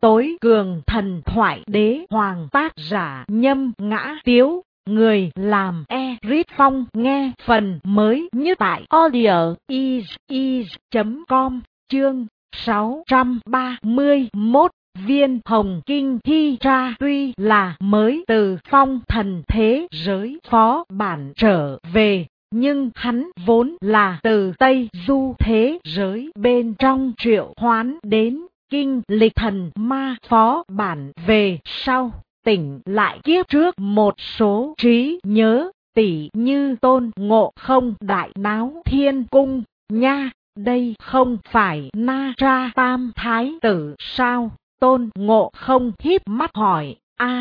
Tối cường thần thoại đế hoàng, tác giả Nhâm Ngã Tiếu, người làm Eric Phong. Nghe phần mới nhất tại audio is.com. Chương 631. Viên hồng kinh thi ra tuy là mới từ phong thần thế giới phó bản trở về, nhưng hắn vốn là từ Tây Du thế giới bên trong triệu hoán đến kinh lịch thần ma phó bản về sau, tỉnh lại kiếp trước một số trí nhớ, tỉ như Tôn Ngộ Không đại náo thiên cung nha. Đây không phải Na Tra Tam Thái tử sao? Tôn Ngộ Không híp mắt hỏi.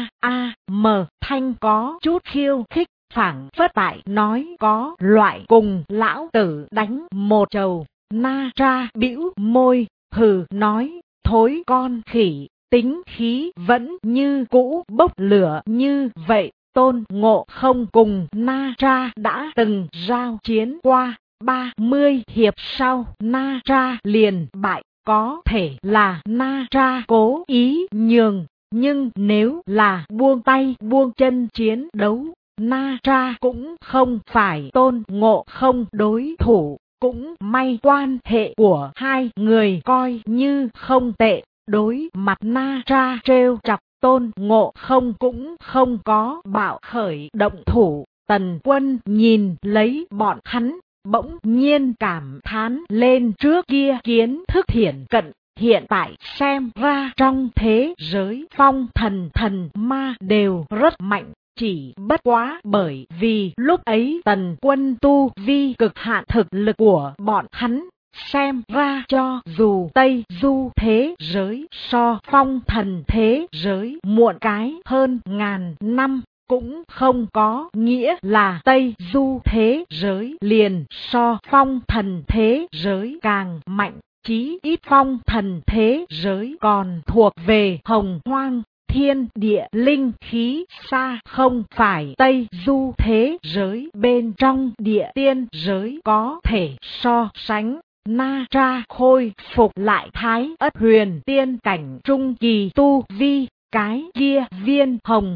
Mờ thanh có chút khiêu khích, phảng phất tại nói có loại cùng lão tử đánh một chầu. Na Tra bĩu môi, hừ nói, thối con khỉ, tính khí vẫn như cũ bốc lửa như vậy. Tôn Ngộ Không cùng Na Tra đã từng giao chiến qua, 30 hiệp sau Na Tra liền bại. Có thể là Na Tra cố ý nhường, nhưng nếu là buông tay buông chân chiến đấu, Na Tra cũng không phải Tôn Ngộ Không đối thủ. Cũng may quan hệ của hai người coi như không tệ, đối mặt Na Tra trêu chọc, Tôn Ngộ Không cũng không có bạo khởi động thủ. Tần Quân nhìn lấy bọn hắn, bỗng nhiên cảm thán lên, trước kia kiến thức thiển cận, hiện tại xem ra trong thế giới phong thần ma đều rất mạnh. Chỉ bất quá bởi vì lúc ấy Tần Quân tu vi cực hạn, thực lực của bọn hắn xem ra cho dù Tây Du thế giới so phong thần thế giới muộn cái hơn ngàn năm, cũng không có nghĩa là Tây Du thế giới liền so phong thần thế giới càng mạnh. Chí ít phong thần thế giới còn thuộc về hồng hoang, thiên địa linh khí xa không phải Tây Du thế giới bên trong địa tiên giới có thể so sánh. Na Tra khôi phục lại Thái Ất huyền tiên cảnh trung kỳ tu vi, cái kia viên hồng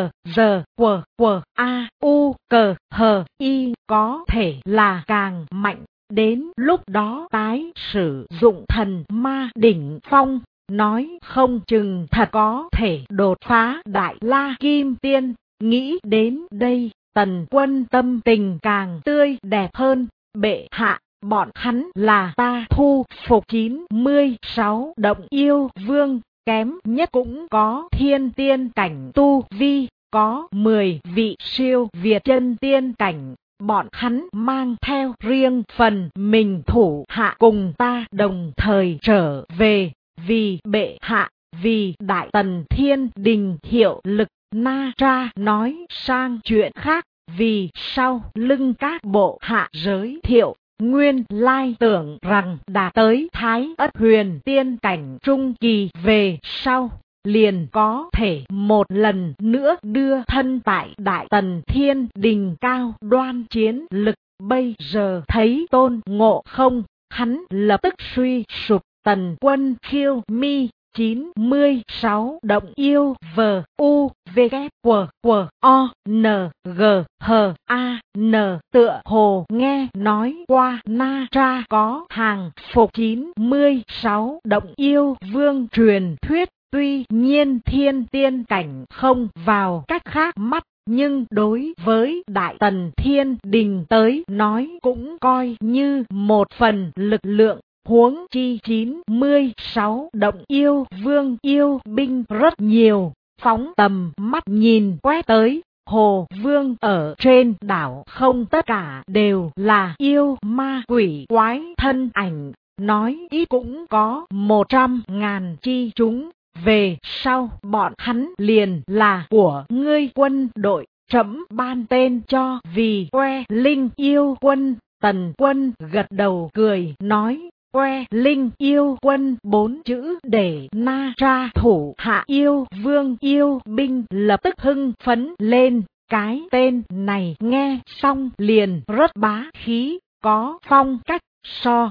QQAU có thể là càng mạnh. Đến lúc đó tái sử dụng thần ma đỉnh phong, nói không chừng thật có thể đột phá Đại La Kim Tiên. Nghĩ đến đây, Tần Quân tâm tình càng tươi đẹp hơn. Bệ hạ, bọn hắn là ta thu phục 96 động yêu vương, kém nhất cũng có thiên tiên cảnh tu vi, có 10 vị siêu việt chân tiên cảnh. Bọn hắn mang theo riêng phần mình thủ hạ cùng ta đồng thời trở về, vì bệ hạ, vì Đại Tần Thiên Đình hiệu lực. Na Tra nói sang chuyện khác, vì sau lưng các bộ hạ giới thiệu, nguyên lai tưởng rằng đã tới Thái Ất huyền tiên cảnh trung kỳ về sau, liền có thể một lần nữa đưa thân tại Đại Tần Thiên Đình cao đoan chiến lực. Bây giờ thấy Tôn Ngộ Không, hắn lập tức suy sụp. Tần Quân khiêu mi, 96 động yêu VUVQQONGHAN, tựa hồ nghe nói qua Na Tra có hàng phục 96 động yêu vương truyền thuyết. Tuy nhiên thiên tiên cảnh không vào cách khác mắt, nhưng đối với Đại Tần Thiên Đình tới nói cũng coi như một phần lực lượng. Huống chi 96 động yêu vương yêu binh rất nhiều. Phóng tầm mắt nhìn quét tới, Hồ Vương ở trên đảo không tất cả đều là yêu ma quỷ quái thân ảnh, nói ít cũng có 100.000 chi chúng. Về sau bọn hắn liền là của ngươi quân đội, trẫm ban tên cho vì Que Linh Yêu Quân. Tần Quân gật đầu cười nói, Que Linh Yêu Quân 4 chữ để Na Tra thủ hạ yêu vương yêu binh lập tức hưng phấn lên. Cái tên này nghe xong liền rất bá khí, có phong cách, so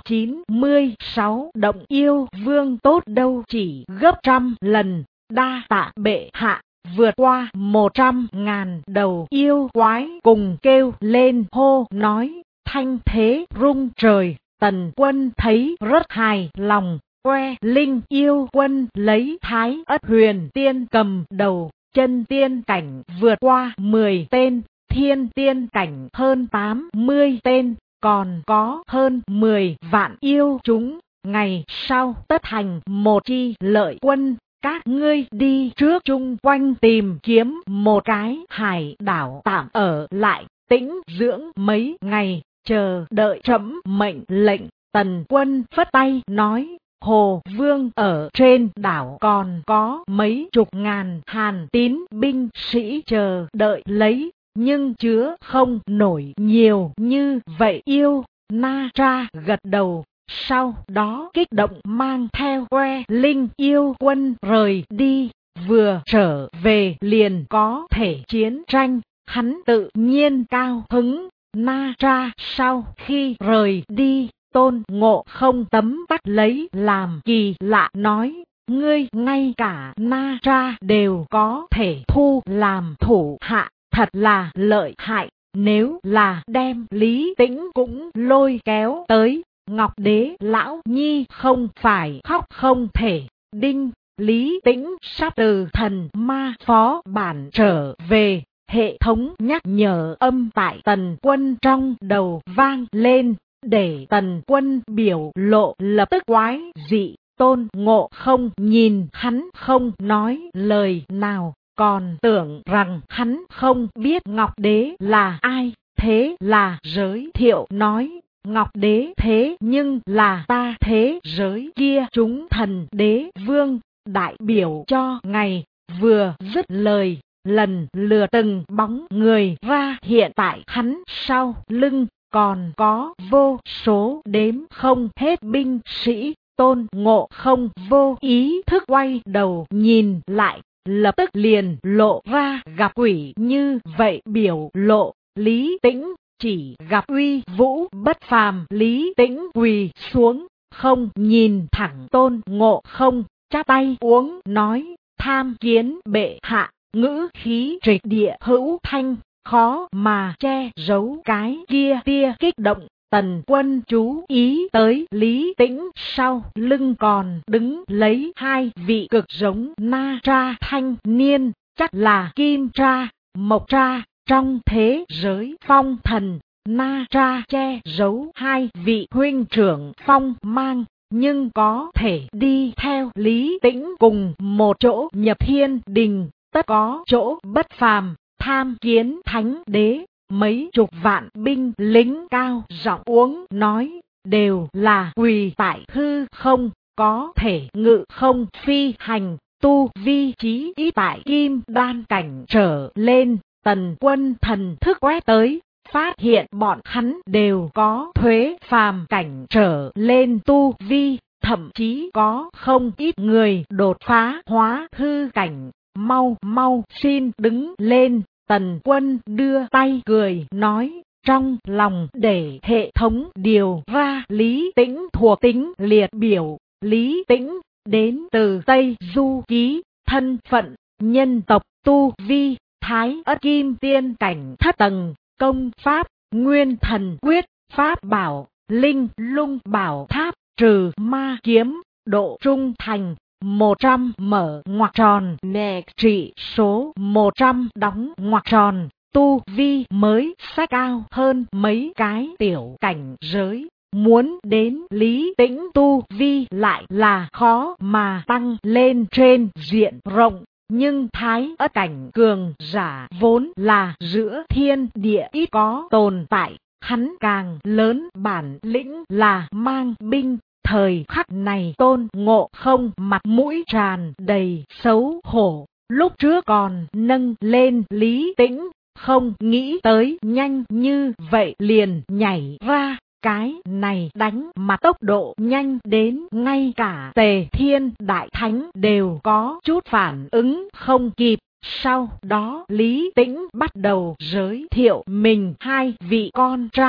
96 động yêu vương tốt đâu chỉ gấp trăm lần, đa tạ bệ hạ. Vượt qua 100.000 đầu yêu quái cùng kêu lên hô nói, thanh thế rung trời. Tần Quân thấy rất hài lòng, que linh yêu quân lấy Thái Ất Huyền Tiên cầm đầu, chân tiên cảnh vượt qua 10 tên, thiên tiên cảnh hơn 80 tên, còn có hơn 10 vạn yêu chúng. Ngày sau tất thành một chi lợi quân, các ngươi đi trước chung quanh tìm kiếm một cái hải đảo tạm ở lại, tĩnh dưỡng mấy ngày, chờ đợi trẫm mệnh lệnh. Tần Quân phất tay nói, Hồ Vương ở trên đảo còn có mấy chục ngàn Hàn Tín binh sĩ chờ đợi lấy, nhưng chứa không nổi nhiều như vậy yêu. Na Tra gật đầu, sau đó kích động mang theo que linh yêu quân rời đi. Vừa trở về liền có thể chiến tranh, hắn tự nhiên cao hứng. Na Tra sau khi rời đi, Tôn Ngộ Không tấm tắc lấy làm kỳ lạ nói, ngươi ngay cả Na Tra đều có thể thu làm thủ hạ, thật là lợi hại. Nếu là đem Lý Tĩnh cũng lôi kéo tới, Ngọc Đế lão nhi không phải khóc không thể. Đinh, Lý Tĩnh sắp từ thần ma phó bản trở về. Hệ thống nhắc nhở âm tại Tần Quân trong đầu vang lên, để Tần Quân biểu lộ lập tức quái dị. Tôn Ngộ Không nhìn hắn không nói lời nào, còn tưởng rằng hắn không biết Ngọc Đế là ai, thế là giới thiệu nói, Ngọc Đế thế nhưng là ta thế giới kia chúng thần đế vương, đại biểu cho ngày. Vừa dứt lời, lần lượt từng bóng người ra hiện tại hắn sau lưng, còn có vô số đếm không hết binh sĩ. Tôn Ngộ Không vô ý thức quay đầu nhìn lại, lập tức liền lộ ra gặp quỷ như vậy biểu lộ. Lý Tĩnh chỉ gặp uy vũ bất phàm, Lý Tĩnh quỳ xuống, không nhìn thẳng Tôn Ngộ Không, chắp tay uống nói, tham kiến bệ hạ. Ngữ khí trịch địa hữu thanh, khó mà che giấu cái kia tia kích động. Tần Quân chú ý tới Lý Tĩnh sau lưng còn đứng lấy hai vị cực giống Na Tra thanh niên, chắc là Kim Tra, Mộc Tra. Trong thế giới phong thần, Na Tra che giấu hai vị huynh trưởng phong mang, nhưng có thể đi theo Lý Tĩnh cùng một chỗ nhập thiên đình, tất có chỗ bất phàm. Tham kiến thánh đế. Mấy chục vạn binh lính cao giọng uống nói, đều là quỳ tại hư không, có thể ngự không phi hành, tu vi chí ít tại kim đan cảnh trở lên. Tần Quân thần thức quét tới, phát hiện bọn hắn đều có thuế phàm cảnh trở lên tu vi, thậm chí có không ít người đột phá hóa hư cảnh. Mau mau xin đứng lên. Tần Quân đưa tay cười nói, trong lòng để hệ thống điều ra Lý Tĩnh thuộc tính liệt biểu. Lý Tĩnh đến từ Tây Du Ký, thân phận nhân tộc, tu vi Thái Ất Kim Tiên cảnh thất tầng, công pháp Nguyên Thần Quyết, pháp bảo Linh Lung Bảo Tháp, trừ ma kiếm, độ trung thành 100 mở ngoặc tròn, mẹ trị số 100 đóng ngoặc tròn. Tu vi mới sách cao hơn mấy cái tiểu cảnh giới, muốn đến Lý Tĩnh tu vi lại là khó mà tăng lên trên diện rộng. Nhưng Thái Ất cảnh cường giả vốn là giữa thiên địa ít có tồn tại, hắn càng lớn bản lĩnh là mang binh. Thời khắc này Tôn Ngộ Không mặt mũi tràn đầy xấu hổ, lúc trước còn nâng lên Lý Tĩnh, không nghĩ tới nhanh như vậy liền nhảy ra. Cái này đánh mà tốc độ nhanh đến ngay cả Tề Thiên Đại Thánh đều có chút phản ứng không kịp. Sau đó Lý Tĩnh bắt đầu giới thiệu mình hai vị con trai,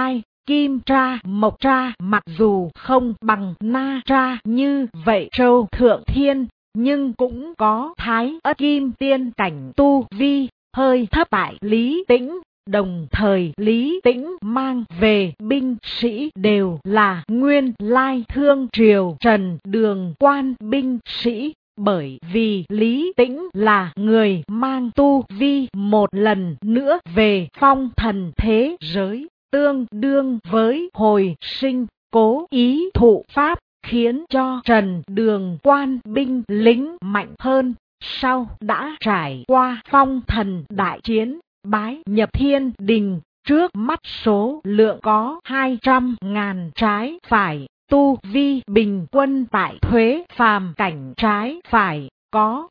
Kim Tra Mộc Tra mặc dù không bằng Na Tra như vậy Châu Thượng Thiên, nhưng cũng có Thái Ất Kim Tiên cảnh tu vi hơi thấp tại Lý Tĩnh. Đồng thời Lý Tĩnh mang về binh sĩ đều là nguyên lai Thương Triều Trần Đường quan binh sĩ, bởi vì Lý Tĩnh là người mang tu vi một lần nữa về phong thần thế giới, tương đương với hồi sinh, cố ý thụ pháp, khiến cho Trần Đường quan binh lính mạnh hơn. Sau đã trải qua phong thần đại chiến, bái nhập thiên đình, trước mắt số lượng có 200.000 trái phải, tu vi bình quân tại Thuế phàm cảnh trái phải có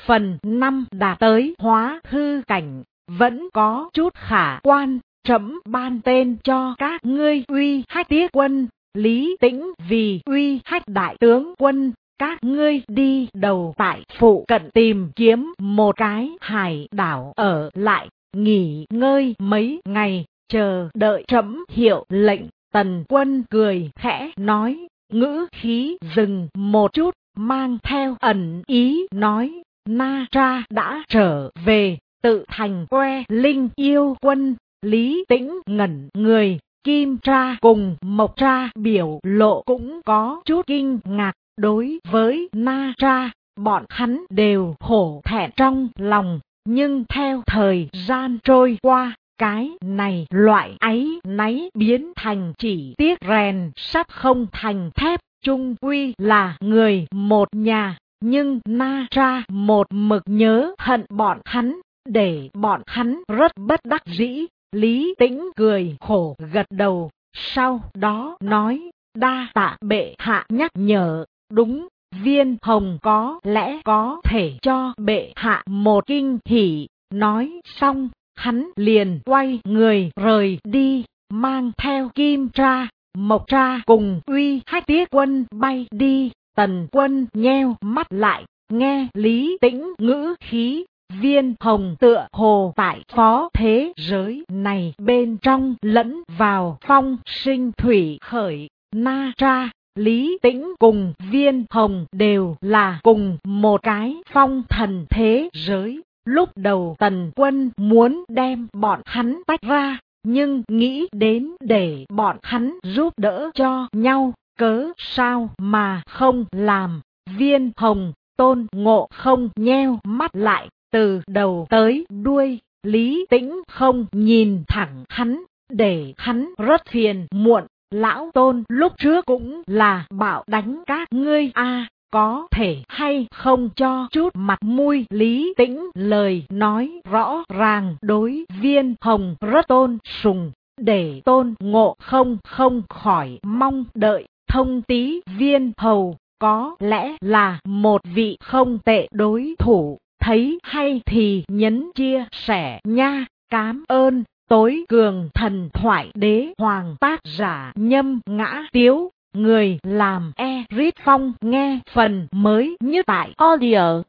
1/5 đạt tới hóa hư cảnh, vẫn có chút khả quan. Trẫm ban tên cho các ngươi Uy Hách Tiết quân, Lý Tĩnh vì Uy Hách đại tướng quân. Các ngươi đi đầu tại phụ cận tìm kiếm một cái hải đảo ở lại, nghỉ ngơi mấy ngày, chờ đợi trẫm hiệu lệnh. Tần Quân cười khẽ nói, ngữ khí dừng một chút, mang theo ẩn ý nói, Na Tra đã trở về, tự thành Que Linh yêu quân. Lý Tĩnh ngẩn người, Kim Tra cùng Mộc Tra biểu lộ cũng có chút kinh ngạc. Đối với Na Tra, bọn hắn đều hổ thẹn trong lòng, nhưng theo thời gian trôi qua, cái này loại áy náy biến thành chỉ tiếc rèn sắt không thành thép. Chung quy là người một nhà, nhưng Na Tra một mực nhớ hận bọn hắn, để bọn hắn rất bất đắc dĩ. Lý Tĩnh cười khổ gật đầu, sau đó nói, đa tạ bệ hạ nhắc nhở. Đúng, Viên Hồng có lẽ có thể cho bệ hạ một kinh hỉ. Nói xong, hắn liền quay người rời đi, mang theo Kim Tra, Mộc Tra cùng Uy Hách Tiết quân bay đi. Tần Quân nheo mắt lại, nghe Lý Tĩnh ngữ khí, Viên Hồng tựa hồ tại phó thế giới này bên trong lẫn vào phong sinh thủy khởi. Na Tra, Lý Tĩnh cùng Viên Hồng đều là cùng một cái phong thần thế giới. Lúc đầu Tần Quân muốn đem bọn hắn tách ra, nhưng nghĩ đến để bọn hắn giúp đỡ cho nhau, cớ sao mà không làm. Viên Hồng, Tôn Ngộ Không nheo mắt lại, từ đầu tới đuôi, Lý Tĩnh không nhìn thẳng hắn, để hắn rất phiền muộn. Lão Tôn lúc trước cũng là bảo đánh các ngươi a, có thể hay không cho chút mặt mũi. Lý Tĩnh lời nói rõ ràng, đối Viên Hồng rất tôn sùng, để Tôn Ngộ Không không khỏi mong đợi. Thông tí Viên Hầu có lẽ là một vị không tệ đối thủ, thấy hay thì nhấn chia sẻ nha. Cám ơn. Tối Cường Thần Thoại Đế Hoàng, tác giả Nhâm Ngã Tiếu, người làm Eric Phong. Nghe phần mới nhất tại audio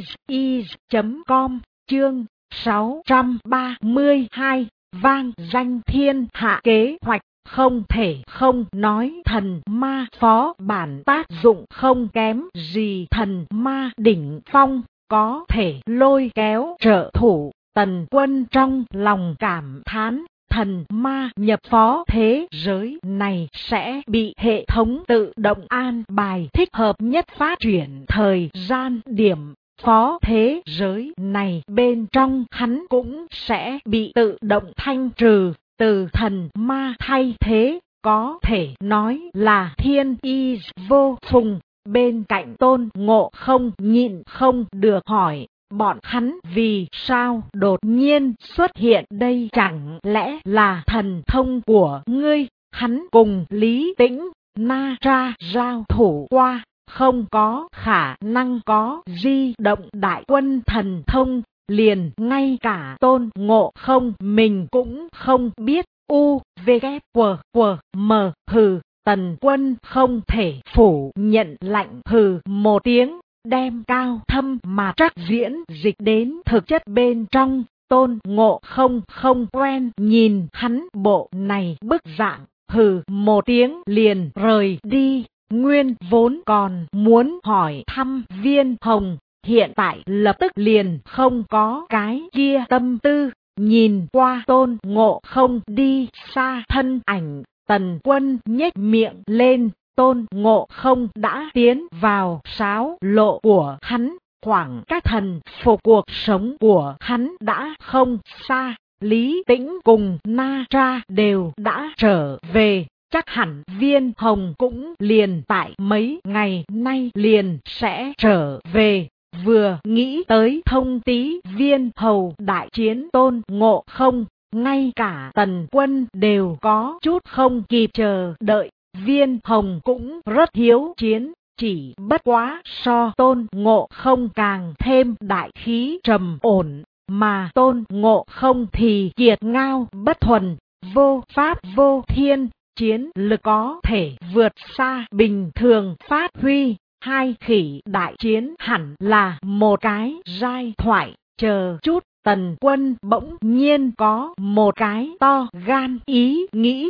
is.com, chương 632, vang danh thiên hạ. Kế hoạch không thể không nói, thần ma phó bản tác dụng không kém gì thần ma đỉnh phong, có thể lôi kéo trợ thủ. Tần Quân trong lòng cảm thán, thần ma nhập phó thế giới này sẽ bị hệ thống tự động an bài thích hợp nhất phát triển thời gian điểm. Phó thế giới này bên trong hắn cũng sẽ bị tự động thanh trừ, từ thần ma thay thế, có thể nói là thiên y vô phùng. Bên cạnh Tôn Ngộ Không nhịn không được hỏi, bọn hắn vì sao đột nhiên xuất hiện đây, chẳng lẽ là thần thông của ngươi? Hắn cùng Lý Tĩnh, Na Tra giao thủ qua, không có khả năng có di động đại quân thần thông, liền ngay cả Tôn Ngộ Không mình cũng không biết. U, V, K, W, M, hừ. Tần Quân không thể phủ nhận, lạnh hừ một tiếng, đem cao thâm mà trắc diễn dịch đến thực chất bên trong. Tôn Ngộ Không không quen nhìn hắn bộ này bức dạng, hừ một tiếng liền rời đi. Nguyên vốn còn muốn hỏi thăm Viên Hồng, hiện tại lập tức liền không có cái kia tâm tư. Nhìn qua Tôn Ngộ Không đi xa thân ảnh, Tần Quân nhếch miệng lên. Tôn Ngộ Không đã tiến vào sáo lộ của hắn, khoảng cách thần phục cuộc sống của hắn đã không xa. Lý Tĩnh cùng Na Tra đều đã trở về, chắc hẳn Viên Hồng cũng liền tại mấy ngày nay liền sẽ trở về. Vừa nghĩ tới thông tí Viên Hầu đại chiến Tôn Ngộ Không, ngay cả Tần Quân đều có chút không kịp chờ đợi. Viên Hồng cũng rất hiếu chiến, chỉ bất quá so Tôn Ngộ Không càng thêm đại khí trầm ổn, mà Tôn Ngộ Không thì kiệt ngao bất thuần, vô pháp vô thiên, chiến lực có thể vượt xa bình thường phát huy. Hai khỉ đại chiến hẳn là một cái giai thoại. Chờ chút, Tần Quân bỗng nhiên có một cái to gan ý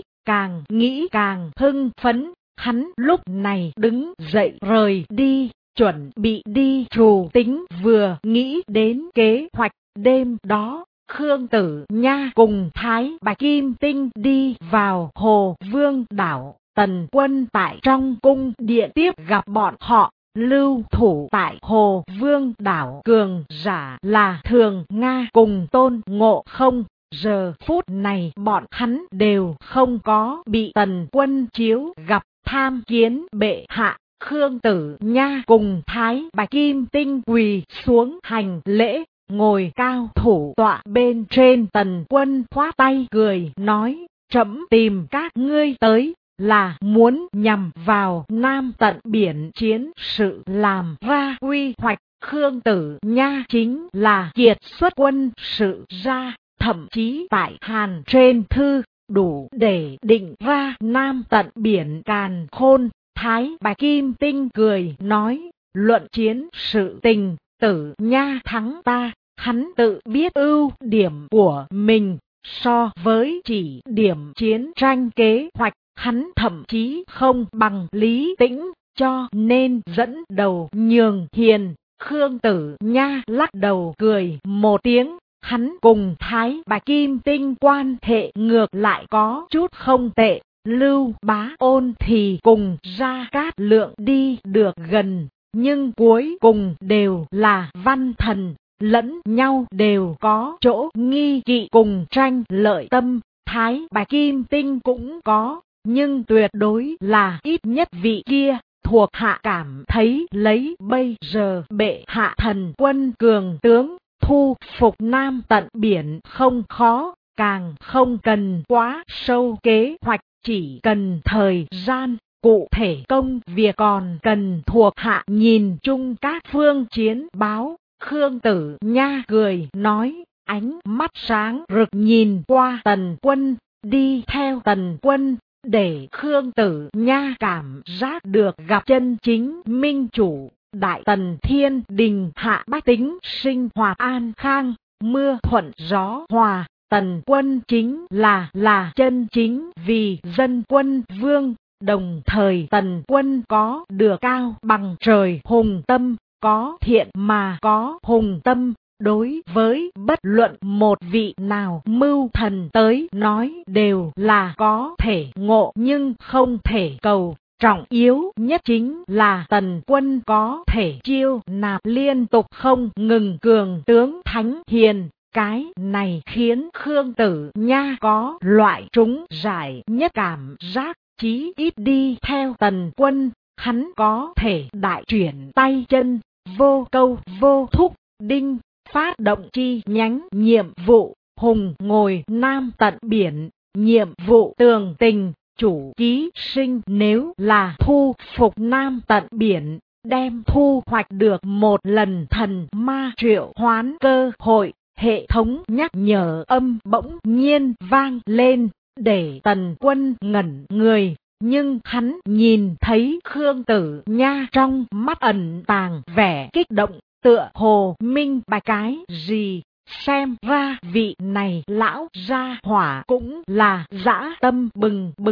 nghĩ càng hưng phấn. Hắn lúc này đứng dậy rời đi, chuẩn bị đi trù tính. Vừa nghĩ đến kế hoạch đêm đó, Khương Tử Nha cùng Thái Bạch Kim Tinh đi vào Hồ Vương đảo, Tần Quân tại trong cung điện tiếp gặp bọn họ. Lưu thủ tại Hồ Vương đảo cường giả là Thường Nga cùng Tôn Ngộ Không. Giờ phút này bọn hắn đều không có bị Tần Quân chiếu gặp. Tham kiến bệ hạ. Khương Tử Nha cùng Thái Bạch Kim Tinh quỳ xuống hành lễ, ngồi cao thủ tọa bên trên. Tần Quân khoát tay cười nói, trẫm tìm các ngươi tới là muốn nhằm vào Nam Tận Biển chiến sự làm ra quy hoạch. Khương Tử Nha chính là kiệt xuất quân sự gia, thậm chí tại Hàn trên thư đủ để định ra Nam Tận Biển càn khôn. Thái Bạch Kim Tinh cười nói, luận chiến sự tình, Tử Nha thắng ta, hắn tự biết ưu điểm của mình. So với chỉ điểm chiến tranh kế hoạch, hắn thậm chí không bằng Lý Tĩnh, cho nên dẫn đầu nhường hiền. Khương Tử Nha lắc đầu cười một tiếng. Hắn cùng Thái Bạch Kim Tinh quan hệ ngược lại có chút không tệ. Lưu Bá Ôn thì cùng Gia Cát Lượng đi được gần, nhưng cuối cùng đều là văn thần, lẫn nhau đều có chỗ nghi kỵ cùng tranh lợi tâm. Thái Bạch Kim Tinh cũng có, nhưng tuyệt đối là ít nhất vị kia. Thuộc hạ cảm thấy lấy bây giờ bệ hạ Thần Quân cường tướng, thu phục Nam Tận Biển không khó, càng không cần quá sâu kế hoạch, chỉ cần thời gian. Cụ thể công việc còn cần thuộc hạ nhìn chung các phương chiến báo. Khương Tử Nha cười nói, ánh mắt sáng rực nhìn qua Tần Quân, đi theo Tần Quân, để Khương Tử Nha cảm giác được gặp chân chính minh chủ. Đại Tần Thiên Đình hạ bách tính sinh hoạt an khang, mưa thuận gió hòa. Tần Quân chính là chân chính vì dân quân vương. Đồng thời Tần Quân có được cao bằng trời hùng tâm, có thiện mà có hùng tâm. Đối với bất luận một vị nào mưu thần tới nói đều là có thể ngộ nhưng không thể cầu. Trọng yếu nhất chính là Tần Quân có thể chiêu nạp liên tục không ngừng cường tướng thánh hiền. Cái này khiến Khương Tử Nha có loại trúng giải nhất cảm giác, chí ít đi theo Tần Quân, hắn có thể đại chuyển tay chân, vô câu vô thúc. Đinh, phát động chi nhánh nhiệm vụ, hùng ngồi Nam Tận Biển, nhiệm vụ tường tình, chủ ký sinh. Nếu là thu phục Nam Tận Biển, đem thu hoạch được một lần thần ma triệu hoán cơ hội. Hệ thống nhắc nhở âm bỗng nhiên vang lên, để Tần Quân ngẩn người, nhưng hắn nhìn thấy Khương Tử Nha trong mắt ẩn tàng vẻ kích động, tựa hồ minh bạch cái gì. Xem ra vị này lão gia hỏa cũng là dã tâm bừng bừng.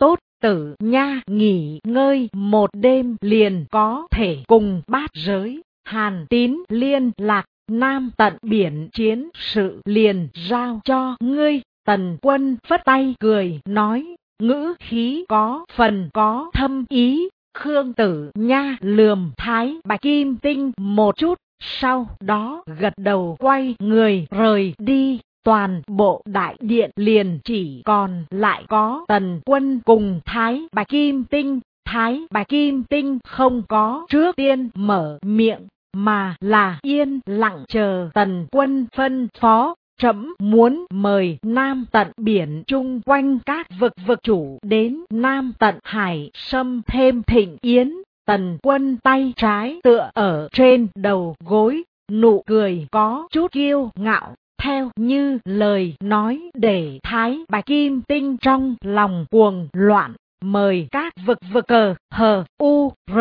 tốt tử nha, nghỉ ngơi một đêm liền có thể cùng bát giới Hàn Tín liên lạc, Nam tận biển chiến sự liền giao cho ngươi. Tần Quân phất tay cười nói, ngữ khí có phần có thâm ý. Khương Tử Nha lườm Thái Bạch Kim Tinh một chút, sau đó gật đầu quay người rời đi. Toàn bộ đại điện liền chỉ còn lại có Tần Quân cùng Thái Bạch Kim Tinh. Thái Bạch Kim Tinh không có trước tiên mở miệng, mà là yên lặng chờ Tần Quân phân phó. Trẫm muốn mời Nam tận biển chung quanh các vực chủ đến Nam tận hải sâm thêm thịnh yến. Tần Quân tay trái tựa ở trên đầu gối, nụ cười có chút kiêu ngạo, theo như lời nói để Thái Bạch Kim Tinh trong lòng cuồng loạn. Mời các vực cờ hờ u r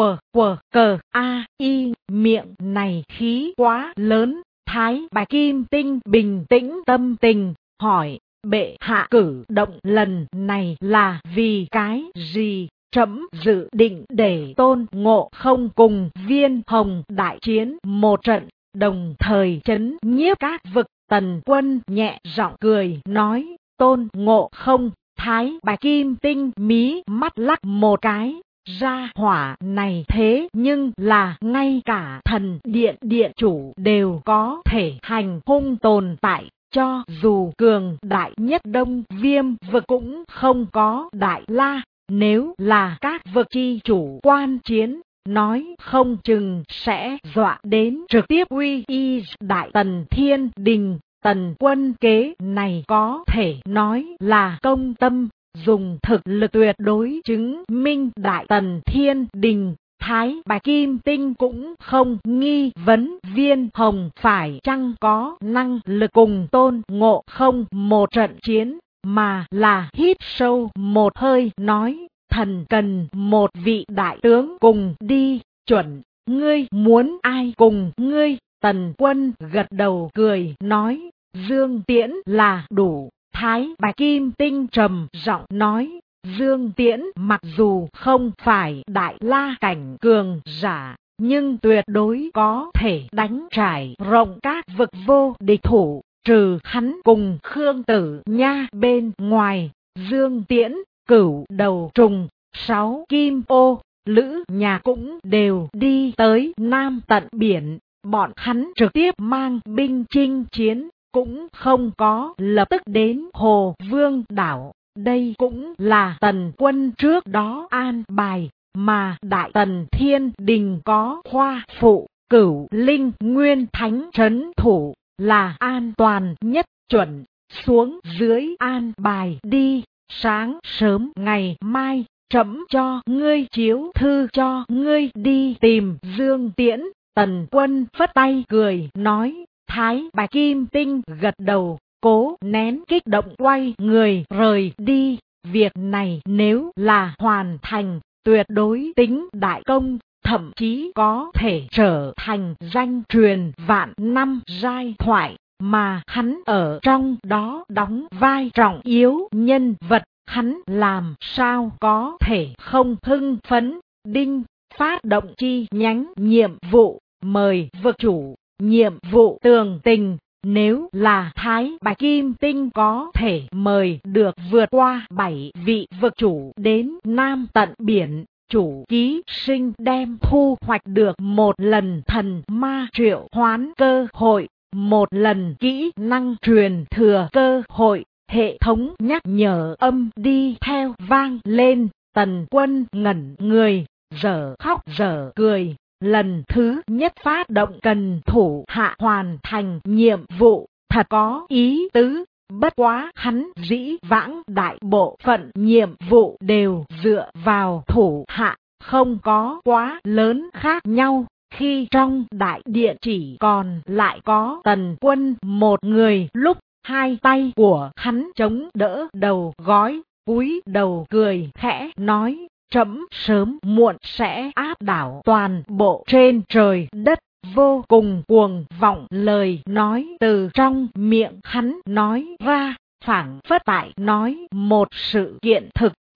q cờ a i, miệng này khí quá lớn. Thái Bạch Kim Tinh bình tĩnh tâm tình, hỏi, bệ hạ cử động lần này là vì cái gì? Trẫm dự định để Tôn Ngộ Không cùng Viên Hồng đại chiến một trận, đồng thời trấn nhiếp các vực. Tần Quân nhẹ giọng cười nói, Tôn Ngộ Không. Thái Bạch Kim Tinh mí mắt lắc một cái, gia hỏa này thế nhưng là ngay cả thần điện điện chủ đều có thể hành hung tồn tại. Cho dù cường đại nhất Đông Viêm vực cũng không có đại la, nếu là các vực chi chủ quan chiến, nói không chừng sẽ dọa đến trực tiếp uy y đại tần thiên đình. Tần Quân kế này có thể nói là công tâm, dùng thực lực tuyệt đối chứng minh đại tần thiên đình. Thái Bạch Kim Tinh cũng không nghi vấn Viên Hồng phải chăng có năng lực cùng Tôn Ngộ Không một trận chiến, mà là hít sâu một hơi nói, thần cần một vị đại tướng cùng đi. Chuẩn, ngươi muốn ai cùng ngươi? Tần Quân gật đầu cười nói, Dương Tiễn là đủ. Thái Bạch Kim Tinh trầm giọng nói, Dương Tiễn mặc dù không phải đại la cảnh cường giả, nhưng tuyệt đối có thể đánh trải rộng các vực vô địch thủ. Trừ hắn cùng Khương Tử Nha bên ngoài, Dương Tiễn, Cửu Đầu Trùng, 6 Kim Ô, Lữ Nhà cũng đều đi tới Nam tận biển. Bọn hắn trực tiếp mang binh chinh chiến, cũng không có lập tức đến Hồ Vương đảo. Đây cũng là Tần Quân trước đó an bài, mà đại tần thiên đình có Hoa Phụ, Cửu Linh Nguyên Thánh trấn thủ, là an toàn nhất. Chuẩn, xuống dưới an bài đi. Sáng sớm ngày mai, trẫm cho ngươi chiếu thư cho ngươi đi tìm Dương Tiễn. Tần Quân phất tay cười nói, Thái Bạch Kim Tinh gật đầu, cố nén kích động quay người rời đi. Việc này nếu là hoàn thành, tuyệt đối tính đại công, thậm chí có thể trở thành danh truyền vạn năm giai thoại, mà hắn ở trong đó đóng vai trọng yếu nhân vật. Hắn làm sao có thể không hưng phấn? Đinh, phát động chi nhánh nhiệm vụ, mời vực chủ. Nhiệm vụ tường tình, nếu là Thái Bạch Kim Tinh có thể mời được vượt qua 7 vị vực chủ đến Nam tận biển, chủ ký sinh đem thu hoạch được một lần thần ma triệu hoán cơ hội, một lần kỹ năng truyền thừa cơ hội. Hệ thống nhắc nhở âm đi theo vang lên. Tần Quân ngẩn người, dở khóc dở cười. Lần thứ nhất phát động cần thủ hạ hoàn thành nhiệm vụ, thật có ý tứ. Bất quá hắn dĩ vãng đại bộ phận nhiệm vụ đều dựa vào thủ hạ, không có quá lớn khác nhau. Khi trong đại điện chỉ còn lại có Tần Quân một người lúc, hai tay của hắn chống đỡ đầu gối, cúi đầu cười khẽ nói, trẫm sớm muộn sẽ áp đảo toàn bộ trên trời đất. Vô cùng cuồng vọng lời nói từ trong miệng hắn nói ra, phảng phất tại nói một sự kiện thực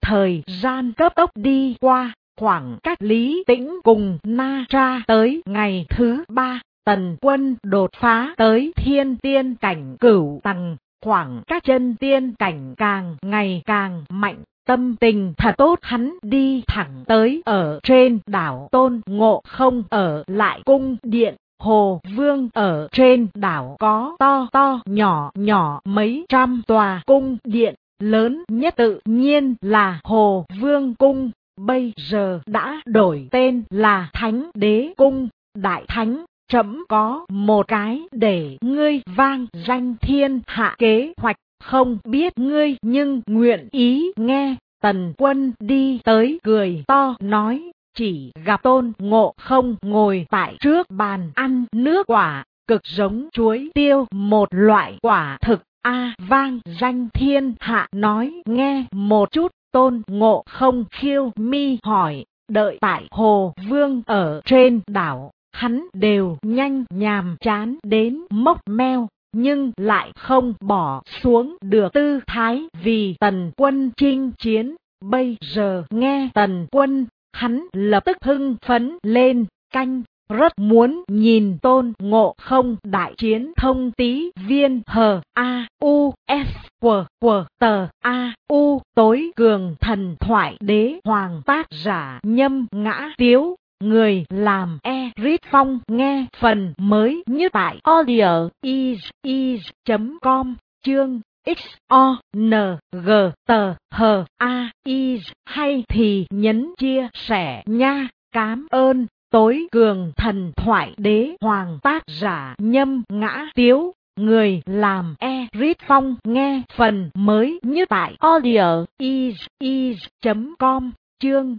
Thời gian cấp tốc đi qua, khoảng cách Lý Tĩnh cùng Na Tra tới ngày thứ 3, Tần Quân đột phá tới thiên tiên cảnh cửu tầng, khoảng cách chân tiên cảnh càng ngày càng mạnh. Tâm tình thật tốt, hắn đi thẳng tới ở trên đảo. Tôn Ngộ Không ở lại cung điện Hồ Vương. Ở trên đảo có to to nhỏ nhỏ mấy trăm tòa cung điện, lớn nhất tự nhiên là Hồ Vương cung, bây giờ đã đổi tên là Thánh Đế cung. Đại thánh, trẫm có một cái để ngươi vang danh thiên hạ kế hoạch, không biết ngươi nhưng nguyện ý nghe. Tần Quân đi tới cười to nói, chỉ gặp Tôn Ngộ Không ngồi tại trước bàn ăn nước quả, cực giống chuối tiêu, một loại quả thực. Vang danh thiên hạ nói nghe một chút. Tôn Ngộ Không khiêu mi hỏi, đợi tại Hồ Vương ở trên đảo, hắn đều nhanh nhàm chán đến mốc meo, nhưng lại không bỏ xuống được tư thái vì Tần Quân chinh chiến. Bây giờ nghe Tần Quân, hắn lập tức hưng phấn lên, rất muốn nhìn Tôn Ngộ Không đại chiến. Thông tí viên HAUSQQTAU tối cường thần thoại đế hoàng, tác giả Nhâm Ngã Tiếu, người làm Eric Phong. Nghe phần mới nhất tại audio is.com, chương XONGTHAI, hay thì nhấn chia sẻ nha. Cám ơn. Tối cường thần thoại đế hoàng, tác giả Nhâm Ngã Tiếu, người làm Eric Phong. Nghe phần mới nhất tại audio is.com, chương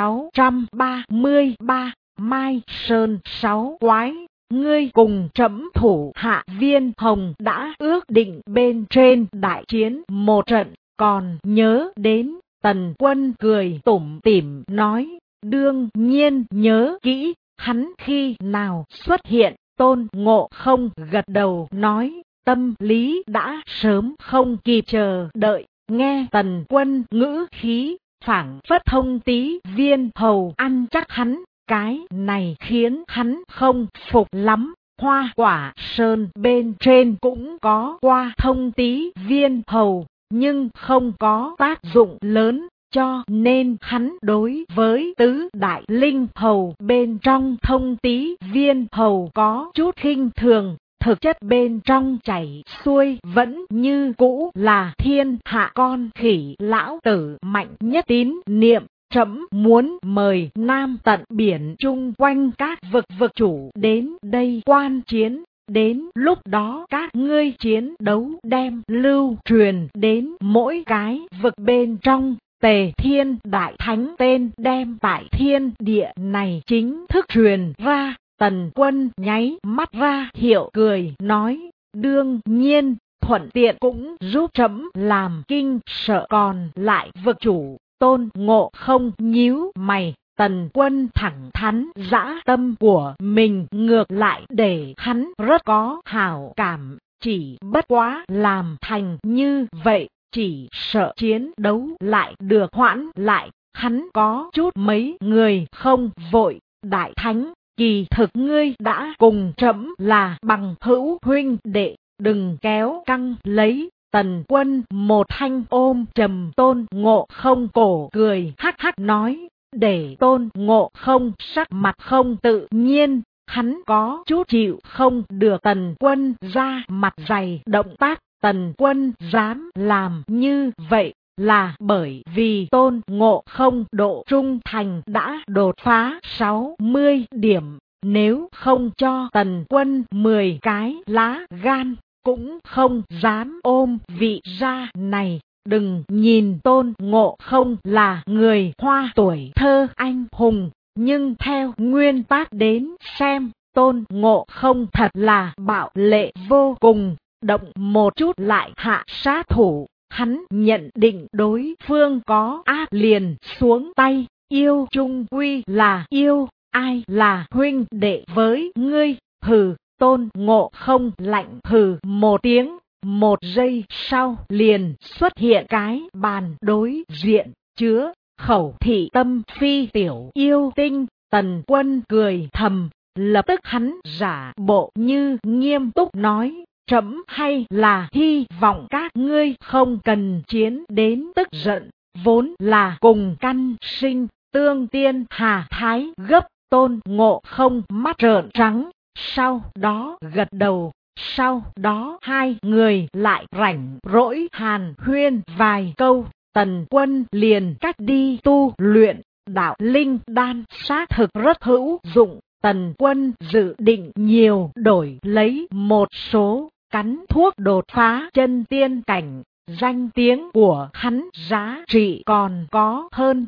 633. Mai Sơn Sáu Quái, ngươi cùng trẫm thủ hạ Viên Hồng đã ước định bên trên đại chiến một trận, còn nhớ đến? Tần Quân cười tủm tỉm nói, đương nhiên nhớ kỹ. Hắn khi nào xuất hiện? Tôn Ngộ Không gật đầu nói, tâm lý đã sớm không kịp chờ đợi. Nghe Tần Quân ngữ khí, phảng phất thông tí viên hầu ăn chắc hắn, cái này khiến hắn không phục lắm. Hoa Quả Sơn bên trên cũng có qua thông tí viên hầu, nhưng không có tác dụng lớn, cho nên hắn đối với tứ đại linh hầu bên trong thông tí viên hầu có chút khinh thường. Thực chất bên trong chảy xuôi vẫn như cũ là thiên hạ con khỉ lão tử mạnh nhất tín niệm. Trẫm muốn mời Nam tận biển chung quanh các vực chủ đến đây quan chiến. Đến lúc đó các ngươi chiến đấu đem lưu truyền đến mỗi cái vực bên trong. Tề Thiên Đại Thánh tên đem tại thiên địa này chính thức truyền ra. Tần Quân nháy mắt ra hiệu cười nói, đương nhiên, thuận tiện cũng giúp trẫm làm kinh sợ còn lại vực chủ. Tôn Ngộ Không nhíu mày, Tần Quân thẳng thắn dã tâm của mình ngược lại để hắn rất có hảo cảm, chỉ bất quá làm thành như vậy, chỉ sợ chiến đấu lại được hoãn lại. Hắn có chút mấy người không vội. Đại Thánh, kỳ thực ngươi đã cùng trẫm là bằng hữu huynh đệ, đừng kéo căng lấy. Tần Quân một thanh ôm trầm Tôn Ngộ Không cổ, cười hắc hắc nói, để Tôn Ngộ Không sắc mặt không tự nhiên. Hắn có chút chịu không được Tần Quân ra mặt dày động tác. Tần Quân dám làm như vậy là bởi vì Tôn Ngộ Không độ trung thành đã đột phá 60 điểm. Nếu không cho Tần Quân 10 cái lá gan, cũng không dám ôm vị gia này. Đừng nhìn Tôn Ngộ Không là người Hoa tuổi thơ anh hùng, nhưng theo nguyên tắc đến xem, Tôn Ngộ Không thật là bạo lệ vô cùng, động một chút lại hạ sát thủ. Hắn nhận định đối phương có ác liền xuống tay, yêu chung quy là yêu, ai là huynh đệ với ngươi? Hừ. Tôn Ngộ Không lạnh hừ một tiếng, một giây sau liền xuất hiện cái bàn đối diện. chứa khẩu thị tâm phi tiểu yêu tinh. Tần Quân cười thầm, lập tức hắn giả bộ như nghiêm túc nói, trẫm hay là hy vọng các ngươi không cần chiến đến tức giận, vốn là cùng căn sinh, tương tiên hà thái gấp. Tôn Ngộ Không mắt trợn trắng, sau đó gật đầu. Sau đó hai người lại rảnh rỗi hàn huyên vài câu. Tần Quân liền cách đi tu luyện đạo linh đan, xác thực rất hữu dụng. Tần Quân dự định nhiều đổi lấy một số cắn thuốc đột phá chân tiên cảnh. Danh tiếng của hắn giá trị còn có hơn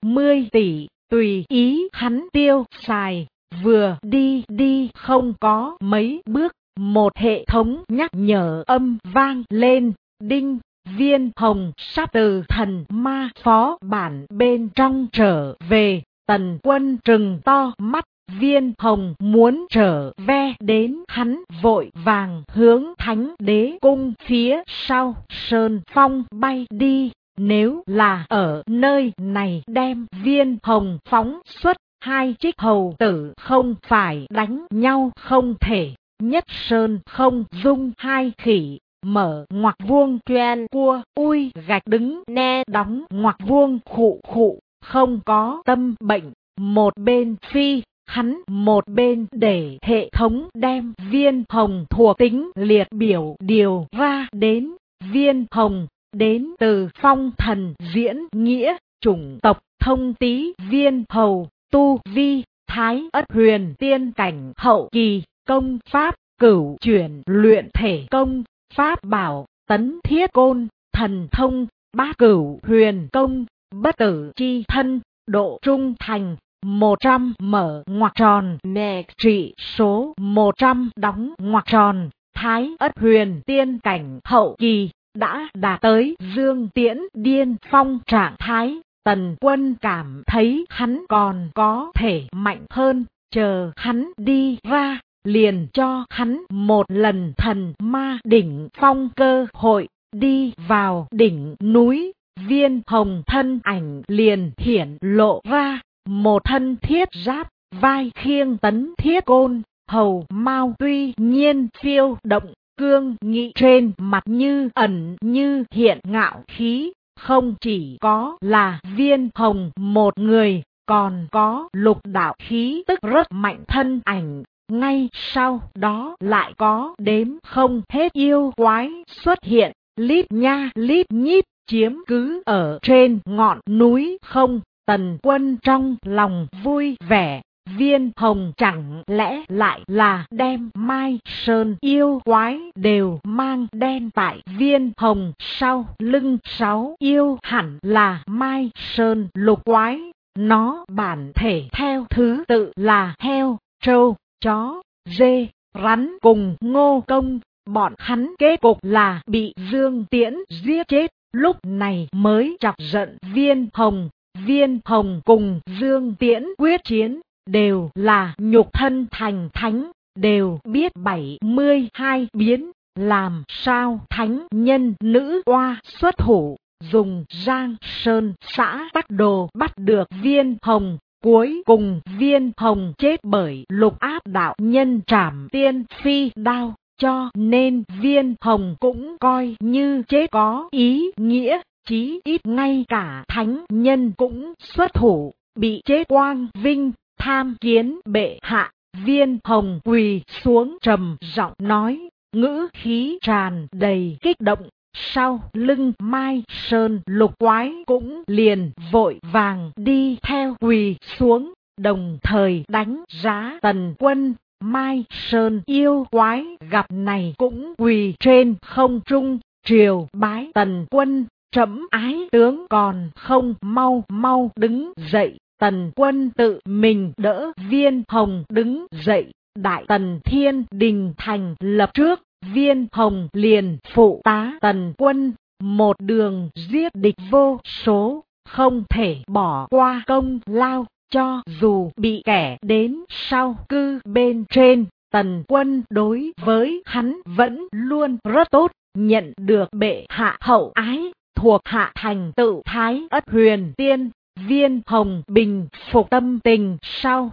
20 tỷ, tùy ý hắn tiêu xài. Vừa đi không có mấy bước, một hệ thống nhắc nhở âm vang lên, đinh. Viên Hồng sắp từ thần ma phó bản bên trong trở về. Tần Quân trừng to mắt, Viên Hồng muốn trở về đến, hắn vội vàng hướng Thánh Đế cung phía sau sơn phong bay đi. Nếu là ở nơi này đem Viên Hồng phóng xuất, hai trích hầu tử không phải đánh nhau không thể. Nhất sơn không dung hai khỉ. Mở ngoặc vuông choen cua ui gạch đứng ne đóng ngoặc vuông khụ khụ, không có tâm bệnh. Một bên phi, hắn một bên để hệ thống đem Viên Hồng thuộc tính liệt biểu điều ra đến. Viên Hồng đến từ phong thần diễn nghĩa, chủng tộc thông tý viên hầu, tu vi thái ất huyền tiên cảnh hậu kỳ, công pháp cửu chuyển luyện thể công, pháp bảo tấn thiết côn, thần thông bát cửu huyền công, bất tử chi thân, độ trung thành 100, mở ngoặc tròn mẹ trị số 100 đóng ngoặc tròn. Thái ất huyền tiên cảnh hậu kỳ, đã đạt tới dương tiễn điên phong trạng thái. Tần Quân cảm thấy hắn còn có thể mạnh hơn, chờ hắn đi ra, liền cho hắn một lần thần ma đỉnh phong cơ hội. Đi vào đỉnh núi, Viên Hồng thân ảnh liền hiển lộ ra, một thân thiết giáp, vai khiêng tấn thiết côn, hầu mao tuy nhiên phiêu động, cương nghị trên mặt như ẩn như hiện ngạo khí. Không chỉ có là Viên Hồng một người, còn có lục đạo khí tức rất mạnh thân ảnh. Ngay sau đó lại có đếm không hết yêu quái xuất hiện, lít nha lít nhít, chiếm cứ ở trên ngọn núi không. Tần Quân trong lòng vui vẻ, Viên Hồng chẳng lẽ lại là đem Mai Sơn yêu quái đều mang đen tại Viên Hồng sau lưng. 6 yêu hẳn là Mai Sơn lục quái, nó bản thể theo thứ tự là heo, trâu, chó, dê, rắn cùng Ngô Công. Bọn hắn kết cục là bị Dương Tiễn giết chết, lúc này mới chọc giận Viên Hồng. Viên Hồng cùng Dương Tiễn quyết chiến, đều là nhục thân thành thánh, đều biết 72 biến, làm sao thánh nhân nữ oa xuất thủ, dùng Giang Sơn xã Tắc Đồ bắt được Viên Hồng. Cuối cùng Viên Hồng chết bởi lục áp đạo nhân trảm tiên phi đao, cho nên Viên Hồng cũng coi như chết có ý nghĩa, chí ít ngay cả thánh nhân cũng xuất thủ, bị chết quang vinh. Tham kiến bệ hạ. Viên Hồng quỳ xuống trầm giọng nói, ngữ khí tràn đầy kích động. Sau lưng Mai Sơn lục quái cũng liền vội vàng đi theo quỳ xuống, đồng thời đánh giá Tần Quân. Mai Sơn yêu quái gặp này cũng quỳ trên không trung, triều bái Tần Quân, trẫm ái tướng còn không mau mau đứng dậy. Tần Quân tự mình đỡ Viên Hồng đứng dậy. Đại Tần Thiên Đình thành lập trước, Viên Hồng liền phụ tá Tần Quân, một đường giết địch vô số, không thể bỏ qua công lao. Cho dù bị kẻ đến sau cư bên trên, Tần Quân đối với hắn vẫn luôn rất tốt, nhận được bệ hạ hậu ái. thuộc hạ thành tựu Thái Ất Huyền Tiên. Viên Hồng bình phục tâm tình sau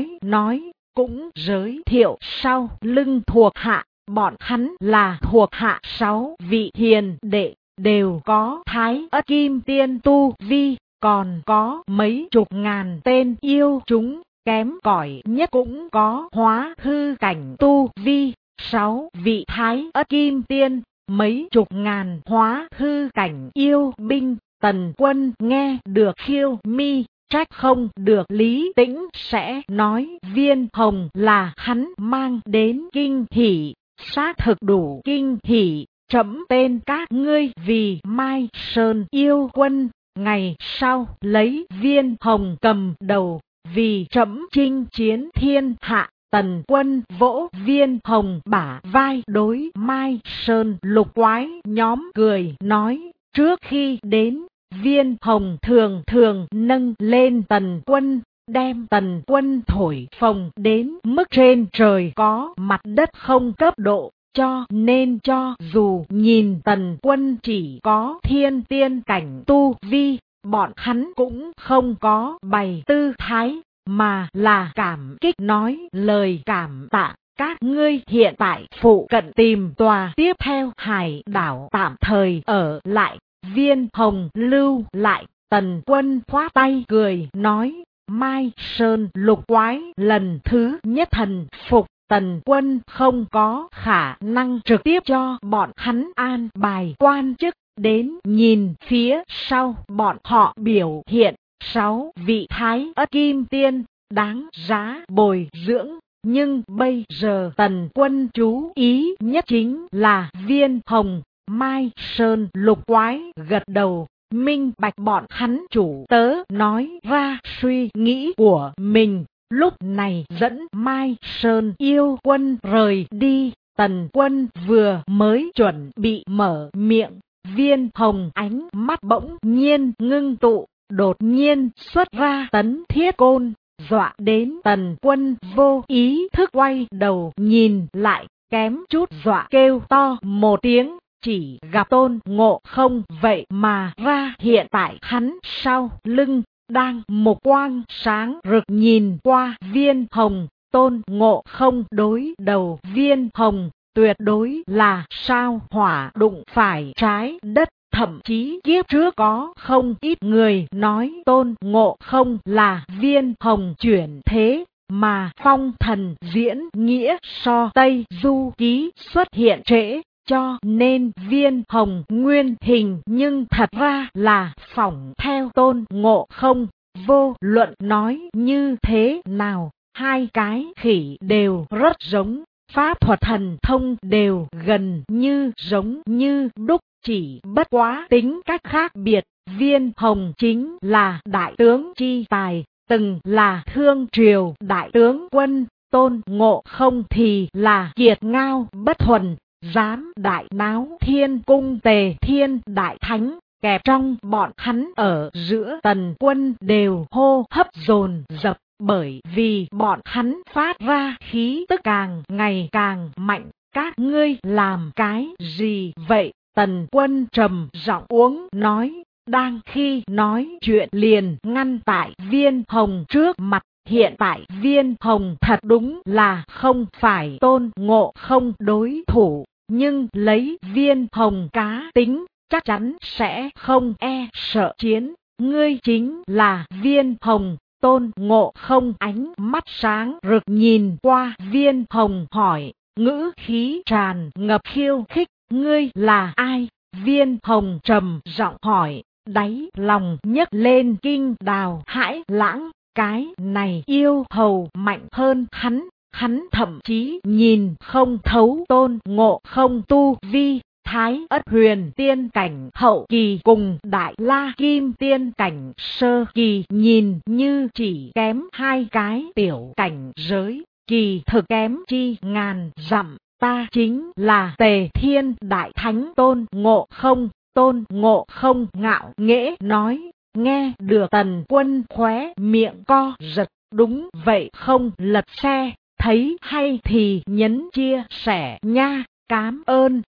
nói, cũng giới thiệu sau lưng thuộc hạ, bọn hắn là thuộc hạ 6 vị hiền đệ, đều có Thái Ất Kim Tiên tu vi, còn có mấy chục ngàn tên yêu chúng, kém cỏi nhất cũng có hóa hư cảnh tu vi. 6 vị Thái Ất Kim Tiên, mấy chục ngàn hóa hư cảnh yêu binh. Tần Quân nghe được khiêu mi, trách không được Lý Tĩnh sẽ nói Viên Hồng là hắn mang đến kinh hỉ, xác thực đủ kinh hỉ. Trẫm tên các ngươi vì Mai Sơn yêu quân, ngày sau lấy Viên Hồng cầm đầu, vì trẫm chinh chiến thiên hạ. Tần Quân vỗ Viên Hồng bả vai, đối Mai Sơn lục quái nhóm cười nói, trước khi đến, Viên Hồng thường thường nâng lên Tần Quân, đem Tần Quân thổi phồng đến mức trên trời có mặt đất không cấp độ, cho nên cho dù nhìn Tần Quân chỉ có thiên tiên cảnh tu vi, bọn hắn cũng không có bày tư thái, mà là cảm kích nói lời cảm tạ. Các ngươi hiện tại phụ cận tìm tòa tiếp theo hải đảo tạm thời ở lại. Viên Hồng lưu lại. Tần Quân khoát tay cười nói, Mai Sơn lục quái lần thứ nhất thần phục. Tần Quân không có khả năng trực tiếp cho bọn hắn an bài quan chức, đến nhìn phía sau bọn họ biểu hiện. 6 vị Thái Ất Kim Tiên đáng giá bồi dưỡng, nhưng bây giờ Tần Quân chú ý nhất chính là Viên Hồng. Mai Sơn lục quái gật đầu, minh bạch bọn hắn chủ tớ nói ra suy nghĩ của mình, lúc này dẫn Mai Sơn yêu quân rời đi. Tần Quân vừa mới chuẩn bị mở miệng, Viên Hồng ánh mắt bỗng nhiên ngưng tụ, đột nhiên xuất ra tấn thiết côn, dọa đến Tần Quân vô ý thức quay đầu nhìn lại, kém chút dọa kêu to một tiếng. Chỉ gặp Tôn Ngộ Không vậy mà ra hiện tại hắn sau lưng, đang một quang sáng rực nhìn qua Viên Hồng. Tôn Ngộ Không đối đầu Viên Hồng tuyệt đối là sao hỏa đụng phải trái đất, thậm chí kiếp trước có không ít người nói Tôn Ngộ Không là Viên Hồng chuyển thế, mà Phong Thần diễn nghĩa so Tây Du Ký xuất hiện trễ, cho nên Viên Hồng nguyên hình nhưng thật ra là phỏng theo Tôn Ngộ Không. Vô luận nói như thế nào, hai cái khỉ đều rất giống, pháp thuật thần thông đều gần như giống như đúc, chỉ bất quá tính cách khác biệt. Viên Hồng chính là đại tướng chi tài, từng là Thương Triều đại tướng quân. Tôn Ngộ Không thì là kiệt ngao bất thuần, dám đại náo Thiên Cung Tề Thiên đại thánh. Kẹp trong bọn hắn ở giữa Tần Quân đều hô hấp dồn dập, bởi vì bọn hắn phát ra khí tức càng ngày càng mạnh. Các ngươi làm cái gì vậy? Tần Quân trầm giọng uống nói, đang khi nói chuyện liền ngăn tại Viên Hồng trước mặt. Hiện tại Viên Hồng thật đúng là không phải Tôn Ngộ Không đối thủ, nhưng lấy Viên Hồng cá tính, chắc chắn sẽ không e sợ chiến. Ngươi chính là Viên Hồng. Tôn Ngộ Không ánh mắt sáng rực nhìn qua Viên Hồng hỏi, ngữ khí tràn ngập khiêu khích, ngươi là ai? Viên Hồng trầm giọng hỏi, đáy lòng nhấc lên kinh đào hãi lãng. Cái này yêu hầu mạnh hơn hắn thậm chí nhìn không thấu Tôn Ngộ Không tu vi. Thái Ất Huyền Tiên cảnh hậu kỳ cùng Đại La Kim Tiên cảnh sơ kỳ nhìn như chỉ kém hai cái tiểu cảnh giới, kỳ thực kém chi ngàn dặm. Ta chính là Tề Thiên đại thánh Tôn Ngộ Không. Tôn Ngộ Không ngạo nghễ nói. Nghe được Tần Quân khóe miệng co giật, đúng vậy không lật xe, thấy hay thì nhấn chia sẻ nha, cám ơn.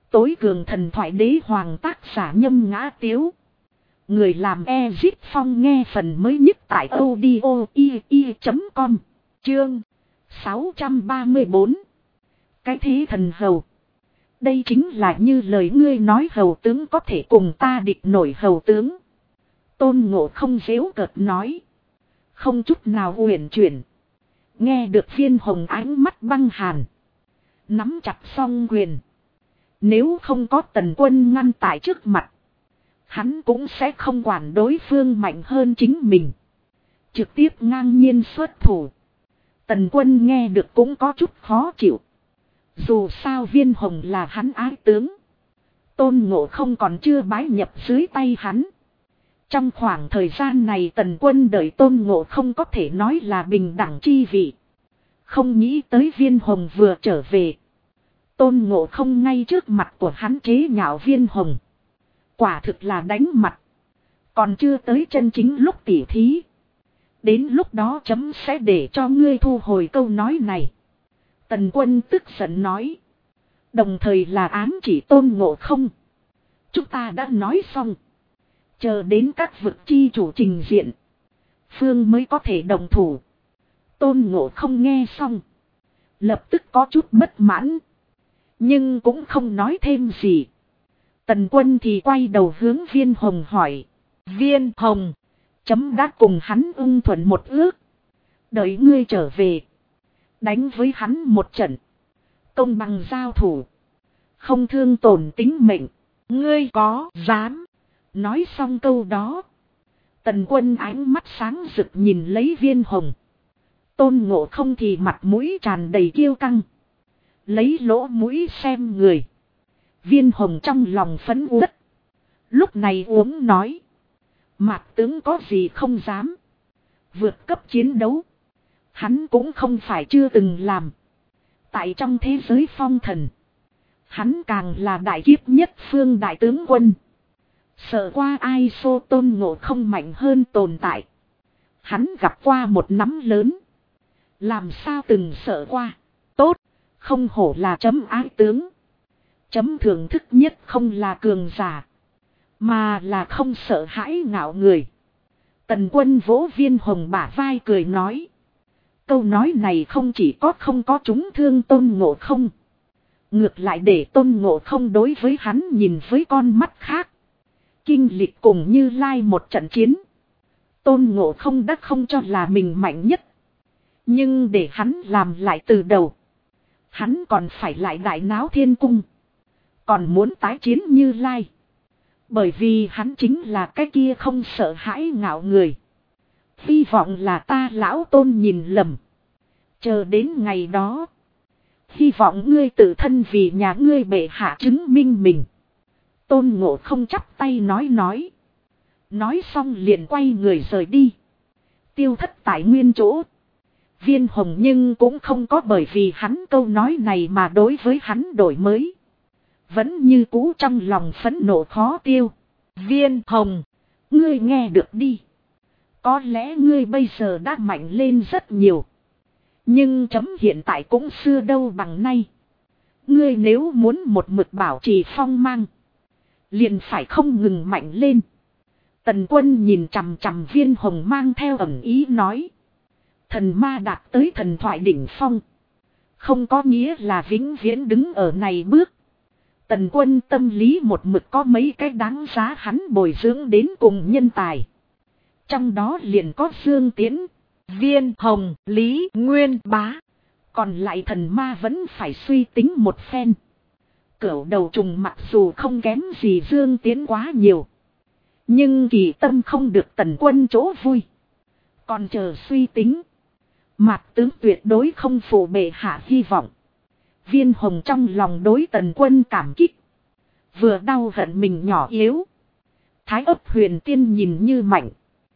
Tối cường thần thoại đế hoàng tác giả Nhâm Ngã Tiếu. Người làm Ezit Phong nghe phần mới nhất tại audio.com. Chương 634. Cái thế thần hầu. Đây chính là như lời ngươi nói hầu tướng có thể cùng ta địch nổi hầu tướng. Tôn Ngộ Không giễu cợt nói. Không chút nào uyển chuyển. Nghe được Viên Hồng ánh mắt băng hàn. Nắm chặt song quyền. Nếu không có Tần Quân ngăn tại trước mặt. Hắn cũng sẽ không quản đối phương mạnh hơn chính mình. Trực tiếp ngang nhiên xuất thủ. Tần Quân nghe được cũng có chút khó chịu. Dù sao Viên Hồng là hắn ái tướng. Tôn Ngộ Không còn chưa bái nhập dưới tay hắn. Trong khoảng thời gian này Tần Quân đợi Tôn Ngộ Không có thể nói là bình đẳng chi vị. Không nghĩ tới Viên Hồng vừa trở về. Tôn Ngộ Không ngay trước mặt của hắn chế nhạo Viên Hồng. Quả thực là đánh mặt. Còn chưa tới chân chính lúc tỉ thí. Đến lúc đó chấm sẽ để cho ngươi thu hồi câu nói này. Tần Quân tức giận nói. Đồng thời là ám chỉ Tôn Ngộ Không. Chúng ta đã nói xong. Chờ đến các vực chi chủ trình diện. Phương mới có thể đồng thủ. Tôn Ngộ Không nghe xong. Lập tức có chút bất mãn. Nhưng cũng không nói thêm gì. Tần Quân thì quay đầu hướng Viên Hồng hỏi. Viên Hồng. Chấm đã cùng hắn ưng thuận một ước. Đợi ngươi trở về. Đánh với hắn một trận. Công bằng giao thủ. Không thương tổn tính mệnh. Ngươi có dám. Nói xong câu đó. Tần Quân ánh mắt sáng rực nhìn lấy Viên Hồng. Tôn Ngộ Không thì mặt mũi tràn đầy kiêu căng. Lấy lỗ mũi xem người. Viên Hồng trong lòng phấn uất. Lúc này uống nói. Mạc tướng có gì không dám. Vượt cấp chiến đấu. Hắn cũng không phải chưa từng làm. Tại trong thế giới phong thần. Hắn càng là đại kiếp nhất phương đại tướng quân. Sợ qua ai xô Tôn Ngộ Không mạnh hơn tồn tại. Hắn gặp qua một nắm lớn. Làm sao từng sợ qua. Tốt. Không hổ là chấm ái tướng. Chấm thưởng thức nhất không là cường giả. Mà là không sợ hãi ngạo người. Tần Quân vỗ Viên Hồng bả vai cười nói. Câu nói này không chỉ không có trúng thương Tôn Ngộ Không. Ngược lại để Tôn Ngộ Không đối với hắn nhìn với con mắt khác. Kinh lịch cùng Như Lai một trận chiến. Tôn Ngộ Không đã không cho là mình mạnh nhất. Nhưng để hắn làm lại từ đầu. Hắn còn phải lại đại náo thiên cung. Còn muốn tái chiến Như Lai. Bởi vì hắn chính là cái kia không sợ hãi ngạo người. Hy vọng là ta lão Tôn nhìn lầm. Chờ đến ngày đó. Hy vọng ngươi tự thân vì nhà ngươi bệ hạ chứng minh mình. Tôn Ngộ Không chắp tay nói. Nói xong liền quay người rời đi. Tiêu thất tại nguyên chỗ. Viên Hồng nhưng cũng không có bởi vì hắn câu nói này mà đối với hắn đổi mới. Vẫn như cũ trong lòng phẫn nộ khó tiêu. Viên Hồng. Ngươi nghe được đi. Có lẽ ngươi bây giờ đã mạnh lên rất nhiều. Nhưng chấm hiện tại cũng xưa đâu bằng nay. Ngươi nếu muốn một mực bảo trì phong mang. Liền phải không ngừng mạnh lên. Tần Quân nhìn chằm chằm Viên Hồng mang theo ẩn ý nói. Thần ma đạt tới thần thoại đỉnh phong. Không có nghĩa là vĩnh viễn đứng ở này bước. Tần Quân tâm lý một mực có mấy cái đáng giá hắn bồi dưỡng đến cùng nhân tài. Trong đó liền có Dương Tiễn, Viên Hồng, Lý Nguyên Bá. Còn lại thần ma vẫn phải suy tính một phen. Cửu đầu trùng mặc dù không kém gì Dương Tiễn quá nhiều. Nhưng kỳ tâm không được Tần Quân chỗ vui. Còn chờ suy tính. Mạc tướng tuyệt đối không phụ bệ hạ hy vọng. Viên Hồng trong lòng đối Tần Quân cảm kích. Vừa đau hận mình nhỏ yếu. Thái ấp huyền tiên nhìn như mạnh.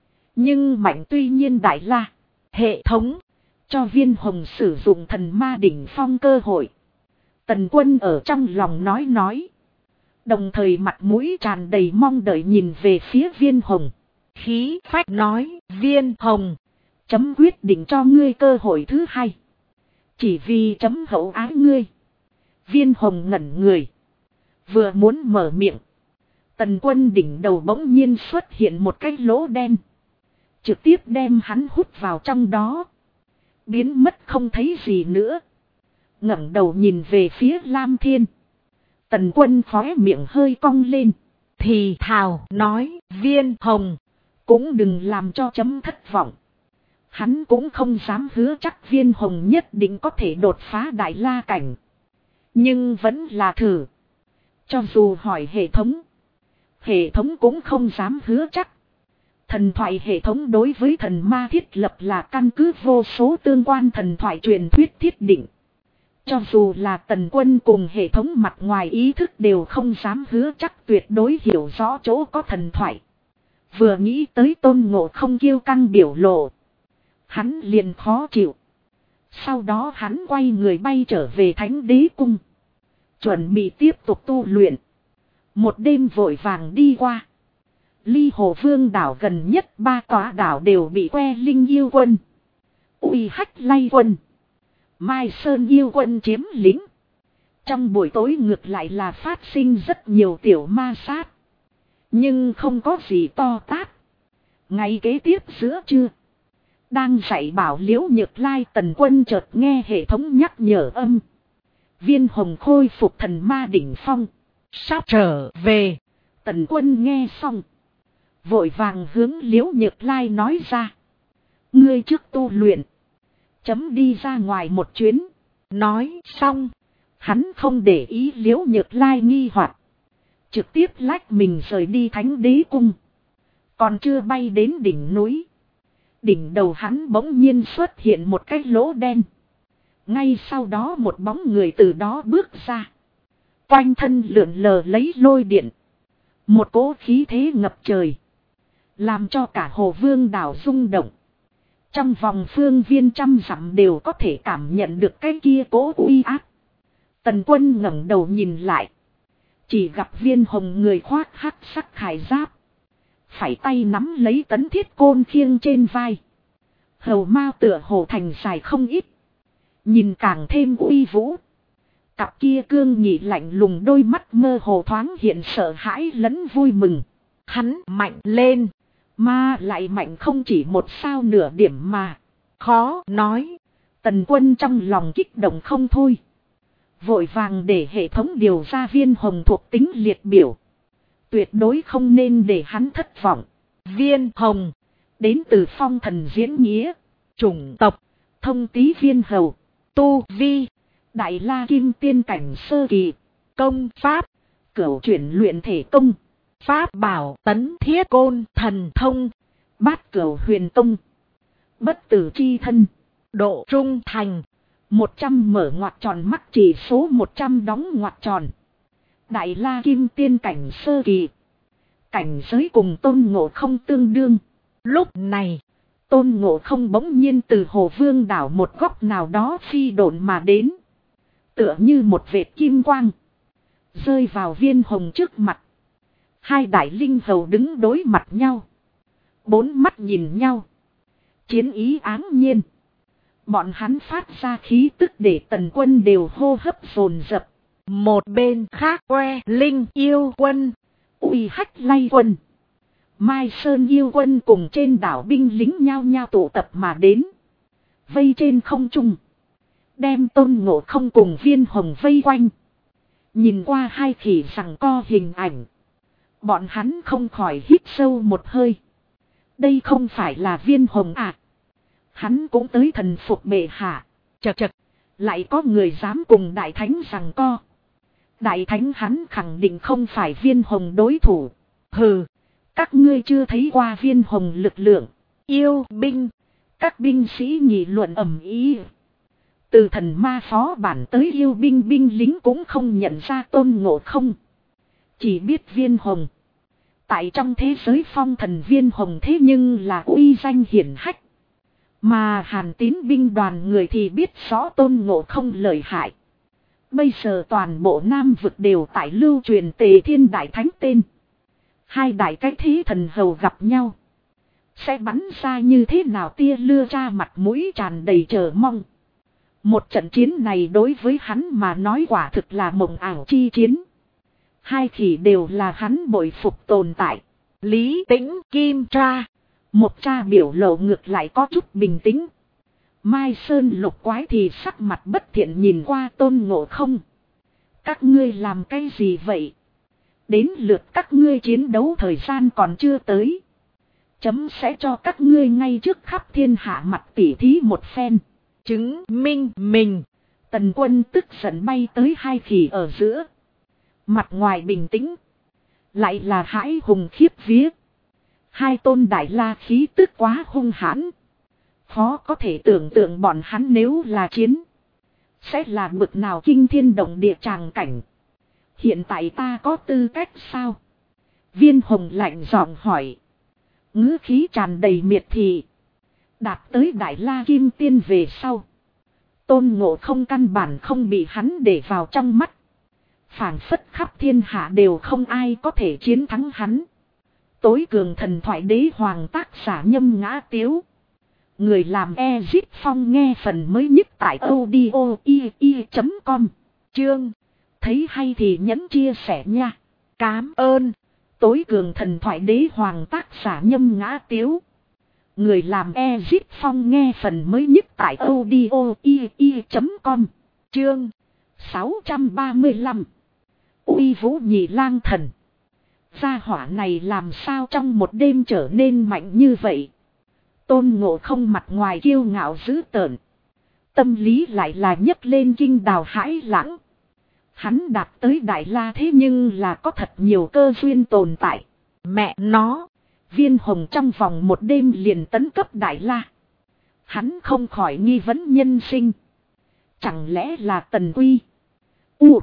Nhưng mạnh tuy nhiên đại la. Hệ thống. Cho Viên Hồng sử dụng thần ma đỉnh phong cơ hội. Tần Quân ở trong lòng nói. Đồng thời mặt mũi tràn đầy mong đợi nhìn về phía Viên Hồng. Khí phách nói. Viên Hồng. Chấm quyết định cho ngươi cơ hội thứ hai. Chỉ vì chấm hậu ái ngươi. Viên Hồng ngẩn người. Vừa muốn mở miệng. Tần Quân đỉnh đầu bỗng nhiên xuất hiện một cái lỗ đen. Trực tiếp đem hắn hút vào trong đó. Biến mất không thấy gì nữa. Ngẩng đầu nhìn về phía Lam Thiên. Tần Quân khóe miệng hơi cong lên. Thì thào nói, Viên Hồng, cũng đừng làm cho chấm thất vọng. Hắn cũng không dám hứa chắc Viên Hồng nhất định có thể đột phá đại la cảnh. Nhưng vẫn là thử. Cho dù hỏi hệ thống cũng không dám hứa chắc. Thần thoại hệ thống đối với thần ma thiết lập là căn cứ vô số tương quan thần thoại truyền thuyết thiết định. Cho dù là Tần Quân cùng hệ thống mặt ngoài ý thức đều không dám hứa chắc tuyệt đối hiểu rõ chỗ có thần thoại. Vừa nghĩ tới Tôn Ngộ Không kiêu căng biểu lộ. Hắn liền khó chịu. Sau đó hắn quay người bay trở về Thánh Đế Cung. Chuẩn bị tiếp tục tu luyện. Một đêm vội vàng đi qua. Ly Hồ Vương đảo gần nhất 3 tòa đảo đều bị Que Linh yêu quân, Uy Hách Lay quân, Mai Sơn yêu quân chiếm lĩnh. Trong buổi tối ngược lại là phát sinh rất nhiều tiểu ma sát. Nhưng không có gì to tát. Ngày kế tiếp giữa trưa. Đang dạy bảo Liễu Nhược Lai, Tần Quân chợt nghe hệ thống nhắc nhở âm. Viên Hồng khôi phục thần ma đỉnh phong. Sắp trở về. Tần Quân nghe xong. Vội vàng hướng Liễu Nhược Lai nói ra. Ngươi trước tu luyện. Chấm đi ra ngoài một chuyến. Nói xong. Hắn không để ý Liễu Nhược Lai nghi hoặc. Trực tiếp lách mình rời đi Thánh Đế Cung. Còn chưa bay đến đỉnh núi. Đỉnh đầu hắn bỗng nhiên xuất hiện một cái lỗ đen. Ngay sau đó một bóng người từ đó bước ra. Quanh thân lượn lờ lấy lôi điện. Một cỗ khí thế ngập trời. Làm cho cả Hồ Vương đảo rung động. Trong vòng phương viên 100 dặm đều có thể cảm nhận được cái kia cỗ uy áp. Tần Quân ngẩng đầu nhìn lại. Chỉ gặp Viên Hồng người khoác hắc sắc khải giáp. Phải tay nắm lấy tấn thiết côn khiêng trên vai. Hầu mao tựa hồ thành dài không ít. Nhìn càng thêm uy vũ. Cặp kia cương nghị lạnh lùng đôi mắt mơ hồ thoáng hiện sợ hãi lẫn vui mừng. Hắn mạnh lên. Mà lại mạnh không chỉ một sao nửa điểm mà. Khó nói. Tần Quân trong lòng kích động không thôi. Vội vàng để hệ thống điều ra Viên Hồng thuộc tính liệt biểu. Tuyệt đối không nên để hắn thất vọng. Viên Hồng. Đến từ Phong Thần Diễn Nghĩa. Chủng tộc. Thông Tý Viên Hầu. Tu Vi. Đại La Kim Tiên cảnh sơ kỳ. Công pháp. Cửu chuyển luyện thể công. Pháp bảo tấn thiết côn thần thông. Bát cửu huyền tông. Bất tử chi thân. Độ trung thành. 100 mở ngoặc tròn mắc chỉ số 100 đóng ngoặc tròn. Đại La Kim Tiên cảnh sơ kỳ. Cảnh giới cùng Tôn Ngộ Không tương đương. Lúc này, Tôn Ngộ Không bỗng nhiên từ Hồ Vương đảo một góc nào đó phi độn mà đến. Tựa như một vệt kim quang. Rơi vào Viên Hồng trước mặt. Hai đại linh hầu đứng đối mặt nhau. 4 mắt nhìn nhau. Chiến ý áng nhiên. Bọn hắn phát ra khí tức để Tần Quân đều hô hấp dồn dập. Một bên khác Que Linh yêu quân, Uy Hách Lay quân, Mai Sơn yêu quân cùng trên đảo binh lính nhao nhao tụ tập mà đến. Vây trên không trung. Đem Tôn Ngộ Không cùng Viên Hồng vây quanh. Nhìn qua hai khỉ giằng co hình ảnh. Bọn hắn không khỏi hít sâu một hơi. Đây không phải là Viên Hồng à. Hắn cũng tới thần phục bệ hạ. Chật chật. Lại có người dám cùng Đại Thánh giằng co. Đại Thánh hắn khẳng định không phải Viên Hồng đối thủ. Hừ. Các ngươi chưa thấy qua Viên Hồng lực lượng. Yêu binh. Các binh sĩ nghị luận ầm ĩ. Từ thần ma phó bản tới yêu binh binh lính cũng không nhận ra Tôn Ngộ Không. Chỉ biết Viên Hồng. Tại trong thế giới phong thần Viên Hồng thế nhưng là uy danh hiển hách. Mà Hàn Tín binh đoàn người thì biết rõ Tôn Ngộ Không lợi hại. Bây giờ toàn bộ Nam vực đều tại lưu truyền Tề Thiên Đại Thánh tên. Hai đại cái thế thần hầu gặp nhau. Sẽ bắn ra như thế nào tia lưa ra mặt mũi tràn đầy chờ mong. Một trận chiến này đối với hắn mà nói quả thực là mộng ảo chi chiến. Hai khỉ đều là hắn bội phục tồn tại. Lý Tĩnh Kim Tra. Một cha biểu lộ ngược lại có chút bình tĩnh. Mai Sơn Lục quái thì sắc mặt bất thiện nhìn qua Tôn Ngộ Không. Các ngươi làm cái gì vậy? Đến lượt các ngươi chiến đấu thời gian còn chưa tới. Chấm sẽ cho các ngươi ngay trước khắp thiên hạ mặt tỉ thí một phen. Chứng minh mình. Tần Quân tức giận bay tới hai khỉ ở giữa. Mặt ngoài bình tĩnh. Lại là hãi hùng khiếp vía. Hai tôn đại la khí tức quá hung hãn. Khó có thể tưởng tượng bọn hắn nếu là chiến. Sẽ là bực nào kinh thiên động địa tràng cảnh. Hiện tại ta có tư cách sao? Viên Hồng lạnh giọng hỏi. Ngữ khí tràn đầy miệt thị. Đạt tới đại la kim tiên về sau. Tôn Ngộ Không căn bản không bị hắn để vào trong mắt. Phảng phất khắp thiên hạ đều không ai có thể chiến thắng hắn. Tối cường thần thoại đế hoàng tác giả Nhâm Ngã Tiếu. Người làm Ezip Phong nghe phần mới nhất tại audio.com. Chương. Thấy hay thì nhấn chia sẻ nha. Cám ơn. Tối cường thần thoại đế hoàng tác giả Nhâm Ngã Tiếu. Người làm Ezip Phong nghe phần mới nhất tại audio.com. Chương 635. Uy vũ nhị lang thần. Gia hỏa này làm sao trong một đêm trở nên mạnh như vậy. Tôn Ngộ Không mặt ngoài kiêu ngạo dữ tợn. Tâm lý lại là nhấc lên kinh đào hãi lãng. Hắn đạt tới đại la thế nhưng là có thật nhiều cơ duyên tồn tại. Mẹ nó. Viên Hồng trong vòng một đêm liền tấn cấp đại la. Hắn không khỏi nghi vấn nhân sinh. Chẳng lẽ là Tần Quy. U.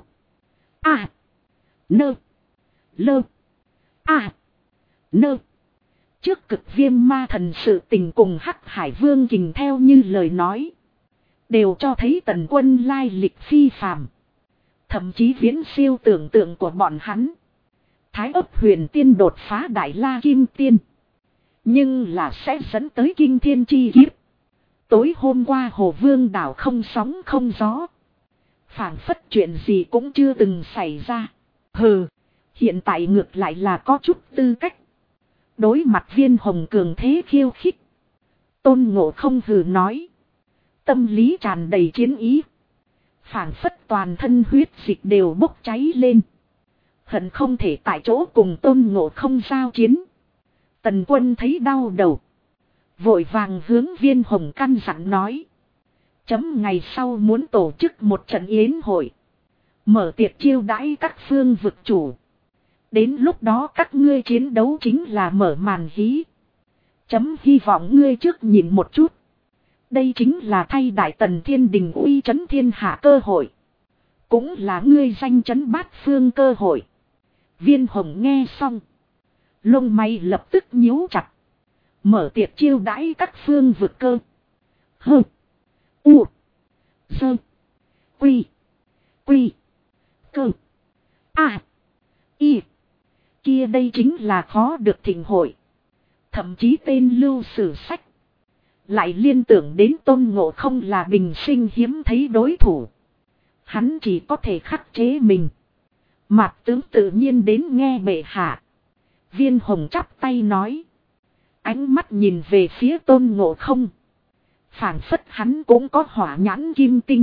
A. Nơ. Lơ. A. Nơ. Trước cực Viêm Ma Thần sự tình cùng Hắc Hải Vương Kình theo như lời nói. Đều cho thấy Tần Quân lai lịch phi phàm. Thậm chí viễn siêu tưởng tượng của bọn hắn. Thái ấp huyền tiên đột phá đại la kim tiên. Nhưng là sẽ dẫn tới kinh thiên chi kiếp. Tối hôm qua Hồ Vương đảo không sóng không gió. Phảng phất chuyện gì cũng chưa từng xảy ra. Hừ. Hiện tại ngược lại là có chút tư cách. Đối mặt Viên Hồng cường thế khiêu khích. Tôn Ngộ Không hừ nói. Tâm lý tràn đầy chiến ý. Phảng phất toàn thân huyết dịch đều bốc cháy lên. Hận không thể tại chỗ cùng Tôn Ngộ Không giao chiến. Tần Quân thấy đau đầu. Vội vàng hướng Viên Hồng căn dặn nói. Chấm ngày sau muốn tổ chức một trận yến hội. Mở tiệc chiêu đãi các phương vực chủ. Đến lúc đó các ngươi chiến đấu chính là mở màn hí. Chấm hy vọng ngươi trước nhìn một chút. Đây chính là thay Đại Tần Thiên Đình uy chấn thiên hạ cơ hội. Cũng là ngươi danh chấn bát phương cơ hội. Viên Hồng nghe xong. Lông mày lập tức nhíu chặt. Mở tiệc chiêu đãi các phương vực cơ. Hơ. U. Sơ. Quy. Quy. Cơ. A. Y. Kia đây chính là khó được thịnh hội. Thậm chí tên lưu sử sách. Lại liên tưởng đến Tôn Ngộ Không là bình sinh hiếm thấy đối thủ. Hắn chỉ có thể khắc chế mình. Mạt tướng tự nhiên đến nghe bệ hạ. Viên Hồng chắp tay nói. Ánh mắt nhìn về phía Tôn Ngộ Không. Phảng phất hắn cũng có hỏa nhãn kim tinh.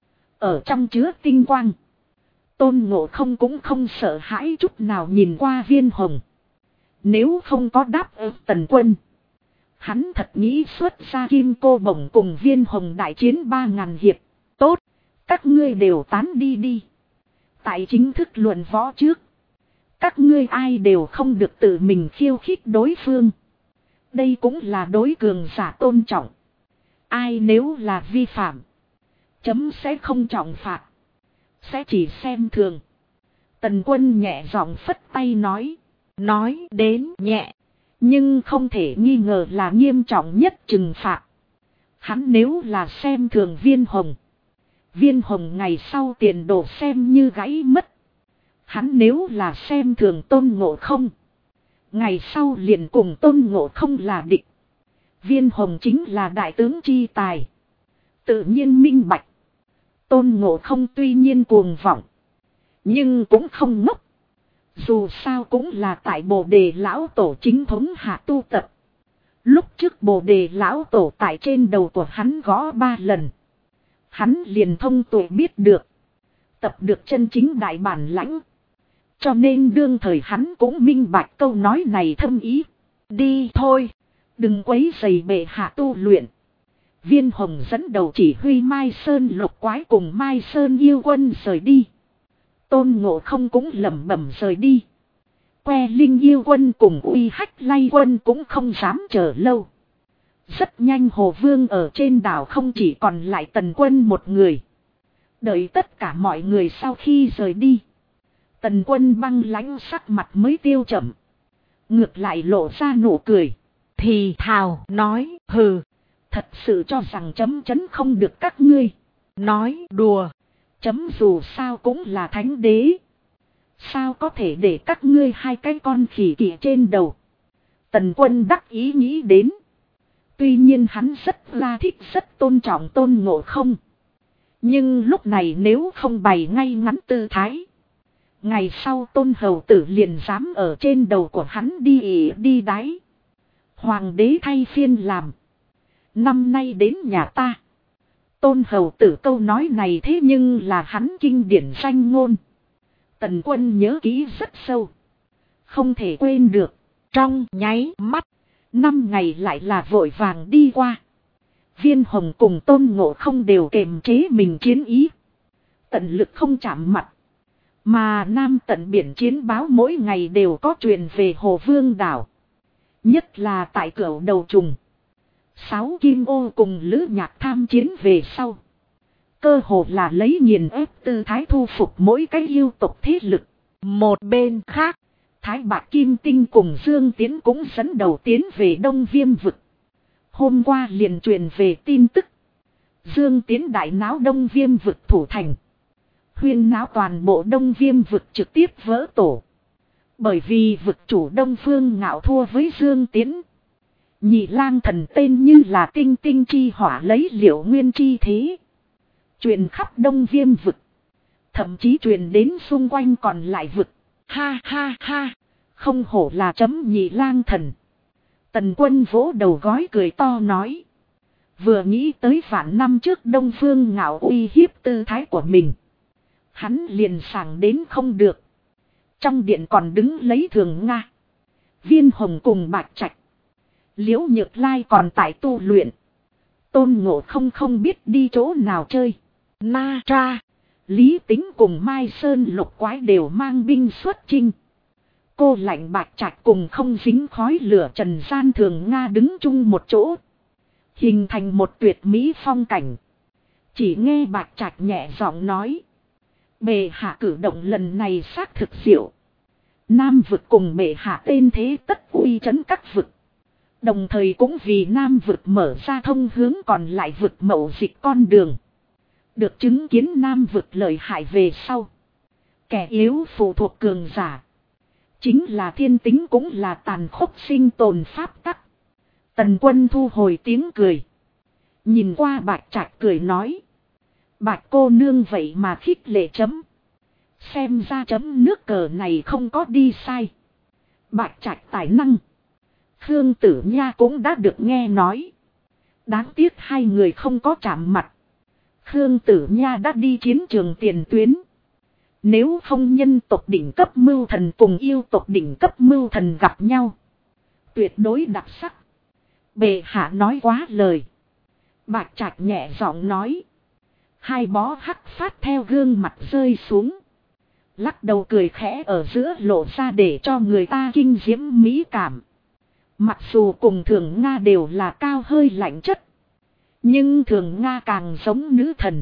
Ở trong chứa tinh quang. Tôn Ngộ Không cũng không sợ hãi chút nào nhìn qua Viên Hồng. Nếu không có đáp ứng Tần Quân. Hắn thật nghĩ xuất ra kim cô bổng cùng Viên Hồng đại chiến 3000 hiệp. Tốt, các ngươi đều tán đi đi. Tại chính thức luận võ trước. Các ngươi ai đều không được tự mình khiêu khích đối phương. Đây cũng là đối cường giả tôn trọng. Ai nếu là vi phạm. Chấm sẽ không trọng phạt. Sẽ chỉ xem thường. Tần Quân nhẹ giọng phất tay nói. Nói đến nhẹ. Nhưng không thể nghi ngờ là nghiêm trọng nhất trừng phạt. Hắn nếu là xem thường Viên Hồng. Viên Hồng ngày sau tiền đồ xem như gãy mất. Hắn nếu là xem thường Tôn Ngộ Không. Ngày sau liền cùng Tôn Ngộ Không là địch. Viên Hồng chính là đại tướng chi tài. Tự nhiên minh bạch. Tôn Ngộ Không tuy nhiên cuồng vọng. Nhưng cũng không ngốc. Dù sao cũng là tại Bồ Đề Lão Tổ chính thống hạ tu tập. Lúc trước Bồ Đề Lão Tổ tại trên đầu của hắn gõ 3 lần. Hắn liền thông tuệ biết được. Tập được chân chính đại bản lãnh. Cho nên đương thời hắn cũng minh bạch câu nói này thâm ý. Đi thôi. Đừng quấy rầy bệ hạ tu luyện. Viên Hồng dẫn đầu chỉ huy Mai Sơn Lục Quái cùng Mai Sơn Yêu Quân rời đi. Tôn Ngộ Không cũng lẩm bẩm rời đi. Que Linh Yêu Quân cùng Uy Hách Lay Quân cũng không dám chờ lâu. Rất nhanh Hồ Vương ở trên đảo không chỉ còn lại Tần Quân một người. Đợi tất cả mọi người sau khi rời đi. Tần Quân băng lãnh sắc mặt mới tiêu chậm. Ngược lại lộ ra nụ cười. Thì thào nói hừ. Thật sự cho rằng chấm chấn không được các ngươi. Nói đùa. Chấm dù sao cũng là thánh đế. Sao có thể để các ngươi hai cái con khỉ kỵ trên đầu. Tần Quân đắc ý nghĩ đến. Tuy nhiên hắn rất là thích rất tôn trọng Tôn Ngộ Không. Nhưng lúc này nếu không bày ngay ngắn tư thái. Ngày sau Tôn Hầu Tử liền dám ở trên đầu của hắn đi ỉ đi đáy. Hoàng đế thay phiên làm. Năm nay đến nhà ta. Tôn Hầu Tử câu nói này thế nhưng là hắn kinh điển danh ngôn. Tần Quân nhớ kỹ rất sâu. Không thể quên được. Trong nháy mắt. 5 ngày lại là vội vàng đi qua. Viên Hồng cùng Tôn Ngộ Không đều kềm chế mình chiến ý. Tận lực không chạm mặt. Mà Nam tận biển chiến báo mỗi ngày đều có truyền về Hồ Vương đảo. Nhất là tại Cửu Đầu Trùng. 6 Kim Ô cùng Lữ Nhạc tham chiến về sau. Cơ hồ là lấy nghiền ép tư thái thu phục mỗi cái yêu tộc thế lực. Một bên khác, Thái Bạc Kim Tinh cùng Dương Tiến cũng dẫn đầu tiến về Đông Viêm vực. Hôm qua liền truyền về tin tức. Dương Tiến đại náo Đông Viêm vực thủ thành. Huyên náo toàn bộ Đông Viêm vực trực tiếp vỡ tổ. Bởi vì vực chủ Đông Phương Ngạo thua với Dương Tiến. Nhị lang thần tên như là tinh tinh chi hỏa lấy liệu nguyên chi thế. Truyền khắp Đông Viêm vực. Thậm chí truyền đến xung quanh còn lại vực. Ha ha ha. Không hổ là chấm nhị lang thần. Tần Quân vỗ đầu gói cười to nói. Vừa nghĩ tới vạn năm trước Đông Phương Ngạo uy hiếp tư thái của mình. Hắn liền sảng đến không được. Trong điện còn đứng lấy Thường Nga. Viên Hồng cùng Bạch Trạch. Liễu Nhược Lai còn tại tu luyện. Tôn Ngộ Không không biết đi chỗ nào chơi. Na Tra, Lý Tính cùng Mai Sơn Lục Quái đều mang binh xuất chinh. Cô Lạnh Bạch Trạch cùng không dính khói lửa Trần Gian Thường Nga đứng chung một chỗ. Hình thành một tuyệt mỹ phong cảnh. Chỉ nghe Bạch Trạch nhẹ giọng nói. Bệ hạ cử động lần này xác thực diệu. Nam vực cùng bệ hạ tên thế tất uy chấn các vực. Đồng thời cũng vì Nam vực mở ra thông hướng còn lại vực mậu dịch con đường. Được chứng kiến Nam vực lợi hại về sau. Kẻ yếu phụ thuộc cường giả. Chính là thiên tính cũng là tàn khốc sinh tồn pháp tắc. Tần Quân thu hồi tiếng cười. Nhìn qua Bạch Trạch cười nói. Bạch cô nương vậy mà khích lệ chấm. Xem ra chấm nước cờ này không có đi sai. Bạch Trạch tài năng. Khương Tử Nha cũng đã được nghe nói. Đáng tiếc hai người không có chạm mặt. Khương Tử Nha đã đi chiến trường tiền tuyến. Nếu không nhân tộc đỉnh cấp mưu thần cùng yêu tộc đỉnh cấp mưu thần gặp nhau. Tuyệt đối đặc sắc. Bệ hạ nói quá lời. Bạch Trạch nhẹ giọng nói. Hai bó hắc phát theo gương mặt rơi xuống. Lắc đầu cười khẽ ở giữa lộ ra để cho người ta kinh diễm mỹ cảm. Mặc dù cùng Thường Nga đều là cao hơi lạnh chất. Nhưng Thường Nga càng giống nữ thần.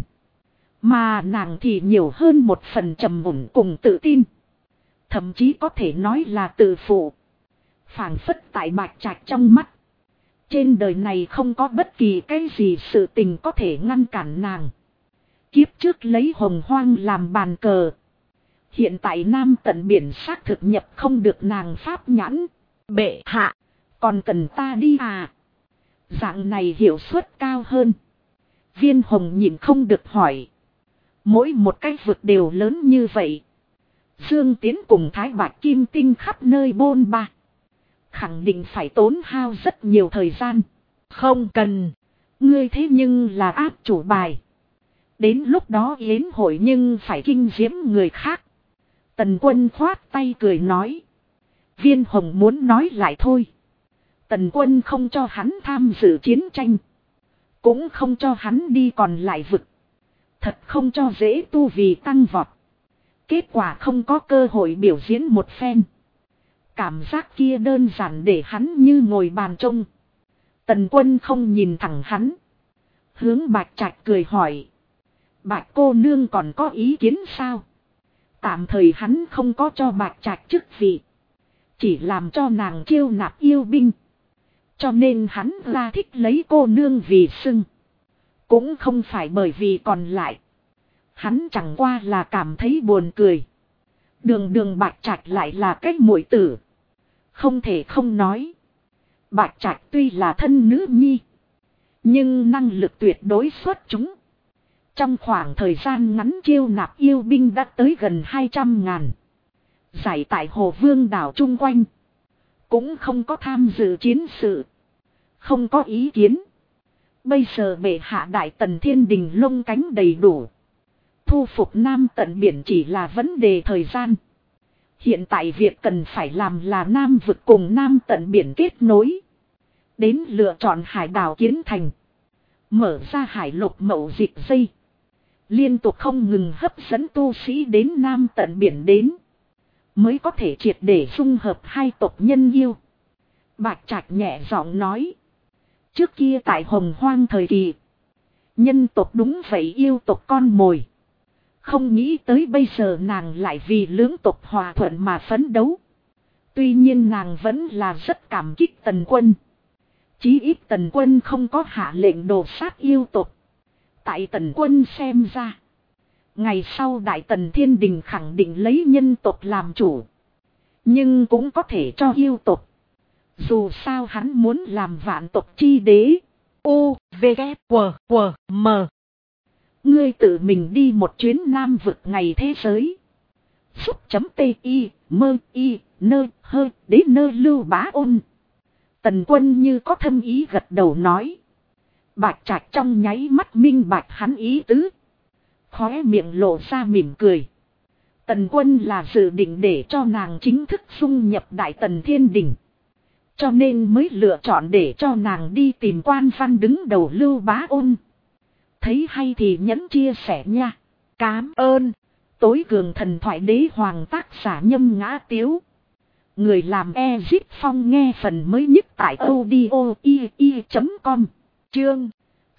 Mà nàng thì nhiều hơn một phần trầm ổn cùng tự tin. Thậm chí có thể nói là tự phụ. Phảng phất tại Bạch Trạch trong mắt. Trên đời này không có bất kỳ cái gì sự tình có thể ngăn cản nàng. Kiếp trước lấy hồng hoang làm bàn cờ. Hiện tại Nam tận biển xác thực nhập không được nàng pháp nhãn. bệ hạ, còn cần ta đi à? Dạng này hiệu suất cao hơn. Viên Hồng nhìn không được hỏi. Mỗi một cái vực đều lớn như vậy. Dương Tiến cùng Thái Bạch Kim Tinh khắp nơi bôn ba. Khẳng định phải tốn hao rất nhiều thời gian. Không cần. Ngươi thế nhưng là áp chủ bài. Đến lúc đó yến hội nhưng phải kinh diễm người khác. Tần Quân khoát tay cười nói. Viên Hồng muốn nói lại thôi. Tần Quân không cho hắn tham dự chiến tranh. Cũng không cho hắn đi còn lại vực. Thật không cho dễ tu vì tăng vọt. Kết quả không có cơ hội biểu diễn một phen. Cảm giác kia đơn giản để hắn như ngồi bàn trông. Tần Quân không nhìn thẳng hắn. Hướng Bạch Trạch cười hỏi. Bạch cô nương còn có ý kiến sao? Tạm thời hắn không có cho Bạch Trạch chức vị. Chỉ làm cho nàng chiêu nạp yêu binh. Cho nên hắn ra thích lấy cô nương vì xưng. Cũng không phải bởi vì còn lại. Hắn chẳng qua là cảm thấy buồn cười. Đường Bạch Trạch lại là cách muội tử. Không thể không nói. Bạch Trạch tuy là thân nữ nhi. Nhưng năng lực tuyệt đối xuất chúng. Trong khoảng thời gian ngắn chiêu nạp yêu binh đã tới gần 200.000. Giải tại Hồ Vương đảo chung quanh. Cũng không có tham dự chiến sự. Không có ý kiến. Bây giờ bệ hạ Đại Tần Thiên Đình lông cánh đầy đủ. Thu phục Nam Tận Biển chỉ là vấn đề thời gian. Hiện tại việc cần phải làm là Nam vực cùng Nam Tận Biển kết nối. Đến lựa chọn hải đảo Kiến Thành. Mở ra hải lục mậu dịch dây. Liên tục không ngừng hấp dẫn tu sĩ đến Nam Tận Biển đến. Mới có thể triệt để dung hợp hai tộc nhân yêu. Bạch Trạch nhẹ giọng nói. Trước kia tại Hồng Hoang thời kỳ. Nhân tộc đúng vậy yêu tộc con mồi. Không nghĩ tới bây giờ nàng lại vì lưỡng tộc hòa thuận mà phấn đấu. Tuy nhiên nàng vẫn là rất cảm kích Tần Quân. Chí ít Tần Quân không có hạ lệnh đồ sát yêu tộc. Tại Tần Quân xem ra. Ngày sau Đại Tần Thiên Đình khẳng định lấy nhân tộc làm chủ. Nhưng cũng có thể cho yêu tộc. Dù sao hắn muốn làm vạn tộc chi đế. U, V, K, W, W, M. Ngươi tự mình đi một chuyến Nam vực ngày thế giới. Phúc.ti, mơ, y, nơ, hơ, đế nơ lưu bá ôn. Tần Quân như có thâm ý gật đầu nói. Bạch Trạch trong nháy mắt minh bạch hắn ý tứ. Khóe miệng lộ ra mỉm cười. Tần Quân là dự định để cho nàng chính thức dung nhập Đại Tần Thiên Đình. Cho nên mới lựa chọn để cho nàng đi tìm quan văn đứng đầu Lưu Bá Ôn. Thấy hay thì nhấn chia sẻ nha. Cám ơn. Tối cường thần thoại đế hoàng tác giả Nhâm Ngã Tiếu. Người làm Ezip Phong nghe phần mới nhất tại audio.com. Chương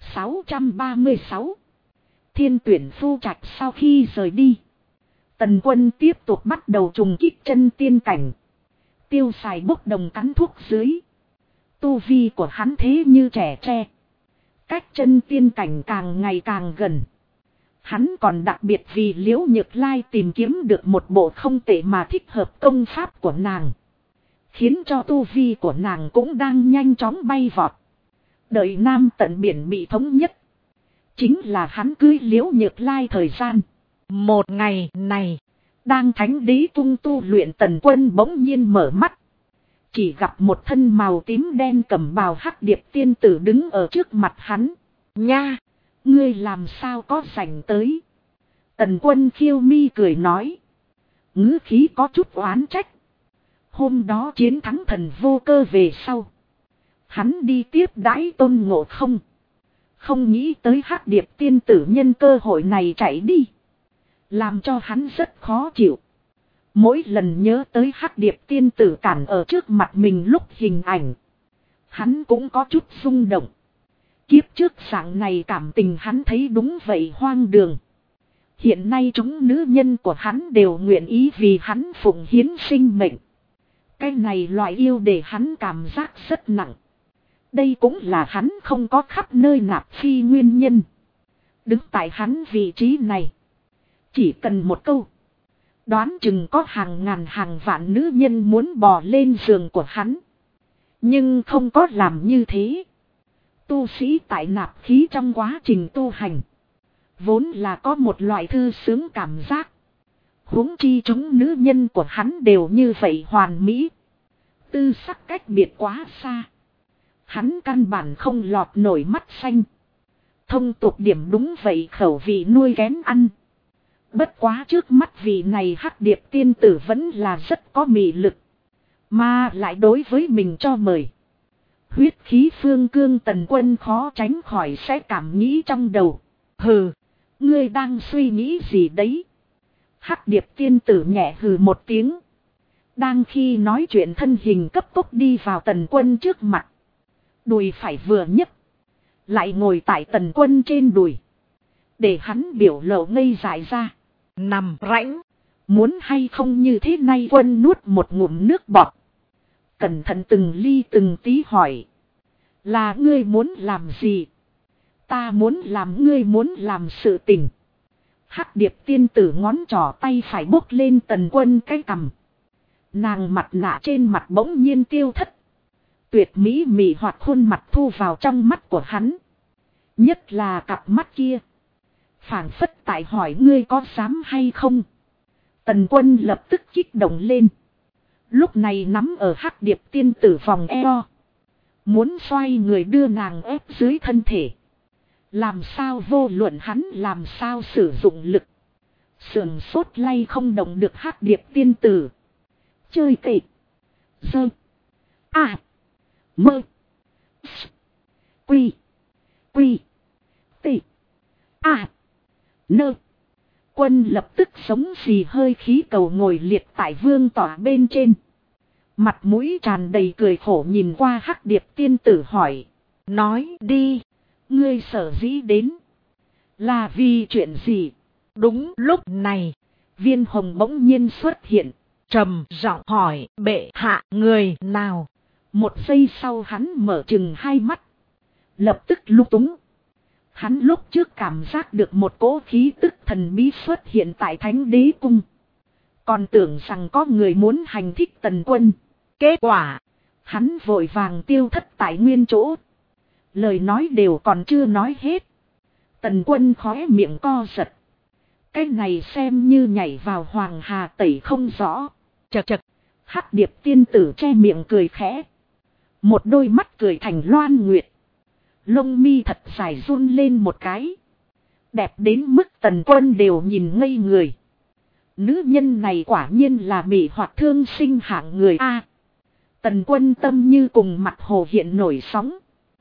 636. Thiên Tuyển Phu Trạch sau khi rời đi. Tần Quân tiếp tục bắt đầu trùng kích chân tiên cảnh. Tiêu xài bốc đồng cắn thuốc dưới. Tu vi của hắn thế như trẻ tre. Cách chân tiên cảnh càng ngày càng gần. Hắn còn đặc biệt vì Liễu Nhược Lai tìm kiếm được một bộ không tệ mà thích hợp công pháp của nàng. Khiến cho tu vi của nàng cũng đang nhanh chóng bay vọt. Đợi Nam Tận Biển bị thống nhất. Chính là hắn cưới Liễu Nhược Lai thời gian. Một ngày này. Đang thánh đế cung tu luyện Tần Quân bỗng nhiên mở mắt. Chỉ gặp một thân màu tím đen cẩm bào hắc điệp tiên tử đứng ở trước mặt hắn. Nha! Ngươi làm sao có rảnh tới? Tần Quân khiêu mi cười nói. Ngữ khí có chút oán trách. Hôm đó chiến thắng thần vô cơ về sau. Hắn đi tiếp đãi Tôn Ngộ Không. Không nghĩ tới hắc điệp tiên tử nhân cơ hội này chạy đi. Làm cho hắn rất khó chịu. Mỗi lần nhớ tới hắc điệp tiên tử cản ở trước mặt mình lúc hình ảnh. Hắn cũng có chút rung động. Kiếp trước sáng này cảm tình hắn thấy đúng vậy hoang đường. Hiện nay chúng nữ nhân của hắn đều nguyện ý vì hắn phụng hiến sinh mệnh. Cái này loại yêu để hắn cảm giác rất nặng. Đây cũng là hắn không có khắp nơi nạp phi nguyên nhân. Đứng tại hắn vị trí này. Chỉ cần một câu. Đoán chừng có hàng ngàn hàng vạn nữ nhân muốn bò lên giường của hắn. Nhưng không có làm như thế. Tu sĩ tại nạp khí trong quá trình tu hành. Vốn là có một loại thư sướng cảm giác. Huống chi chúng nữ nhân của hắn đều như vậy hoàn mỹ. Tư sắc cách biệt quá xa. Hắn căn bản không lọt nổi mắt xanh. Thông tục điểm đúng vậy, khẩu vị nuôi kén ăn. Bất quá trước mắt vị này Hắc Điệp tiên tử vẫn là rất có mị lực. Mà lại đối với mình cho mời. Huyết khí phương cương Tần Quân khó tránh khỏi sẽ cảm nghĩ trong đầu. Hừ, ngươi đang suy nghĩ gì đấy? Hắc Điệp tiên tử nhẹ hừ một tiếng. Đang khi nói chuyện thân hình cấp tốc đi vào Tần Quân trước mặt. Đùi phải vừa nhấc. Lại ngồi tại Tần Quân trên đùi. Để hắn biểu lộ ngây dại ra. Nằm rãnh. Muốn hay không như thế này? Quân nuốt một ngụm nước bọt. Cẩn thận từng ly từng tí hỏi. Là ngươi muốn làm gì? Ta muốn làm ngươi muốn làm sự tình. Hắc Điệp tiên tử ngón trỏ tay phải bốc lên Tần Quân cái cằm. Nàng mặt nạ trên mặt bỗng nhiên tiêu thất. Tuyệt mỹ mị hoạt khuôn mặt thu vào trong mắt của hắn. Nhất là cặp mắt kia. Phảng phất tại hỏi ngươi có dám hay không. Tần Quân lập tức kích động lên. Lúc này nắm ở Hắc Điệp tiên tử vòng eo. Muốn xoay người đưa nàng ép dưới thân thể. Làm sao vô luận hắn làm sao sử dụng lực. Sườn sốt lay không động được Hắc Điệp tiên tử. Chơi kệ. Dơ. À. Mơ. Quy. Quy. Tị. À. Nơ. Quân lập tức sống xì hơi khí cầu ngồi liệt tại vương tỏa bên trên. Mặt mũi tràn đầy cười khổ nhìn qua Hắc Điệp tiên tử hỏi. Nói đi. Ngươi sở dĩ đến. Là vì chuyện gì? Đúng lúc này. Viên hồng bỗng nhiên xuất hiện. Trầm giọng hỏi bệ hạ người nào? Một giây sau hắn mở chừng hai mắt. Lập tức lung túng. Hắn lúc trước cảm giác được một cỗ khí tức thần bí xuất hiện tại Thánh Đế Cung. Còn tưởng rằng có người muốn hành thích Tần Quân. Kết quả, hắn vội vàng tiêu thất tại nguyên chỗ. Lời nói đều còn chưa nói hết. Tần Quân khóe miệng co giật. Cái này xem như nhảy vào hoàng hà tẩy không rõ. Chật chật, Hắc Điệp tiên tử che miệng cười khẽ. Một đôi mắt cười thành loan nguyệt. Lông mi thật dài run lên một cái. Đẹp đến mức Tần Quân đều nhìn ngây người. Nữ nhân này quả nhiên là mị hoặc thương sinh hạng người A. Tần Quân tâm như cùng mặt hồ hiện nổi sóng.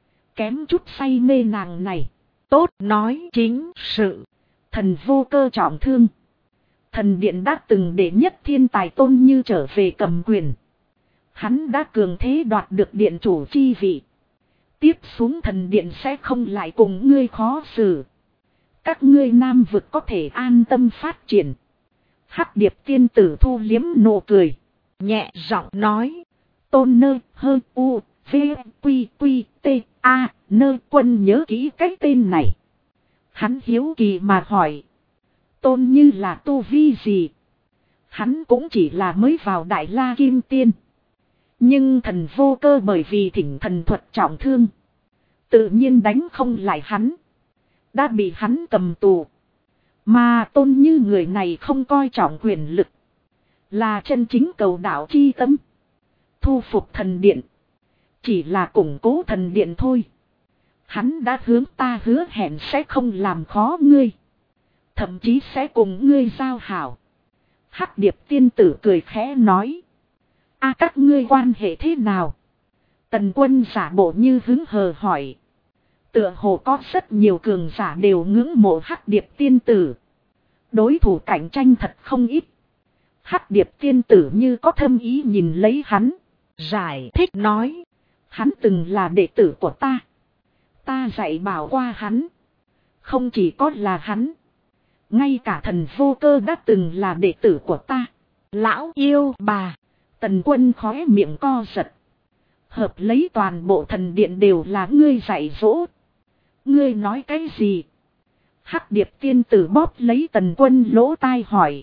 Kém chút say mê nàng này. Tốt nói chính sự. Thần vô cơ trọng thương. Thần điện đã từng để nhất thiên tài Tôn Như trở về cầm quyền. Hắn đã cường thế đoạt được điện chủ chi vị. Tiếp xuống thần điện sẽ không lại cùng ngươi khó xử. Các ngươi nam vực có thể an tâm phát triển. Hắc Điệp tiên tử thu liếm nụ cười. Nhẹ giọng nói. Tôn Nơ Hơ U V Quy Quy T A Nơ Quân nhớ kỹ cái tên này. Hắn hiếu kỳ mà hỏi. Tôn Như là tu vi gì? Hắn cũng chỉ là mới vào Đại La Kim Tiên. Nhưng thần vô cơ bởi vì thỉnh thần thuật trọng thương. Tự nhiên đánh không lại hắn. Đã bị hắn cầm tù. Mà Tôn Như người này không coi trọng quyền lực. Là chân chính cầu đạo chi tâm. Thu phục thần điện. Chỉ là củng cố thần điện thôi. Hắn đã hướng ta hứa hẹn sẽ không làm khó ngươi. Thậm chí sẽ cùng ngươi giao hảo. Hắc Điệp tiên tử cười khẽ nói. A các ngươi quan hệ thế nào? Tần Quân giả bộ như hứng hờ hỏi. Tựa hồ có rất nhiều cường giả đều ngưỡng mộ Hắc Điệp tiên tử. Đối thủ cạnh tranh thật không ít. Hắc Điệp tiên tử như có thâm ý nhìn lấy hắn. Giải thích nói. Hắn từng là đệ tử của ta. Ta dạy bảo qua hắn. Không chỉ có là hắn. Ngay cả thần vô cơ đã từng là đệ tử của ta. Lão yêu bà. Tần Quân khóe miệng co giật. Hợp lấy toàn bộ thần điện đều là ngươi dạy dỗ. Ngươi nói cái gì? Hắc Điệp tiên tử bóp lấy Tần Quân lỗ tai hỏi.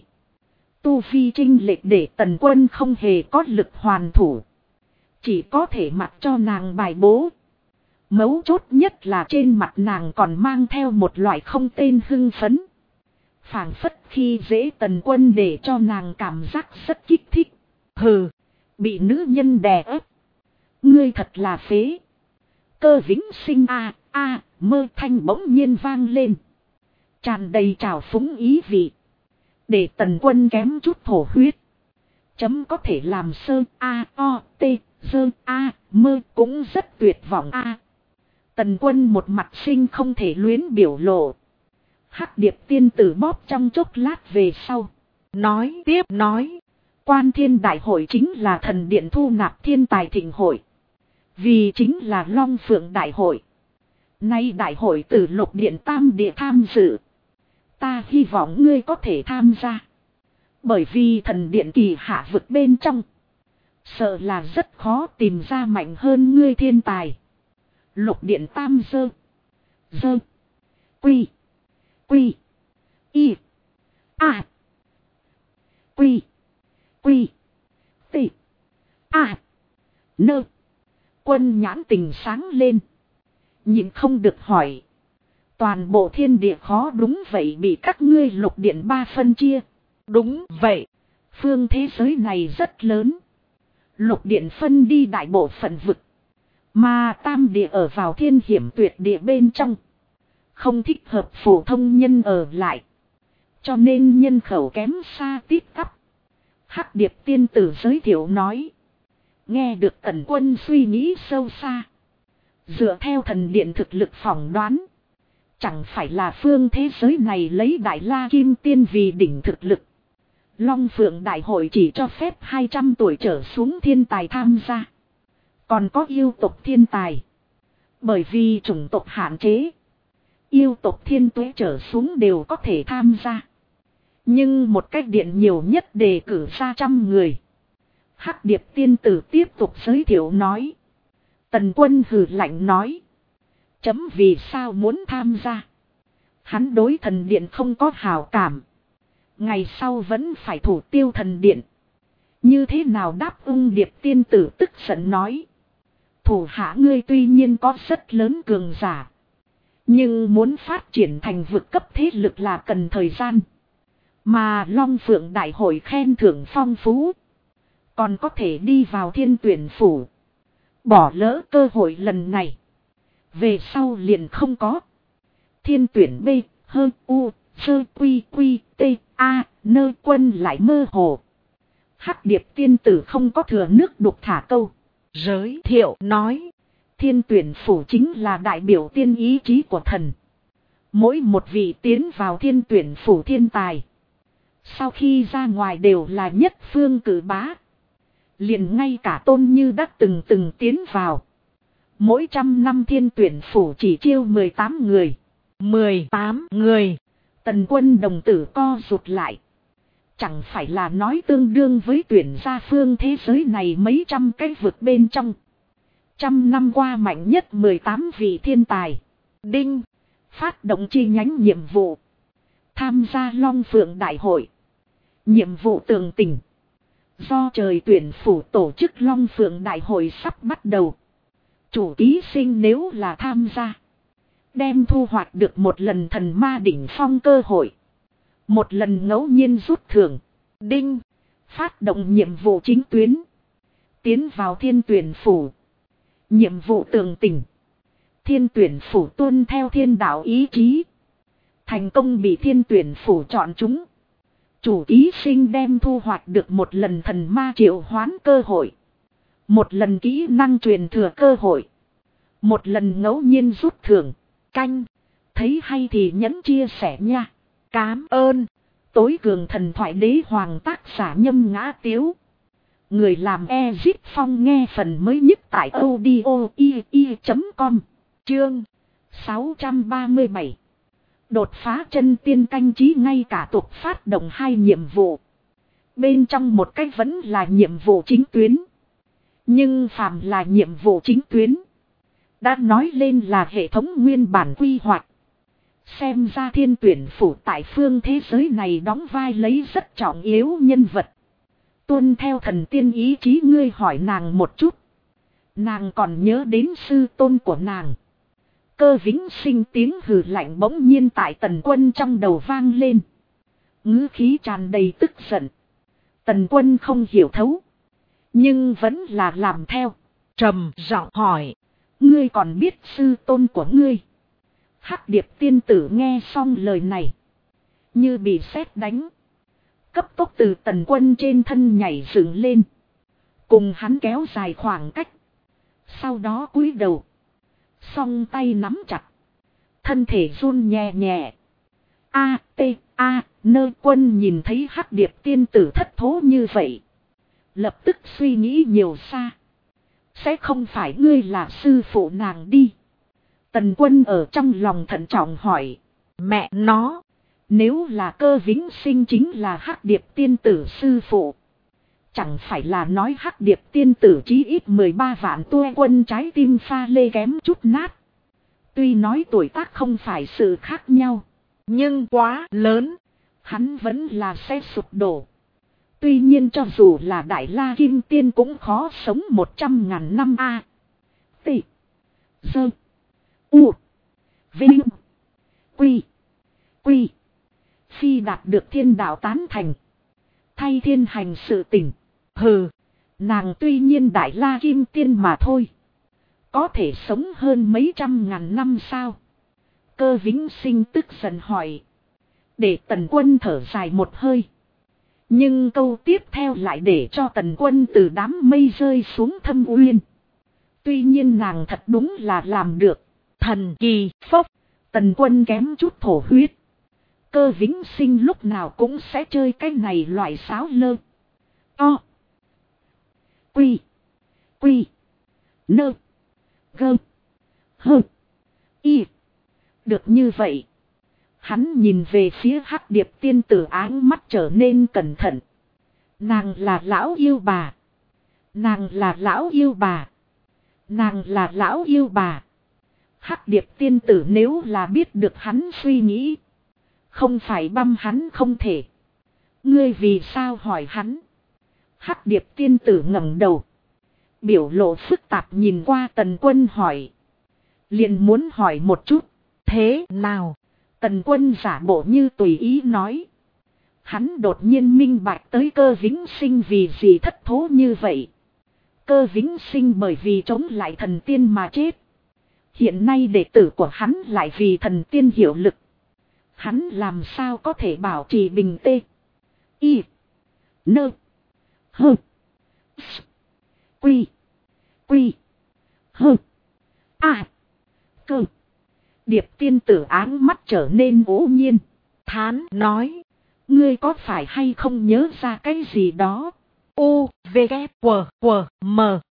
Tu vi trinh lệch để Tần Quân không hề có lực hoàn thủ. Chỉ có thể mặc cho nàng bài bố. Mấu chốt nhất là trên mặt nàng còn mang theo một loại không tên hưng phấn. Phảng phất khi dễ Tần Quân để cho nàng cảm giác rất kích thích. Hừ, bị nữ nhân đè ép. Ngươi thật là phế. Cơ Vĩnh Sinh mơ thanh bỗng nhiên vang lên. Tràn đầy trào phúng ý vị. Để Tần Quân kém chút thổ huyết. Chấm có thể làm sơ mơ cũng rất tuyệt vọng Tần Quân một mặt sinh không thể luyến biểu lộ. Hắc Điệp tiên tử bóp trong chốc lát về sau. Nói tiếp nói. Quan Thiên Đại hội chính là thần điện thu nạp thiên tài thịnh hội. Vì chính là Long Phượng Đại hội. Nay đại hội từ Lục Điện Tam Địa tham dự. Ta hy vọng ngươi có thể tham gia. Bởi vì thần điện kỳ hạ vực bên trong. Sợ là rất khó tìm ra mạnh hơn ngươi thiên tài. Lục Điện Tam Dơ. Quy. Y. A. Quy. T. A. Nơ. Quân nhãn tình sáng lên. Nhìn không được hỏi. Toàn bộ thiên địa khó đúng vậy bị các ngươi Lục Điện ba phân chia. Đúng vậy. Phương thế giới này rất lớn. Lục Điện phân đi đại bộ phận vực. Mà Tam Địa ở vào thiên hiểm tuyệt địa bên trong. Không thích hợp phổ thông nhân ở lại. Cho nên nhân khẩu kém xa tít tắp. Hắc Điệp tiên tử giới thiệu nói. Nghe được Tần Quân suy nghĩ sâu xa. Dựa theo thần điện thực lực phỏng đoán. Chẳng phải là phương thế giới này lấy Đại La Kim Tiên vì đỉnh thực lực. Long Phượng Đại hội chỉ cho phép 200 tuổi trở xuống thiên tài tham gia. Còn có yêu tộc thiên tài. Bởi vì chủng tộc hạn chế. Yêu tộc thiên tuế trở xuống đều có thể tham gia. Nhưng một cách điện nhiều nhất đề cử ra 100 người. Hắc Điệp tiên tử tiếp tục giới thiệu nói. Tần Quân hừ lạnh nói. Chấm vì sao muốn tham gia. Hắn đối thần điện không có hảo cảm. Ngày sau vẫn phải thủ tiêu thần điện. Như thế nào đáp ung Điệp tiên tử tức giận nói. Thủ hạ ngươi tuy nhiên có rất lớn cường giả. Nhưng muốn phát triển thành vực cấp thế lực là cần thời gian. Mà Long Phượng Đại hội khen thưởng phong phú. Còn có thể đi vào thiên tuyển phủ. Bỏ lỡ cơ hội lần này. Về sau liền không có. Thiên tuyển B, hơ, u, sơ, quy, t, a, nơ quân lại mơ hồ. Hắc Điệp tiên tử không có thừa nước đục thả câu. Giới thiệu nói. Thiên tuyển phủ chính là đại biểu tiên ý chí của thần. Mỗi một vị tiến vào thiên tuyển phủ thiên tài. Sau khi ra ngoài đều là nhất phương cử bá. Liền ngay cả Tôn Như đã từng tiến vào. Mỗi 100 năm thiên tuyển phủ chỉ chiêu 18 người. 18 người. Tần Quân đồng tử co rụt lại. Chẳng phải là nói tương đương với tuyển gia phương thế giới này mấy trăm cái vực bên trong. 100 năm qua mạnh nhất 18 vị thiên tài. Đinh. Phát động chi nhánh nhiệm vụ. Tham gia Long Phượng Đại hội. Nhiệm vụ tường tình. Do trời tuyển phủ tổ chức Long Phượng Đại hội sắp bắt đầu. Chủ ký sinh nếu là tham gia. Đem thu hoạch được một lần thần ma đỉnh phong cơ hội. Một lần ngẫu nhiên rút thưởng. Đinh. Phát động nhiệm vụ chính tuyến. Tiến vào thiên tuyển phủ. Nhiệm vụ tường tình. Thiên tuyển phủ tuân theo thiên đạo ý chí. Thành công bị thiên tuyển phủ chọn chúng. Chủ ký sinh đem thu hoạch được một lần thần ma triệu hoán cơ hội. Một lần kỹ năng truyền thừa cơ hội. Một lần ngẫu nhiên rút thưởng. Canh. Thấy hay thì nhấn chia sẻ nha. Cám ơn. Tối cường thần thoại đế hoàng tác giả Nhâm Ngã Tiếu. Người làm Ezip Phong nghe phần mới nhất tại audio.com. Chương 637. Đột phá chân tiên canh trí ngay cả tục phát động 2 nhiệm vụ. Bên trong một cách vẫn là nhiệm vụ chính tuyến. Nhưng phàm là nhiệm vụ chính tuyến. Đã nói lên là hệ thống nguyên bản quy hoạch. Xem ra thiên tuyển phủ tại phương thế giới này đóng vai lấy rất trọng yếu nhân vật. Tuân theo thần tiên ý chí ngươi hỏi nàng một chút. Nàng còn nhớ đến sư tôn của nàng. Cơ Vĩnh Sinh tiếng hừ lạnh bỗng nhiên tại Tần Quân trong đầu vang lên. Ngữ khí tràn đầy tức giận. Tần Quân không hiểu thấu. Nhưng vẫn là làm theo. Trầm giọng hỏi. Ngươi còn biết sư tôn của ngươi? Hắc Điệp tiên tử nghe xong lời này. Như bị sét đánh. Cấp tốc từ Tần Quân trên thân nhảy dựng lên. Cùng hắn kéo dài khoảng cách. Sau đó cúi đầu. Song tay nắm chặt. Thân thể run nhẹ nhẹ. Nơ Quân nhìn thấy Hắc Điệp tiên tử thất thố như vậy. Lập tức suy nghĩ nhiều xa. Sẽ không phải ngươi là sư phụ nàng đi. Tần Quân ở trong lòng thận trọng hỏi. Mẹ nó. Nếu là Cơ Vĩnh Sinh chính là Hắc Điệp tiên tử sư phụ. Chẳng phải là nói Hắc Điệp tiên tử chí ít 13 vạn Tuê Quân trái tim pha lê kém chút nát. Tuy nói tuổi tác không phải sự khác nhau. Nhưng quá lớn. Hắn vẫn là sẽ sụp đổ. Tuy nhiên cho dù là Đại La Kim Tiên cũng khó sống 100.000 năm a. T. Dơ. U. Vinh. Quy. Quy. Phi đạt được thiên đạo tán thành. Thay thiên hành sự tình. Hừ. Nàng tuy nhiên Đại La Kim Tiên mà thôi. Có thể sống hơn mấy trăm ngàn năm sao? Cơ Vĩnh Sinh tức giận hỏi. Để Tần Quân thở dài một hơi. Nhưng câu tiếp theo lại để cho Tần Quân từ đám mây rơi xuống thâm uyên. Tuy nhiên nàng thật đúng là làm được. Thần kỳ phốc. Tần Quân kém chút thổ huyết. Cơ Vĩnh Sinh lúc nào cũng sẽ chơi cái này loại sáo lơ. O. Quy. Quy. Nơ. Gơ. Hơ. Y. Được như vậy. Hắn nhìn về phía Hắc Điệp tiên tử áng mắt trở nên cẩn thận. Nàng là lão yêu bà. Nàng là lão yêu bà. Nàng là lão yêu bà. Hắc Điệp tiên tử nếu là biết được hắn suy nghĩ. Không phải băm hắn không thể. Ngươi vì sao hỏi hắn? Hắc Điệp tiên tử ngẩng đầu. Biểu lộ phức tạp nhìn qua Tần Quân hỏi. Liền muốn hỏi một chút. Thế nào? Tần Quân giả bộ như tùy ý nói. Hắn đột nhiên minh bạch tới Cơ Vĩnh Sinh vì gì thất thố như vậy. Cơ Vĩnh Sinh bởi vì chống lại thần tiên mà chết. Hiện nay đệ tử của hắn lại vì thần tiên hiệu lực. Hắn làm sao có thể bảo trì bình tê. Y. Nơ. Hơ. Quy. Quy. Hơ. A. Cơ. Điệp tiên tử áng mắt trở nên ngẫu nhiên. Thán nói. Ngươi có phải hay không nhớ ra cái gì đó? U, V, K, W, W, M.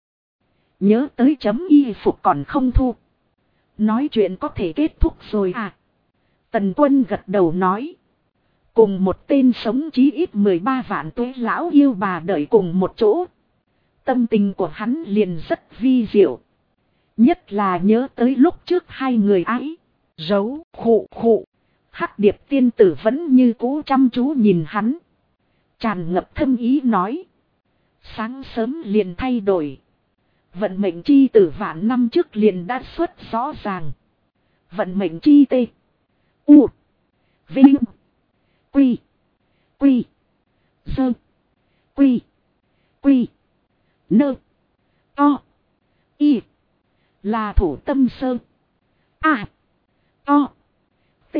Nhớ tới chấm y phục còn không thu. Nói chuyện có thể kết thúc rồi à? Tần Quân gật đầu nói. Cùng một tên sống chí ít 13 vạn tuế lão yêu bà đợi cùng một chỗ. Tâm tình của hắn liền rất vi diệu. Nhất là nhớ tới lúc trước hai người ấy. Giấu khụ khụ. Hắc Điệp tiên tử vẫn như cũ chăm chú nhìn hắn. Tràn ngập thâm ý nói. Sáng sớm liền thay đổi. Vận mệnh chi tử vạn năm trước liền đã xuất rõ ràng. Vận mệnh chi tê. U. Vinh. Quy. Quy. Sơ. Quy. Quy. Nơ. O. Y. Là thủ tâm sơ. A. O. T.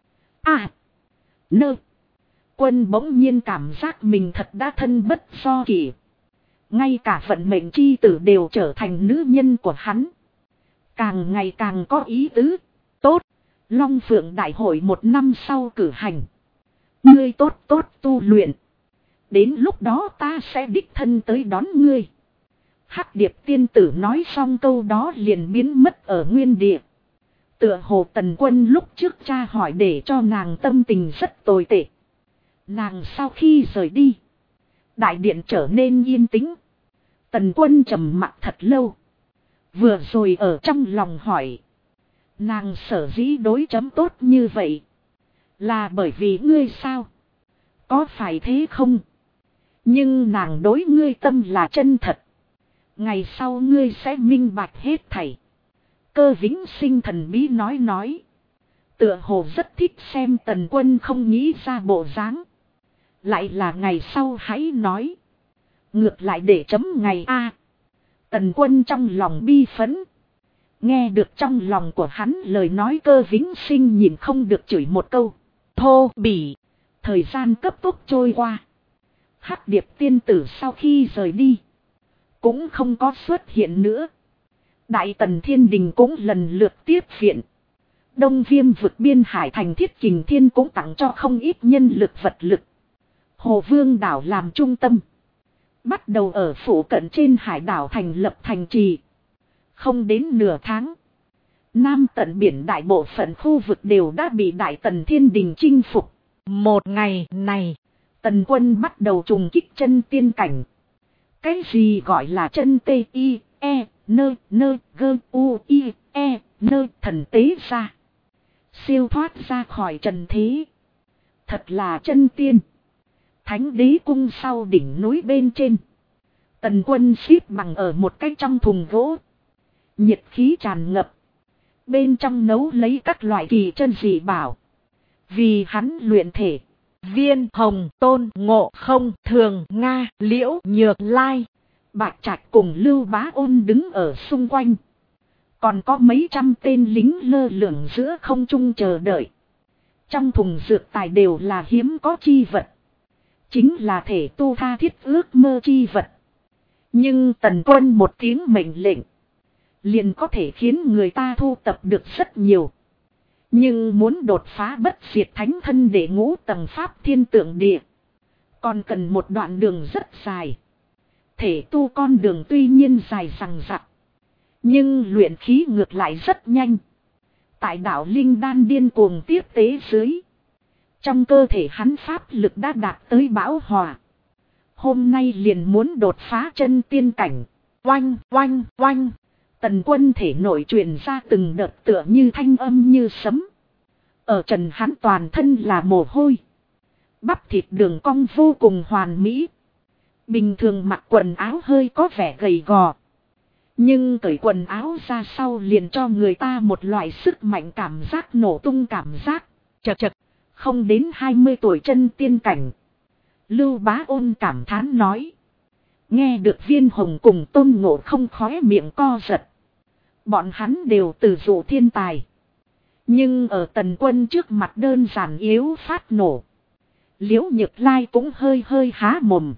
A. Nơ. Quân bỗng nhiên cảm giác mình thật đã thân bất do kỷ. Ngay cả vận mệnh chi tử đều trở thành nữ nhân của hắn. Càng ngày càng có ý tứ. Tốt. Long Phượng Đại hội 1 năm sau cử hành. Ngươi tốt tốt tu luyện. Đến lúc đó ta sẽ đích thân tới đón ngươi. Hắc Điệp tiên tử nói xong câu đó liền biến mất ở nguyên địa. Tựa hồ Tần Quân lúc trước tra hỏi để cho nàng tâm tình rất tồi tệ. Nàng sau khi rời đi. Đại điện trở nên yên tĩnh. Tần Quân trầm mặc thật lâu. Vừa rồi ở trong lòng hỏi. Nàng sở dĩ đối chấm tốt như vậy. Là bởi vì ngươi sao? Có phải thế không? Nhưng nàng đối ngươi tâm là chân thật. Ngày sau ngươi sẽ minh bạch hết thảy. Cơ Vĩnh Sinh thần bí nói. Tựa hồ rất thích xem Tần Quân không nghĩ ra bộ dáng. Lại là ngày sau hãy nói. Ngược lại để chấm ngày A. Tần Quân trong lòng bi phẫn. Nghe được trong lòng của hắn lời nói Cơ Vĩnh Sinh nhìn không được chửi một câu. Thô bỉ. Thời gian cấp tốc trôi qua. Hắc Điệp tiên tử sau khi rời đi. Cũng không có xuất hiện nữa. Đại Tần Thiên Đình cũng lần lượt tiếp viện. Đông Viêm vực biên hải thành Thiết Kình Thiên cũng tặng cho không ít nhân lực vật lực. Hồ Vương đảo làm trung tâm. Bắt đầu ở phủ cận trên hải đảo thành lập thành trì. Không đến nửa tháng. Nam tận biển đại bộ phận khu vực đều đã bị Đại Tần Thiên Đình chinh phục. Một ngày này, Tần Quân bắt đầu trùng kích chân tiên cảnh. Cái gì gọi là chân tê y, e, nơ, gơ, u, y, e, nơ thần tế ra. Siêu thoát ra khỏi trần thế. Thật là chân tiên. Thánh đế cung sau đỉnh núi bên trên. Tần Quân xếp bằng ở một cái trong thùng gỗ. Nhiệt khí tràn ngập. Bên trong nấu lấy các loại kỳ chân dị bảo. Vì hắn luyện thể. Viên Hồng, Tôn Ngộ Không, Thường Nga, Liễu Nhược Lai, Bạch Trạch cùng Lưu Bá Ôn đứng ở xung quanh. Còn có mấy trăm tên lính lơ lửng giữa không trung chờ đợi. Trong thùng dược tài đều là hiếm có chi vật. Chính là thể tu tha thiết ước mơ chi vật. Nhưng Tần Quân một tiếng mệnh lệnh. Liền có thể khiến người ta thu tập được rất nhiều. Nhưng muốn đột phá bất diệt thánh thân để ngũ tầng pháp thiên tượng địa. Còn cần một đoạn đường rất dài. Thể tu con đường tuy nhiên dài rằng rặc. Nhưng luyện khí ngược lại rất nhanh. Tại đảo Linh Đan điên cuồng tiếp tế dưới. Trong cơ thể hắn pháp lực đã đạt tới bão hòa. Hôm nay liền muốn đột phá chân tiên cảnh. oanh, oanh, oanh. Tần Quân thể nội truyền ra từng đợt tựa như thanh âm như sấm. Ở trần hắn toàn thân là mồ hôi. Bắp thịt đường cong vô cùng hoàn mỹ. Bình thường mặc quần áo hơi có vẻ gầy gò. Nhưng cởi quần áo ra sau liền cho người ta một loại sức mạnh cảm giác nổ tung cảm giác. Chật chật. Không đến 20 tuổi chân tiên cảnh. Lưu Bá Ôn cảm thán nói. Nghe được Viên Hồng cùng Tôn Ngộ Không khóe miệng co giật. Bọn hắn đều từ dụ thiên tài. Nhưng ở Tần Quân trước mặt đơn giản yếu phát nổ. Liễu Nhược Lai cũng hơi hơi há mồm.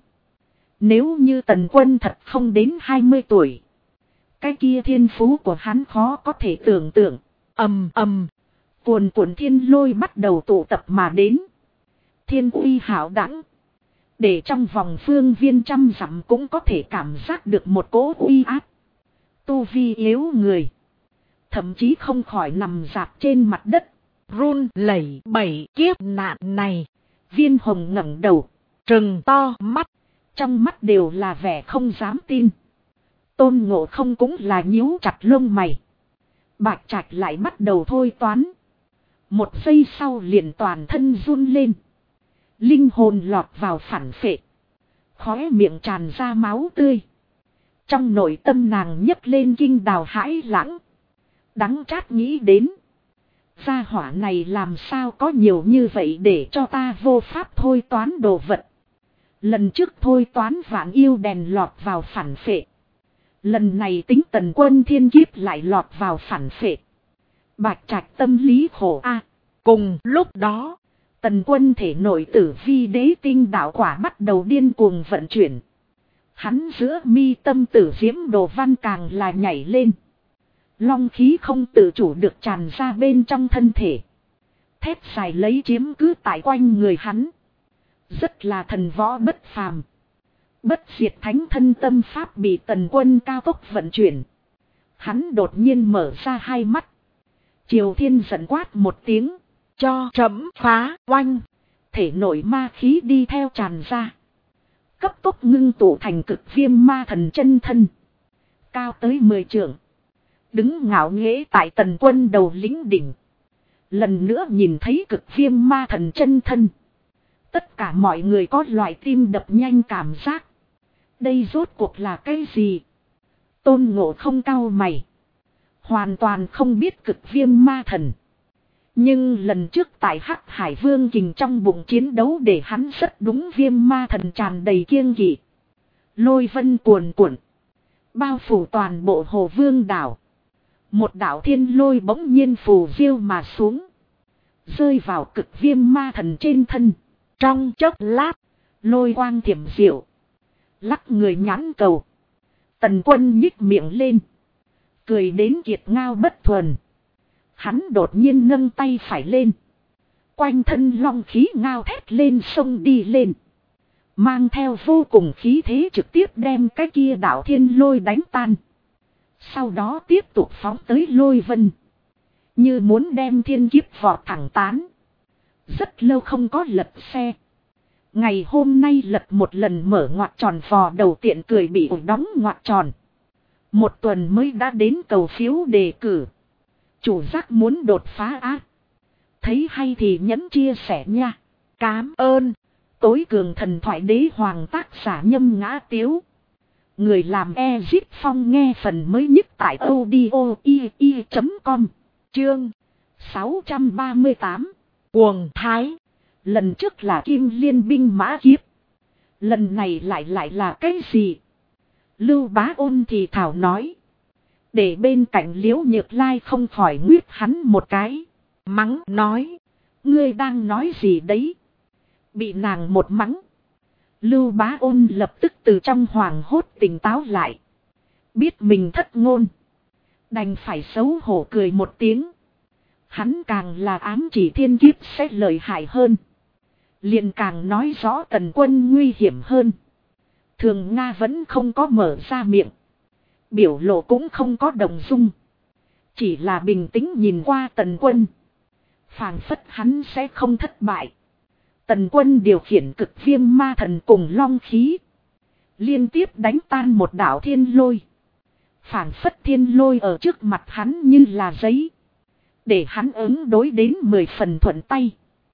Nếu như Tần Quân thật không đến 20 tuổi. Cái kia thiên phú của hắn khó có thể tưởng tượng. Ầm ầm. Cuồn cuộn thiên lôi bắt đầu tụ tập mà đến. Thiên uy hảo đẳng. Để trong vòng phương viên trăm dặm cũng có thể cảm giác được một cỗ uy áp. Tu vi yếu người. Thậm chí không khỏi nằm dạp trên mặt đất. Run lẩy bẩy kiếp nạn này. Viên Hồng ngẩng đầu. Trừng to mắt. Trong mắt đều là vẻ không dám tin. Tôn Ngộ Không cũng là nhíu chặt lông mày. Bạch Trạch lại bắt đầu thôi toán. Một giây sau liền toàn thân run lên. Linh hồn lọt vào phản phệ. Khóe miệng tràn ra máu tươi. Trong nội tâm nàng nhấc lên kinh đào hãi lãng. Đắng chát nghĩ đến. Gia hỏa này làm sao có nhiều như vậy để cho ta vô pháp thôi toán đồ vật. Lần trước thôi toán vạn yêu đèn lọt vào phản phệ. Lần này tính Tần Quân thiên kiếp lại lọt vào phản phệ. Bạch Trạch tâm lý khổ a. Cùng lúc đó, Tần Quân thể nội tử vi đế tinh đạo quả bắt đầu điên cuồng vận chuyển. Hắn giữa mi tâm tử diễm đồ văn càng là nhảy lên. Long khí không tự chủ được tràn ra bên trong thân thể. Thét dài lấy chiếm cứ tại quanh người hắn. Rất là thần võ bất phàm. Bất diệt thánh thân tâm pháp bị Tần Quân cao tốc vận chuyển. Hắn đột nhiên mở ra hai mắt. Triều Thiên giận quát một tiếng. Cho trẫm phá oanh. Thể nội ma khí đi theo tràn ra. Cấp tốc ngưng tụ thành cực viêm ma thần chân thân. Cao tới 10 trượng. Đứng ngạo nghễ tại Tần Quân đầu lĩnh đỉnh. Lần nữa nhìn thấy cực viêm ma thần chân thân. Tất cả mọi người có loại tim đập nhanh cảm giác. Đây rốt cuộc là cái gì? Tôn Ngộ Không cau mày. Hoàn toàn không biết cực viêm ma thần. Nhưng lần trước tại Hắc Hải Vương Kình trong bụng chiến đấu để hắn rất đúng Viêm Ma Thần tràn đầy kiêng kỵ. Lôi vân cuồn cuộn, bao phủ toàn bộ Hồ Vương đảo. Một đạo thiên lôi bỗng nhiên phù diêu mà xuống, rơi vào Cực Viêm Ma Thần trên thân. Trong chốc lát, lôi quang thiểm diệu, lắc người nhãn cầu. Tần Quân nhích miệng lên, cười đến kiệt ngao bất thuần. Hắn đột nhiên nâng tay phải lên, quanh thân long khí ngao thét lên sông đi lên, mang theo vô cùng khí thế trực tiếp đem cái kia đạo thiên lôi đánh tan. Sau đó tiếp tục phóng tới lôi vân, như muốn đem thiên kiếp vọt thẳng tán. Rất lâu không có lật xe, ngày hôm nay lật một lần mở ngoặc tròn vò đầu tiện cười bị ủi đóng ngoặc tròn. Một tuần mới đã đến cầu phiếu đề cử. Chủ giác muốn đột phá ác. Thấy hay thì nhấn chia sẻ nha. Cám ơn. Tối cường thần thoại đế hoàng tác giả Nhâm Ngã Tiếu. Người làm Ezip Phong nghe phần mới nhất tại audio.com. Chương 638. Cuồng thái. Lần trước là Kim Liên binh mã kiếp. Lần này lại là cái gì? Lưu Bá Ôn thì thảo nói. Để bên cạnh Liễu Nhược Lai không khỏi nguyết hắn một cái. Mắng nói. Ngươi đang nói gì đấy? Bị nàng một mắng. Lưu Bá Ôn lập tức từ trong hoảng hốt tỉnh táo lại. Biết mình thất ngôn, đành phải xấu hổ cười một tiếng. Hắn càng là ám chỉ thiên kiếp sẽ lợi hại hơn, liền càng nói rõ Tần Quân nguy hiểm hơn. Thường Nga vẫn không có mở ra miệng, biểu lộ cũng không có động dung, chỉ là bình tĩnh nhìn qua Tần Quân, phảng phất hắn sẽ không thất bại. Tần Quân điều khiển Cực Viêm Ma Thần cùng long khí, liên tiếp đánh tan một đạo thiên lôi. Phảng phất thiên lôi ở trước mặt hắn như là giấy, để hắn ứng đối đến 10 phần thuận tay.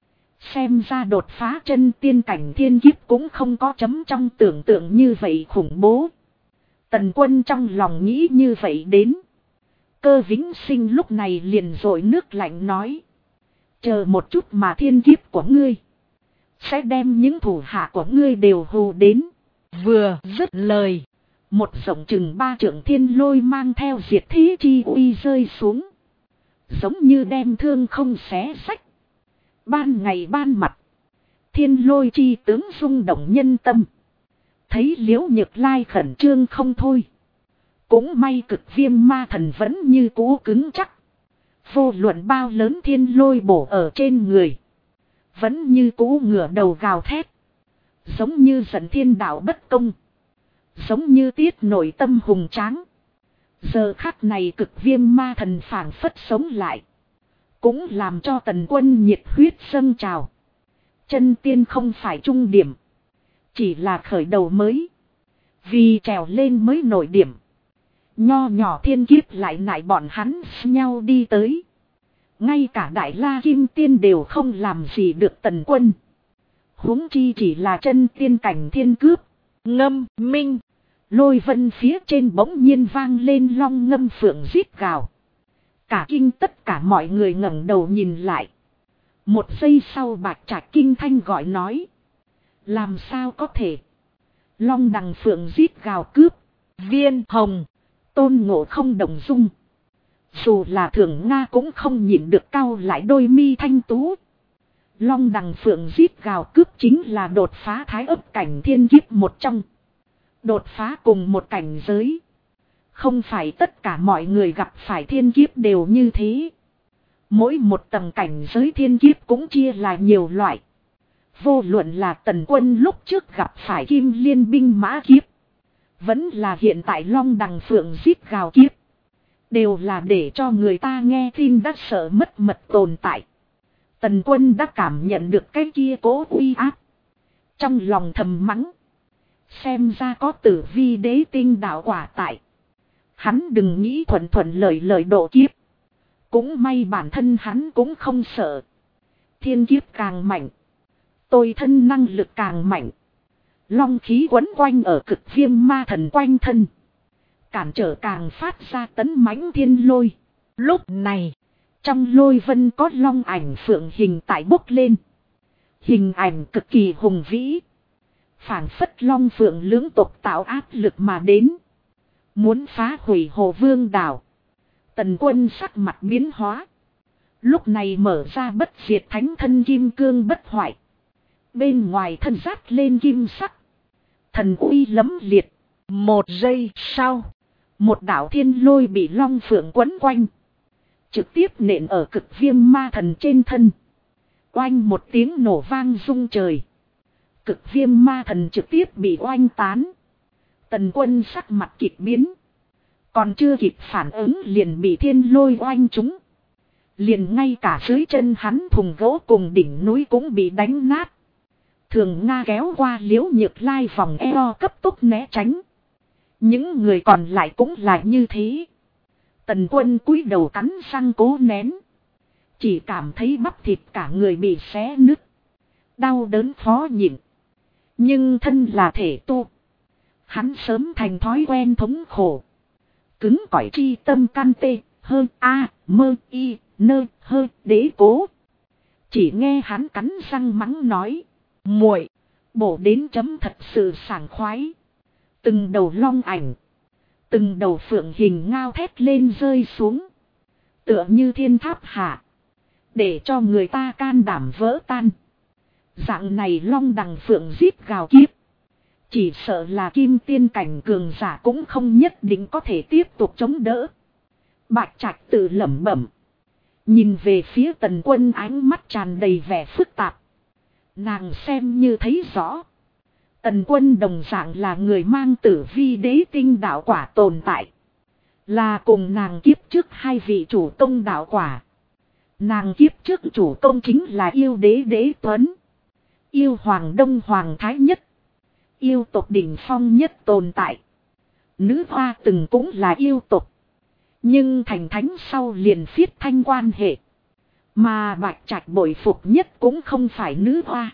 Xem ra đột phá chân tiên cảnh thiên kiếp cũng không có chấm trong tưởng tượng như vậy khủng bố. Tần Quân trong lòng nghĩ như vậy đến. Cơ Vĩnh Sinh lúc này liền dội nước lạnh nói. Chờ một chút mà thiên kiếp của ngươi sẽ đem những thủ hạ của ngươi đều hù đến. Vừa dứt lời, một rộng chừng 3 trượng thiên lôi mang theo diệt thế chi uy rơi xuống, giống như đem thương không xé rách. Ban ngày ban mặt, thiên lôi chi tướng rung động nhân tâm. Thấy Liễu Nhược Lai khẩn trương không thôi. Cũng may Cực Viêm Ma Thần vẫn như cũ cứng chắc. Vô luận bao lớn thiên lôi bổ ở trên người, vẫn như cũ ngửa đầu gào thét. Giống như giận thiên đạo bất công, giống như tiết nội tâm hùng tráng. Giờ khắc này Cực Viêm Ma Thần phảng phất sống lại, cũng làm cho Tần Quân nhiệt huyết dâng trào. Chân tiên không phải trung điểm, chỉ là khởi đầu mới. Vì trèo lên mới nổi điểm, nho nhỏ thiên kiếp lại nại bọn hắn nhau đi tới. Ngay cả Đại La Kim Tiên đều không làm gì được Tần Quân, huống chi chỉ là chân tiên cảnh thiên cướp. Ngâm minh, lôi vân phía trên bỗng nhiên vang lên long ngâm phượng rít gào. Cả kinh tất cả mọi người ngẩng đầu nhìn lại. Một giây sau Bạch Trạch kinh thanh gọi nói. Làm sao có thể? Long đằng phượng rít gào cướp. Viên Hồng, Tôn Ngộ không động dung. Dù là Thường Nga cũng không nhịn được cau lại đôi mi thanh tú. Long đằng phượng rít gào cướp chính là đột phá thái ấp cảnh thiên kiếp một trong. Đột phá cùng một cảnh giới. Không phải tất cả mọi người gặp phải thiên kiếp đều như thế. Mỗi một tầng cảnh giới thiên kiếp cũng chia là nhiều loại. Vô luận là Tần Quân lúc trước gặp phải Kim Liên binh mã kiếp, vẫn là hiện tại Long đằng phượng rít gào kiếp, đều là để cho người ta nghe tin đã sợ mất mật tồn tại. Tần Quân đã cảm nhận được cái kia cố uy áp, trong lòng thầm mắng. Xem ra có Tử Vi đế tinh đạo quả tại, hắn đừng nghĩ thuận thuận lợi độ kiếp. Cũng may bản thân hắn cũng không sợ. Thiên kiếp càng mạnh, tôi thân năng lực càng mạnh. Long khí quấn quanh ở Cực Viêm Ma Thần quanh thân, cản trở càng phát ra tấn mãnh thiên lôi. Lúc này, Trong lôi vân có long ảnh phượng hình tại bốc lên. Hình ảnh cực kỳ hùng vĩ. Phảng phất long phượng lưỡng tộc tạo áp lực mà đến. Muốn phá hủy Hồ Vương đảo. Tần Quân sắc mặt biến hóa. Lúc này mở ra bất diệt thánh thân kim cương bất hoại. Bên ngoài thân rát lên kim sắc. Thần uy lẫm liệt. Một giây sau. Một đạo thiên lôi bị long phượng quấn quanh. Trực tiếp nện ở cực viêm ma thần trên thân. Oanh một tiếng nổ vang rung trời. Cực viêm ma thần trực tiếp bị oanh tán. Tần Quân sắc mặt kịch biến. Còn chưa kịp phản ứng liền bị thiên lôi oanh trúng. Liền ngay cả dưới chân hắn thùng gỗ cùng đỉnh núi cũng bị đánh nát. Thường Nga kéo qua Liễu Nhược Lai vòng eo cấp tốc né tránh. Những người còn lại cũng là như thế. Tần Quân cúi đầu cắn răng cố nén. Chỉ cảm thấy bắp thịt cả người bị xé nứt. Đau đớn khó nhịn. Nhưng thân là thể tu. Hắn sớm thành thói quen thống khổ. Cứng cỏi chi tâm can tê, hơn a, mơ y, nơ, hơ, đế cố. Chỉ nghe hắn cắn răng mắng nói. Muội, bổ đến chấm thật sự sảng khoái. Từng đầu long ảnh. Từng đầu phượng hình ngao thét lên rơi xuống. Tựa như thiên tháp hạ. Để cho người ta can đảm vỡ tan. Dạng này long đằng phượng giết gào kiếp. Chỉ sợ là kim tiên cảnh cường giả cũng không nhất định có thể tiếp tục chống đỡ. Bạch Trạch tự lẩm bẩm. Nhìn về phía Tần Quân ánh mắt tràn đầy vẻ phức tạp. Nàng xem như thấy rõ. Tần Quân đồng dạng là người mang tử vi đế tinh đạo quả tồn tại. Là cùng nàng kiếp trước hai vị chủ công đạo quả. Nàng kiếp trước chủ công chính là yêu đế đế tuấn. Yêu hoàng đông hoàng thái nhất. Yêu tộc đỉnh phong nhất tồn tại. Nữ hoa từng cũng là yêu tộc. Nhưng thành thánh sau liền phiết thanh quan hệ. Mà Bạch Trạch bội phục nhất cũng không phải nữ hoa.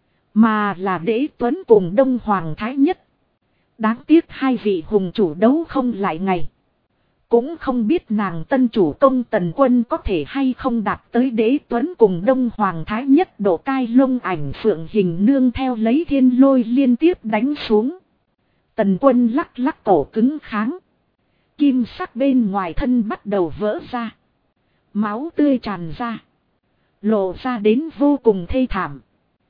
Mà là đế tuấn cùng đông hoàng thái nhất. Đáng tiếc hai vị hùng chủ đấu không lại ngày. Cũng không biết nàng tân chủ công Tần Quân có thể hay không đạt tới đế tuấn cùng đông hoàng thái nhất độ cai lông ảnh phượng hình nương theo lấy thiên lôi liên tiếp đánh xuống. Tần Quân lắc lắc cổ cứng kháng. Kim sắc bên ngoài thân bắt đầu vỡ ra. Máu tươi tràn ra. Lộ ra đến vô cùng thê thảm.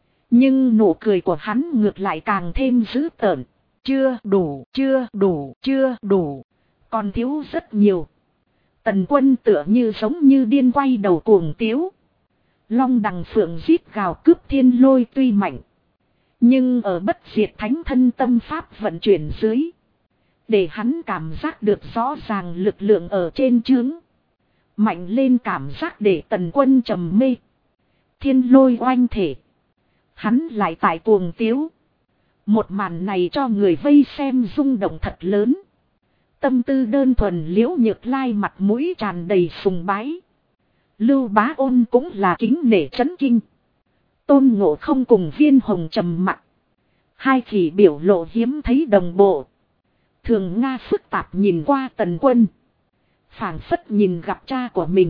Nhưng nụ cười của hắn ngược lại càng thêm dữ tợn. Chưa đủ, chưa đủ, chưa đủ. Còn thiếu rất nhiều. Tần Quân tựa như giống như điên quay đầu cuồng tiếu. Long đằng phượng giết gào cướp thiên lôi tuy mạnh. Nhưng ở bất diệt thánh thân tâm pháp vận chuyển dưới. Để hắn cảm giác được rõ ràng lực lượng ở trên trướng. Mạnh lên cảm giác để Tần Quân trầm mê. Thiên lôi oanh thể. Hắn lại tại cuồng tiếu. Một màn này cho người vây xem rung động thật lớn. Tâm tư đơn thuần Liễu Nhược Lai mặt mũi tràn đầy sùng bái. Lưu Bá Ôn cũng là kính nể chấn kinh. Tôn Ngộ Không cùng Viên Hồng trầm mặc. Hai khỉ biểu lộ hiếm thấy đồng bộ. Thường Nga phức tạp nhìn qua Tần Quân. Phảng phất nhìn gặp cha của mình.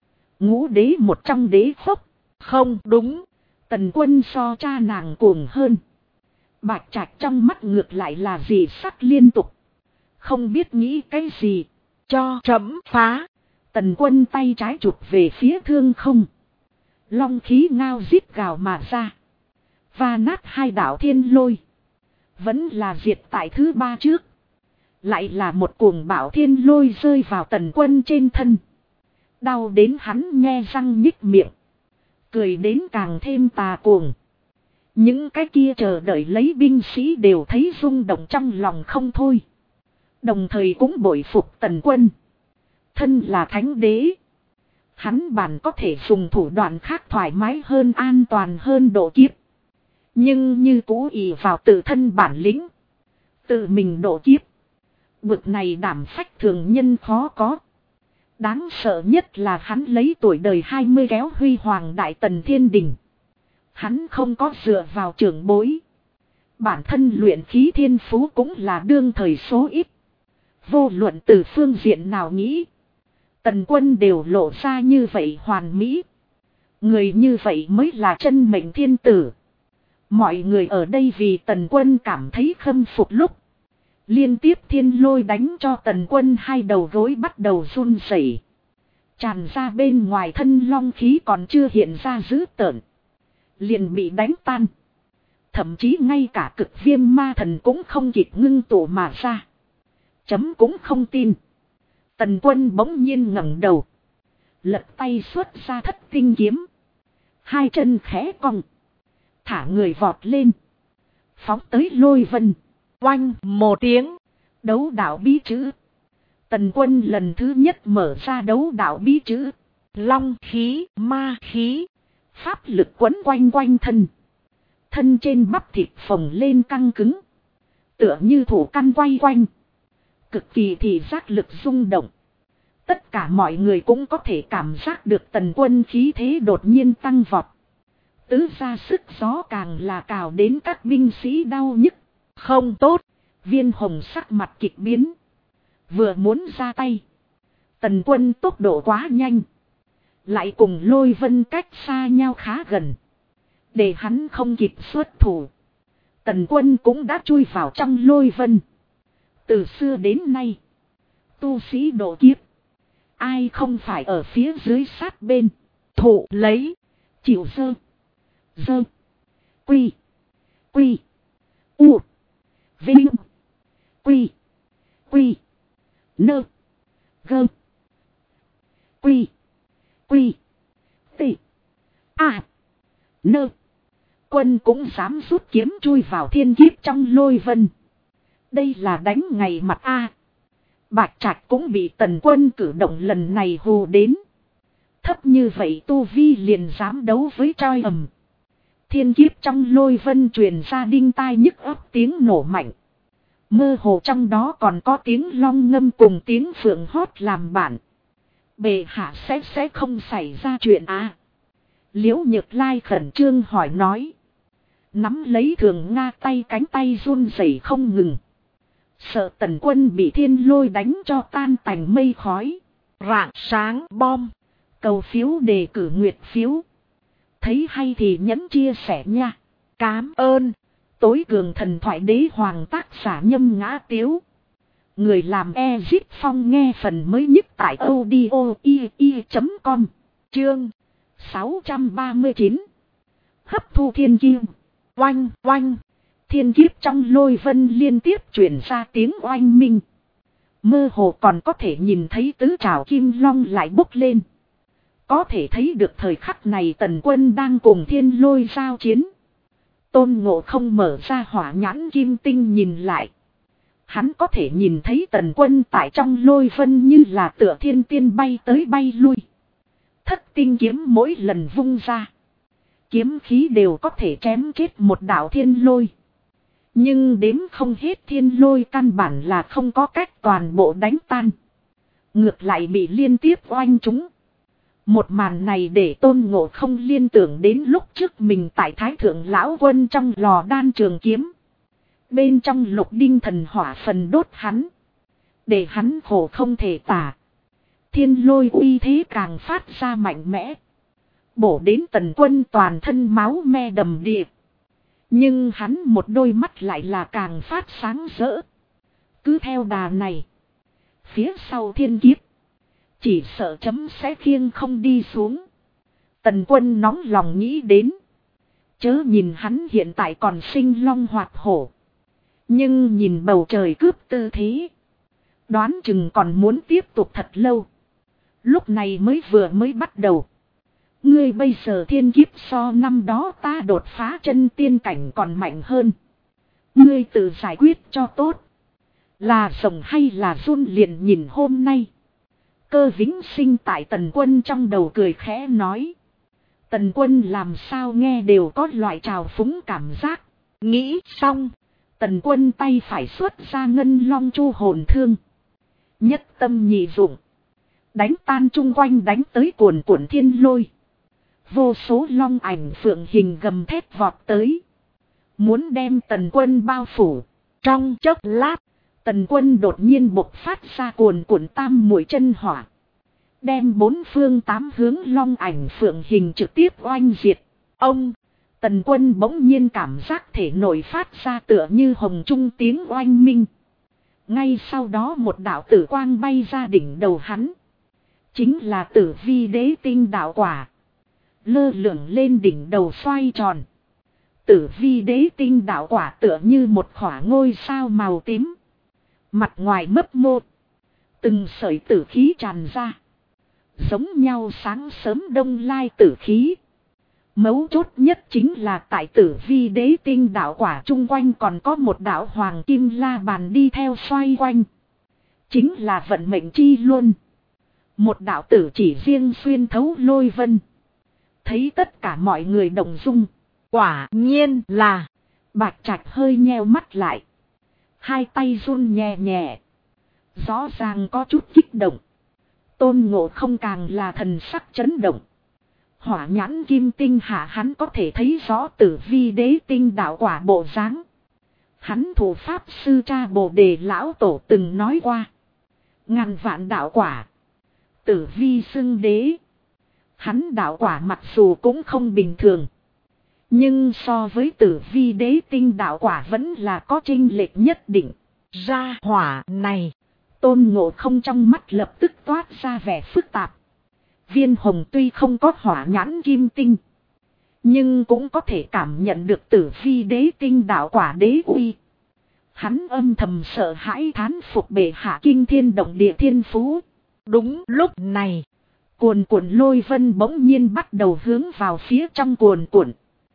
Ngũ đế một trong đế phốc. Không đúng. Tần Quân so cha nàng cuồng hơn. Bạch Trạch trong mắt ngược lại là gì sắc liên tục. Không biết nghĩ cái gì. Cho trẫm phá. Tần Quân tay trái chụp về phía thương không. Long khí ngao rít gào mà ra. Và nát hai đạo thiên lôi. Vẫn là diệt tại thứ ba trước. Lại là một cuồng bạo thiên lôi rơi vào Tần Quân trên thân. Đau đến hắn nhe răng nhích miệng. Cười đến càng thêm tà cuồng. Những cái kia chờ đợi lấy binh sĩ đều thấy rung động trong lòng không thôi. Đồng thời cũng bội phục Tần Quân. Thân là thánh đế. Hắn bản có thể dùng thủ đoạn khác thoải mái hơn an toàn hơn độ kiếp. Nhưng như cũ ỷ vào tự thân bản lĩnh. Tự mình độ kiếp. Bực này đảm phách thường nhân khó có. Đáng sợ nhất là hắn lấy tuổi đời 20 kéo huy hoàng đại tần thiên đình. Hắn không có dựa vào trưởng bối. Bản thân luyện khí thiên phú cũng là đương thời số ít. Vô luận từ phương diện nào nghĩ. Tần Quân đều lộ ra như vậy hoàn mỹ. Người như vậy mới là chân mệnh thiên tử. Mọi người ở đây vì Tần Quân cảm thấy khâm phục lúc. Liên tiếp thiên lôi đánh cho Tần Quân hai đầu gối bắt đầu run rẩy, tràn ra bên ngoài thân long khí còn chưa hiện ra dữ tợn, liền bị đánh tan. Thậm chí ngay cả cực viêm ma thần cũng không kịp ngưng tụ mà ra. Chấm cũng không tin. Tần Quân bỗng nhiên ngẩng đầu, lật tay xuất ra thất tinh kiếm. Hai chân khẽ cong, thả người vọt lên, phóng tới Lôi Vân. Oanh một tiếng, đấu đạo bí chữ. Tần Quân lần thứ nhất mở ra đấu đạo bí chữ. long khí, ma khí, pháp lực quấn quanh quanh thân. Thân trên bắp thịt phồng lên căng cứng, tựa như thủ căn quay quanh. Cực kỳ thị giác lực rung động. Tất cả mọi người cũng có thể cảm giác được Tần Quân khí thế đột nhiên tăng vọt. Tứ ra sức gió càng là cào đến các binh sĩ đau nhức. Không tốt. Viên Hồng sắc mặt kịch biến, vừa muốn ra tay. Tần Quân tốc độ quá nhanh, lại cùng Lôi Vân cách xa nhau khá gần, để hắn không kịp xuất thủ. Tần Quân cũng đã chui vào trong Lôi Vân. Từ xưa đến nay, tu sĩ độ kiếp, ai không phải ở phía dưới sát bên, thụ lấy, chịu dơ, quy, u, vinh, quy, nơ, gơ, quy, tị, nơ. Quân cũng dám rút kiếm chui vào thiên kiếp trong Lôi Vân. Đây là đánh ngày mặt a. Bạch Trạch cũng bị Tần Quân cử động lần này hù đến. Thấp như vậy tu vi liền dám đấu với trói ầm. Thiên kiếp trong Lôi Vân truyền ra đinh tai nhức óc tiếng nổ mạnh. Mơ hồ trong đó còn có tiếng long ngâm cùng tiếng phượng hót làm bạn. Bệ hạ sẽ không xảy ra chuyện à? Liễu Nhược Lai khẩn trương hỏi nói. Nắm lấy Thường Nga tay, cánh tay run rẩy không ngừng. Sợ Tần Quân bị thiên lôi đánh cho tan tành mây khói. Rạng sáng bom. Cầu phiếu đề cử nguyệt phiếu. Thấy hay thì nhấn chia sẻ nha. Cám ơn. Tối cường thần thoại đế hoàng tác giả Nhâm Ngã Tiếu. Người làm Ezit Phong nghe phần mới nhất tại audio.com. Chương 639. Hấp thu thiên kim. Oanh oanh. Thiên kiếp trong Lôi Vân liên tiếp chuyển ra tiếng oanh minh. Mơ hồ còn có thể nhìn thấy tứ trảo kim long lại bốc lên. Có thể thấy được thời khắc này Tần Quân đang cùng thiên lôi giao chiến. Tôn Ngộ Không mở ra hỏa nhãn kim tinh nhìn lại. Hắn có thể nhìn thấy Tần Quân tại trong Lôi Vân như là tựa thiên tiên bay tới bay lui. Thất tinh kiếm mỗi lần vung ra, kiếm khí đều có thể chém chết một đạo thiên lôi. Nhưng đếm không hết thiên lôi căn bản là không có cách toàn bộ đánh tan. Ngược lại bị liên tiếp oanh trúng. Một màn này để Tôn Ngộ Không liên tưởng đến lúc trước mình tại Thái Thượng Lão Quân trong lò đan trường kiếm. Bên trong Lục Đinh thần hỏa phần đốt hắn, để hắn khổ không thể tả. Thiên lôi uy thế càng phát ra mạnh mẽ, bổ đến Tần Quân toàn thân máu me đầm đìa. Nhưng hắn một đôi mắt lại là càng phát sáng rỡ. Cứ theo đà này, phía sau thiên kiếp, chỉ sợ chấm sẽ khiêng không đi xuống. Tần Quân nóng lòng nghĩ đến. Chớ nhìn hắn hiện tại còn sinh long hoạt hổ, nhưng nhìn bầu trời cướp tư thế, đoán chừng còn muốn tiếp tục thật lâu. Lúc này mới bắt đầu. Ngươi bây giờ thiên kiếp so năm đó ta đột phá chân tiên cảnh còn mạnh hơn. Ngươi tự giải quyết cho tốt. Là rồng hay là run liền nhìn hôm nay. Cơ Vĩnh Sinh tại Tần Quân trong đầu cười khẽ nói. Tần Quân làm sao nghe đều có loại trào phúng cảm giác. Nghĩ xong, Tần Quân tay phải xuất ra ngân long chu hồn thương. Nhất tâm nhị dụng, đánh tan chung quanh đánh tới cuồn cuộn thiên lôi. Vô số long ảnh phượng hình gầm thét vọt tới, muốn đem Tần Quân bao phủ. Trong chốc lát, Tần Quân đột nhiên bộc phát ra cuồn cuộn tam muội chân hỏa. Đem bốn phương tám hướng long ảnh phượng hình trực tiếp oanh diệt. Ông, Tần Quân bỗng nhiên cảm giác thể nội phát ra tựa như hồng trung tiếng oanh minh. Ngay sau đó một đạo tử quang bay ra đỉnh đầu hắn. Chính là Tử Vi Đế Tinh đạo quả. Lơ lửng lên đỉnh đầu xoay tròn. Tử Vi Đế Tinh đạo quả tựa như một khỏa ngôi sao màu tím. Mặt ngoài mấp mô. Từng sợi tử khí tràn ra. Giống nhau sáng sớm đông lai tử khí. Mấu chốt nhất chính là tại Tử Vi Đế Tinh đạo quả chung quanh còn có một đạo hoàng kim la bàn đi theo xoay quanh. Chính là vận mệnh chi luân. Một đạo tử chỉ riêng xuyên thấu lôi vân. Thấy tất cả mọi người động dung. Quả nhiên là. Bạch Trạch hơi nheo mắt lại. Hai tay run nhẹ nhẹ. Rõ ràng có chút kích động. Tôn Ngộ Không càng là thần sắc chấn động. Hỏa nhãn kim tinh hạ hắn có thể thấy rõ Tử Vi Đế Tinh đạo quả bộ dáng. Hắn thủ pháp sư cha Bồ Đề lão tổ từng nói qua. Ngàn vạn đạo quả. Tử Vi xưng đế. Hắn đạo quả mặc dù cũng không bình thường. Nhưng so với Tử Vi Đế Tinh đạo quả vẫn là có chênh lệch nhất định. Ra hỏa này. Tôn Ngộ Không trong mắt lập tức toát ra vẻ phức tạp. Viên hồng tuy không có hỏa nhãn kim tinh. Nhưng cũng có thể cảm nhận được Tử Vi Đế Tinh đạo quả đế uy. Hắn âm thầm sợ hãi thán phục bệ hạ kinh thiên động địa thiên phú. Đúng lúc này. Cuồn cuộn lôi vân bỗng nhiên bắt đầu hướng vào phía trong cuồn cuộn.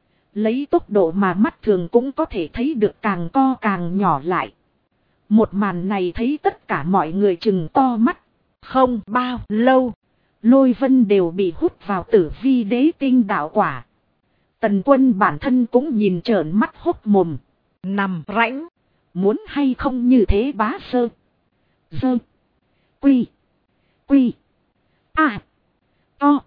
Lấy tốc độ mà mắt thường cũng có thể thấy được càng co càng nhỏ lại. Một màn này thấy tất cả mọi người chừng to mắt. Không bao lâu. Lôi vân đều bị hút vào Tử Vi Đế Tinh đạo quả. Tần Quân bản thân cũng nhìn trợn mắt hốc mồm. Nằm rãnh. Muốn hay không như thế bá sơ. Dơ. Quy. Quy. À. To.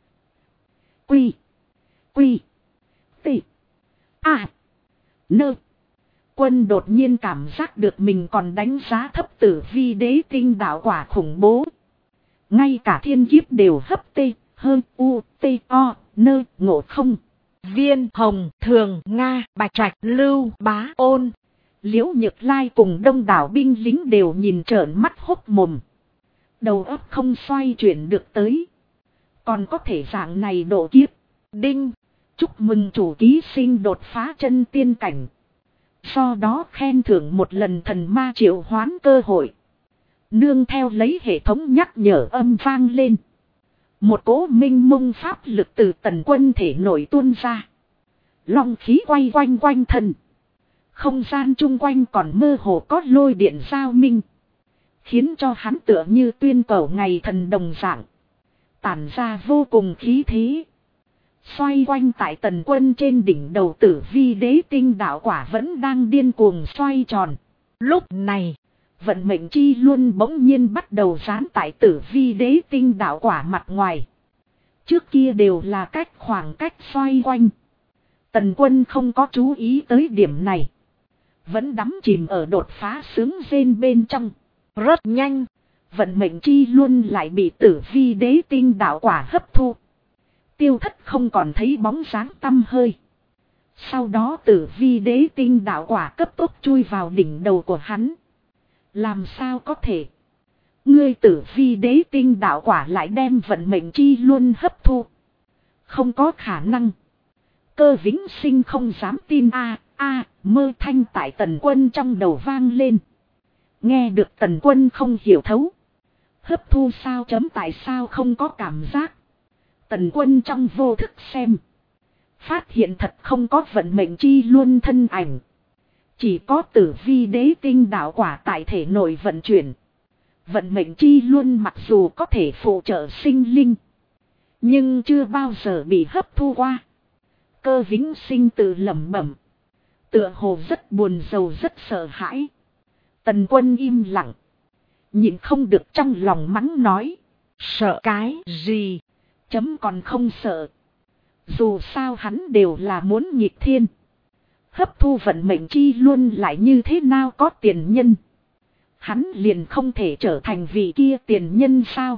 Quy. Quy. Tị. À. Nơ. Quân đột nhiên cảm giác được mình còn đánh giá thấp Tử Vi Đế Tinh đạo quả khủng bố. Ngay cả thiên kiếp đều hấp tê, hơn u, tê, o, nơ, Ngộ Không. Viên Hồng, Thường, Nga, Bạch Trạch, Lưu, Bá, Ôn. Liễu Nhược Lai cùng đông đảo binh lính đều nhìn trợn mắt hốc mồm. Đầu óc không xoay chuyển được tới. Còn có thể dạng này độ kiếp. Đinh. Chúc mừng chủ ký sinh đột phá chân tiên cảnh. Sau đó khen thưởng một lần thần ma triệu hoán cơ hội. Nương theo lấy hệ thống nhắc nhở âm vang lên. Một cỗ minh mông pháp lực từ Tần Quân thể nổi tuôn ra. Long khí quay quanh quanh thân. Không gian chung quanh còn mơ hồ có lôi điện giao minh. Khiến cho hắn tựa như tuyên cầu ngày thần đồng dạng. Tản ra vô cùng khí thế. Xoay quanh tại Tần Quân trên đỉnh đầu Tử Vi Đế Tinh đạo quả vẫn đang điên cuồng xoay tròn. Lúc này, vận mệnh chi luân bỗng nhiên bắt đầu dán tại Tử Vi Đế Tinh đạo quả mặt ngoài. Trước kia đều là khoảng cách xoay quanh. Tần Quân không có chú ý tới điểm này. Vẫn đắm chìm ở đột phá sướng rên bên trong. Rất nhanh, vận mệnh chi luân lại bị Tử Vi Đế Tinh đạo quả hấp thu. Tiêu thất không còn thấy bóng dáng tăm hơi. Sau đó Tử Vi Đế Tinh đạo quả cấp tốc chui vào đỉnh đầu của hắn. Làm sao có thể? Ngươi Tử Vi Đế Tinh đạo quả lại đem vận mệnh chi luân hấp thu. Không có khả năng. Cơ Vĩnh Sinh không dám tin mơ thanh tại Tần Quân trong đầu vang lên. Nghe được Tần Quân không hiểu thấu. Hấp thu sao chấm tại sao không có cảm giác. Tần Quân trong vô thức xem. Phát hiện thật không có vận mệnh chi luân thân ảnh. Chỉ có Tử Vi Đế Tinh đạo quả tại thể nội vận chuyển. Vận mệnh chi luân mặc dù có thể phụ trợ sinh linh. Nhưng chưa bao giờ bị hấp thu qua. Cơ Vĩnh Sinh tự lẩm bẩm. Tựa hồ rất buồn rầu rất sợ hãi. Tần Quân im lặng. Nhịn không được trong lòng mắng nói. Sợ cái gì? Chấm còn không sợ. Dù sao hắn đều là muốn nghịch thiên. Hấp thu vận mệnh chi luân lại như thế nào có tiền nhân. Hắn liền không thể trở thành vị kia tiền nhân sao?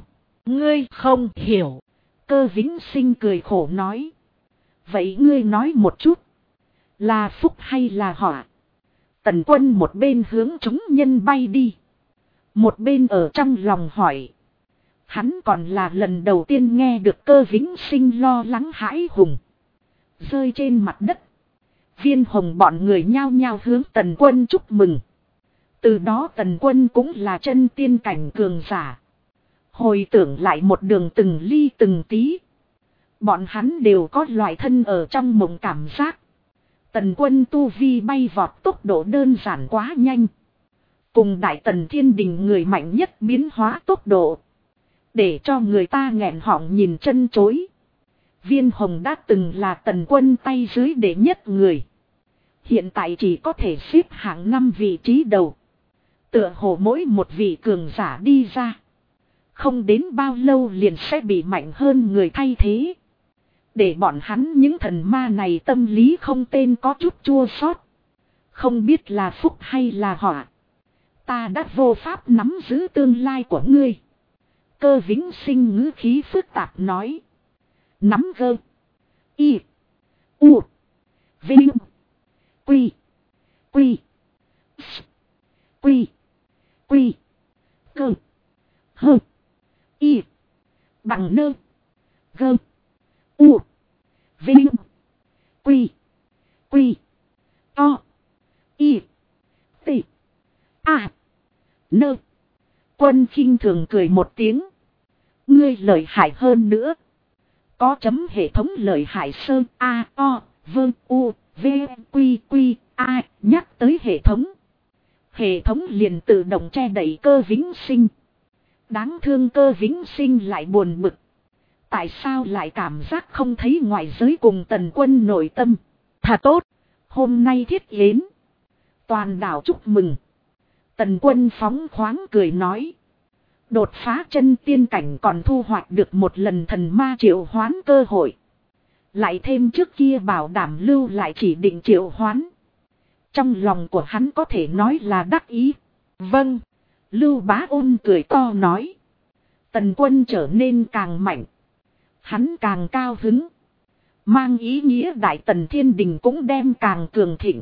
ngươi không hiểu. Cơ Vĩnh Sinh cười khổ nói. Vậy ngươi nói một chút. Là phúc hay là họa? Tần Quân một bên hướng chúng nhân bay đi. Một bên ở trong lòng hỏi. Hắn còn là lần đầu tiên nghe được Cơ Vĩnh Sinh lo lắng hãi hùng. Rơi trên mặt đất. Viên Hồng bọn người nhao nhao hướng Tần Quân chúc mừng. Từ đó Tần Quân cũng là chân tiên cảnh cường giả. Hồi tưởng lại một đường từng ly từng tí. Bọn hắn đều có loại thân ở trong mộng cảm giác. Tần Quân tu vi bay vọt tốc độ đơn giản quá nhanh. Cùng Đại Tần Thiên Đình người mạnh nhất biến hóa tốc độ. Để cho người ta nghẹn họng nhìn chân chối. Viên Hồng đã từng là Tần Quân tay dưới đệ nhất người. Hiện tại chỉ có thể xếp hạng 5 vị trí đầu. Tựa hồ mỗi một vị cường giả đi ra. Không đến bao lâu liền sẽ bị mạnh hơn người thay thế. Để bọn hắn những thần ma này tâm lý không tên có chút chua xót. Không biết là phúc hay là họa. Ta đã vô pháp nắm giữ tương lai của ngươi. Cơ Vĩnh Sinh ngữ khí phức tạp nói. Nắm gơ. Y. U. Vinh. Quy. Quy. S. Quy. Quy. Cơ. Hơ. Y. Bằng nơ. Gơ. U. Vinh. Quy. Quy. To. Y. T. A. Nơ. Quân khinh thường cười một tiếng. Ngươi lợi hại hơn nữa. Có chấm hệ thống lợi hại sơn A O Vương U V Quy Quy A. Nhắc tới hệ thống. Hệ thống liền tự động che đậy Cơ Vĩnh Sinh. Đáng thương Cơ Vĩnh Sinh lại buồn bực. Tại sao lại cảm giác không thấy ngoại giới cùng Tần Quân nội tâm. Thà tốt. Hôm nay thiết yến. Toàn đảo chúc mừng. Tần Quân phóng khoáng cười nói. Đột phá chân tiên cảnh còn thu hoạch được một lần thần ma triệu hoán cơ hội. Lại thêm trước kia bảo đảm lưu lại chỉ định triệu hoán. Trong lòng của hắn có thể nói là đắc ý. Vâng. Lưu Bá Ôn cười to nói. Tần Quân trở nên càng mạnh. Hắn càng cao hứng. Mang ý nghĩa Đại Tần Thiên Đình cũng đem càng cường thịnh.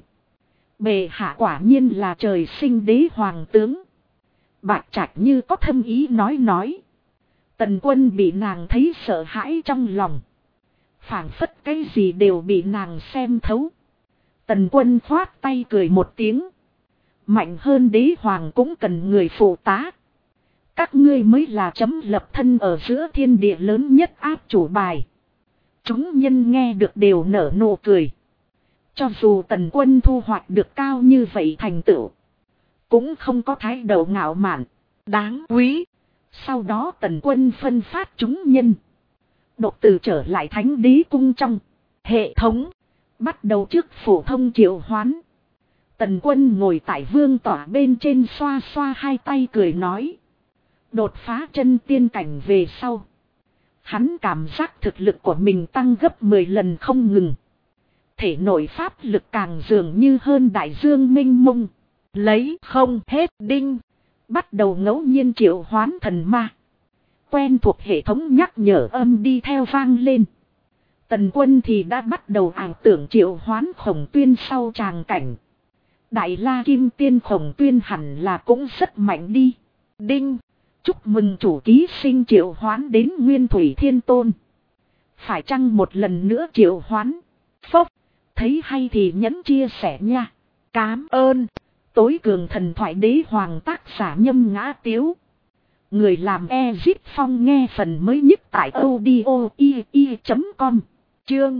Bệ hạ quả nhiên là trời sinh đế hoàng tướng. Bạch Trạch như có thâm ý nói. Tần Quân bị nàng thấy sợ hãi trong lòng. Phảng phất cái gì đều bị nàng xem thấu. Tần Quân khoát tay cười một tiếng. Mạnh hơn đế hoàng cũng cần người phụ tá. Các ngươi mới là chấm lập thân ở giữa thiên địa lớn nhất áp chủ bài. Chúng nhân nghe được đều nở nụ cười. Cho dù Tần Quân thu hoạch được cao như vậy thành tựu. Cũng không có thái độ ngạo mạn. Đáng quý. Sau đó Tần Quân phân phát chúng nhân. Độc từ trở lại Thánh Đế Cung trong. Hệ thống. Bắt đầu trước phổ thông triệu hoán. Tần Quân ngồi tại vương tỏa bên trên xoa xoa hai tay cười nói. Đột phá chân tiên cảnh về sau. Hắn cảm giác thực lực của mình tăng gấp 10 lần không ngừng. Thể nội pháp lực càng dường như hơn đại dương mênh mông. Lấy không hết đinh. Bắt đầu ngẫu nhiên triệu hoán thần ma. Quen thuộc hệ thống nhắc nhở âm đi theo vang lên. Tần Quân thì đã bắt đầu ảo tưởng triệu hoán Khổng Tuyên sau tràng cảnh. Đại La Kim Tiên Khổng Tuyên hẳn là cũng rất mạnh đi. Đinh. Chúc mừng chủ ký sinh triệu hoán đến Nguyên Thủy Thiên Tôn. Phải chăng một lần nữa triệu hoán? Phốc. Thấy hay thì nhấn chia sẻ nha. Cám ơn. Tối cường thần thoại đế hoàng tác giả Nhâm Ngã Tiếu. Người làm Ezip Phong nghe phần mới nhất tại audio.com. Chương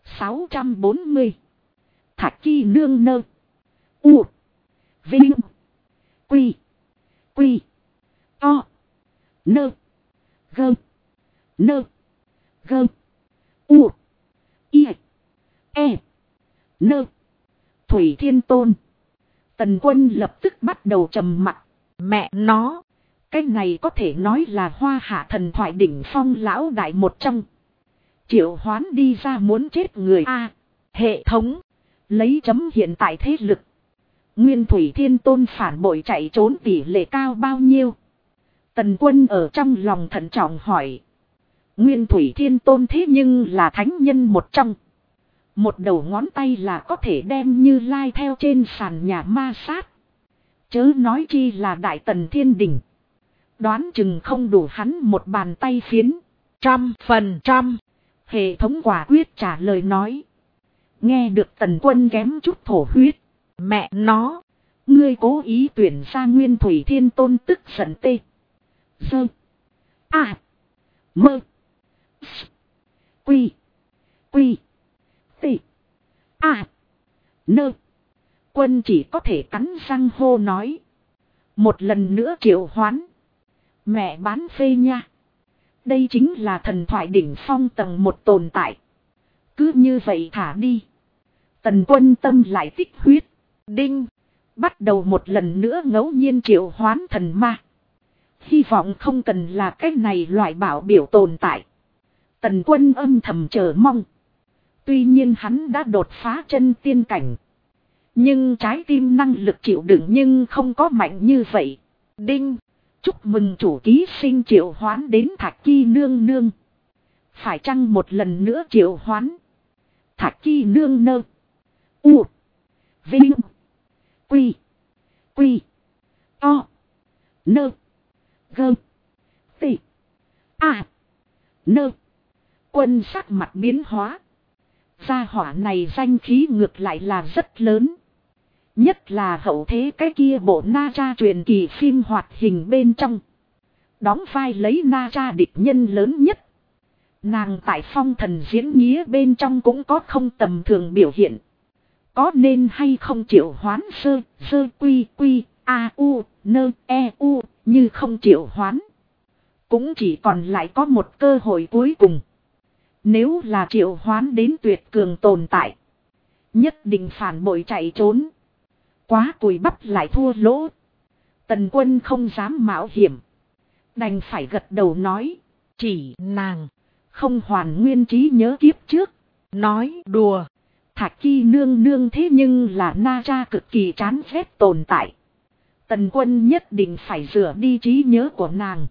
640. Thạch Chi Nương Nơ. U. Vinh. Quy. Quy. To. Nơ. Gơ. Nơ. Gơ. U. Y. E. Nơ. Thủy Thiên Tôn. Tần Quân lập tức bắt đầu trầm mặc. Mẹ nó. Cái này có thể nói là Hoa Hạ thần thoại đỉnh phong lão đại một trong. Triệu hoán đi ra muốn chết người a. Hệ thống. Lấy chấm hiện tại thế lực. Nguyên Thủy Thiên Tôn phản bội chạy trốn tỷ lệ cao bao nhiêu? Tần Quân ở trong lòng thận trọng hỏi. Nguyên Thủy Thiên Tôn thế nhưng là thánh nhân một trong. Một đầu ngón tay là có thể đem Như Lai theo trên sàn nhà ma sát. Chớ nói chi là Đại Tần Thiên Đình. Đoán chừng không đủ hắn một bàn tay phiến. 100%. Hệ thống quả quyết trả lời nói. Nghe được Tần Quân kém chút thổ huyết. Mẹ nó. Ngươi cố ý tuyển ra Nguyên Thủy Thiên Tôn tức giận tê. Dơ. À. Mơ. Quy. Quy. Tê. À. Nơ. Quân chỉ có thể cắn răng hô nói. Một lần nữa triệu hoán. Mẹ bán phê nha. Đây chính là thần thoại đỉnh phong tầng một tồn tại. Cứ như vậy thả đi. Tần Quân tâm lại tích huyết. Đinh. Bắt đầu một lần nữa ngẫu nhiên triệu hoán thần ma. Hy vọng không cần là cái này loại bảo biểu tồn tại. Tần Quân âm thầm chờ mong. Tuy nhiên hắn đã đột phá chân tiên cảnh. Nhưng trái tim năng lực chịu đựng nhưng không có mạnh như vậy. Đinh. Chúc mừng chủ ký sinh triệu hoán đến Thạch Chi nương nương. Phải chăng một lần nữa triệu hoán? Thạch Chi nương nơ. U. Vinh. Quy. Quy. To. Nơ. Gơ. Tị. À. Nơ. Quân sắc mặt biến hóa. Gia hỏa này danh khí ngược lại là rất lớn. Nhất là hậu thế cái kia bộ Na Tra truyền kỳ phim hoạt hình bên trong. Đóng vai lấy Na Tra địch nhân lớn nhất. Nàng tại Phong Thần diễn nghĩa bên trong cũng có không tầm thường biểu hiện. Có nên hay không triệu hoán sơ quy quy a u nơ e u như không triệu hoán. Cũng chỉ còn lại có một cơ hội cuối cùng. Nếu là triệu hoán đến tuyệt cường tồn tại. Nhất định phản bội chạy trốn. Quá cùi bắp lại thua lỗ. Tần Quân không dám mạo hiểm. Đành phải gật đầu nói. Chỉ nàng. Không hoàn nguyên trí nhớ kiếp trước. Nói đùa. Thạch Chi nương nương thế nhưng là Na Tra cực kỳ chán ghét tồn tại. Tần Quân nhất định phải rửa đi trí nhớ của nàng.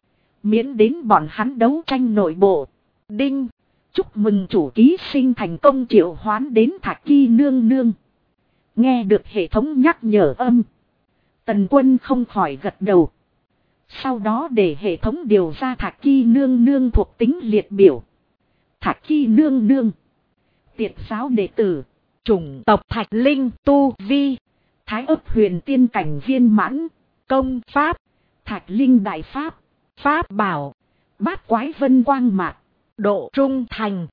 Miễn đến bọn hắn đấu tranh nội bộ. Đinh. Chúc mừng chủ ký sinh thành công triệu hoán đến Thạch Chi nương nương. Nghe được hệ thống nhắc nhở âm. Tần Quân không khỏi gật đầu. Sau đó để hệ thống điều ra Thạch Chi nương nương thuộc tính liệt biểu. Thạch Chi nương nương. Tiệt giáo đệ tử. Chủng tộc Thạch Linh tu vi. Thái ấp huyền tiên cảnh viên mãn. Công pháp. Thạch Linh đại pháp. Pháp bảo. Bát quái vân quang mạc. Độ trung thành.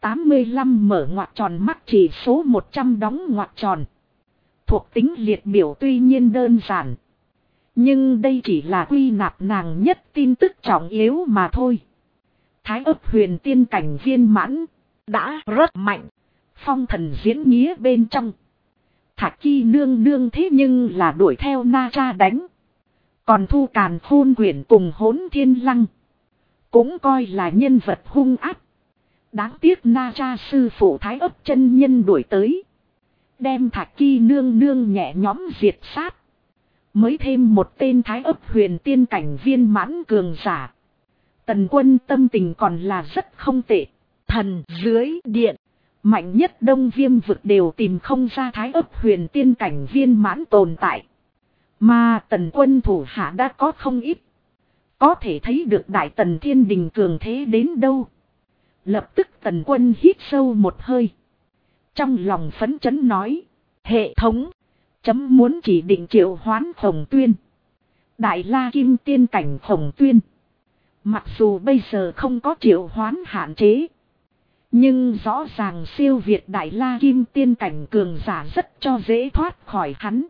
85 mở ngoặc tròn mắc chỉ số 100 đóng ngoặc tròn. Thuộc tính liệt biểu tuy nhiên đơn giản. Nhưng đây chỉ là quy nạp nàng nhất tin tức trọng yếu mà thôi. Thái ấp huyền tiên cảnh viên mãn. Đã rất mạnh. Phong Thần diễn nghĩa bên trong. Thạch Chi nương nương thế nhưng là đuổi theo Na Tra đánh. Còn thu Càn Khôn Quyển cùng Hỗn Thiên Lăng. Cũng coi là nhân vật hung ác. Đáng tiếc Na Tra sư phụ Thái ấp chân nhân đuổi tới. Đem Thạch Chi nương nương nhẹ nhóm diệt sát. Mới thêm một tên Thái ấp huyền tiên cảnh viên mãn cường giả. Tần Quân tâm tình còn là rất không tệ. Thần dưới điện. Mạnh nhất Đông Viêm vực đều tìm không ra Thái ấp huyền tiên cảnh viên mãn tồn tại. Mà Tần Quân thủ hạ đã có không ít. Có thể thấy được Đại Tần Thiên Đình cường thế đến đâu. Lập tức Tần Quân hít sâu một hơi. Trong lòng phấn chấn nói. Hệ thống. Chấm muốn chỉ định triệu hoán Khổng Tuyên. Đại La Kim tiên cảnh Khổng Tuyên. Mặc dù bây giờ không có triệu hoán hạn chế. Nhưng rõ ràng siêu việt Đại La Kim tiên cảnh cường giả rất cho dễ thoát khỏi hắn.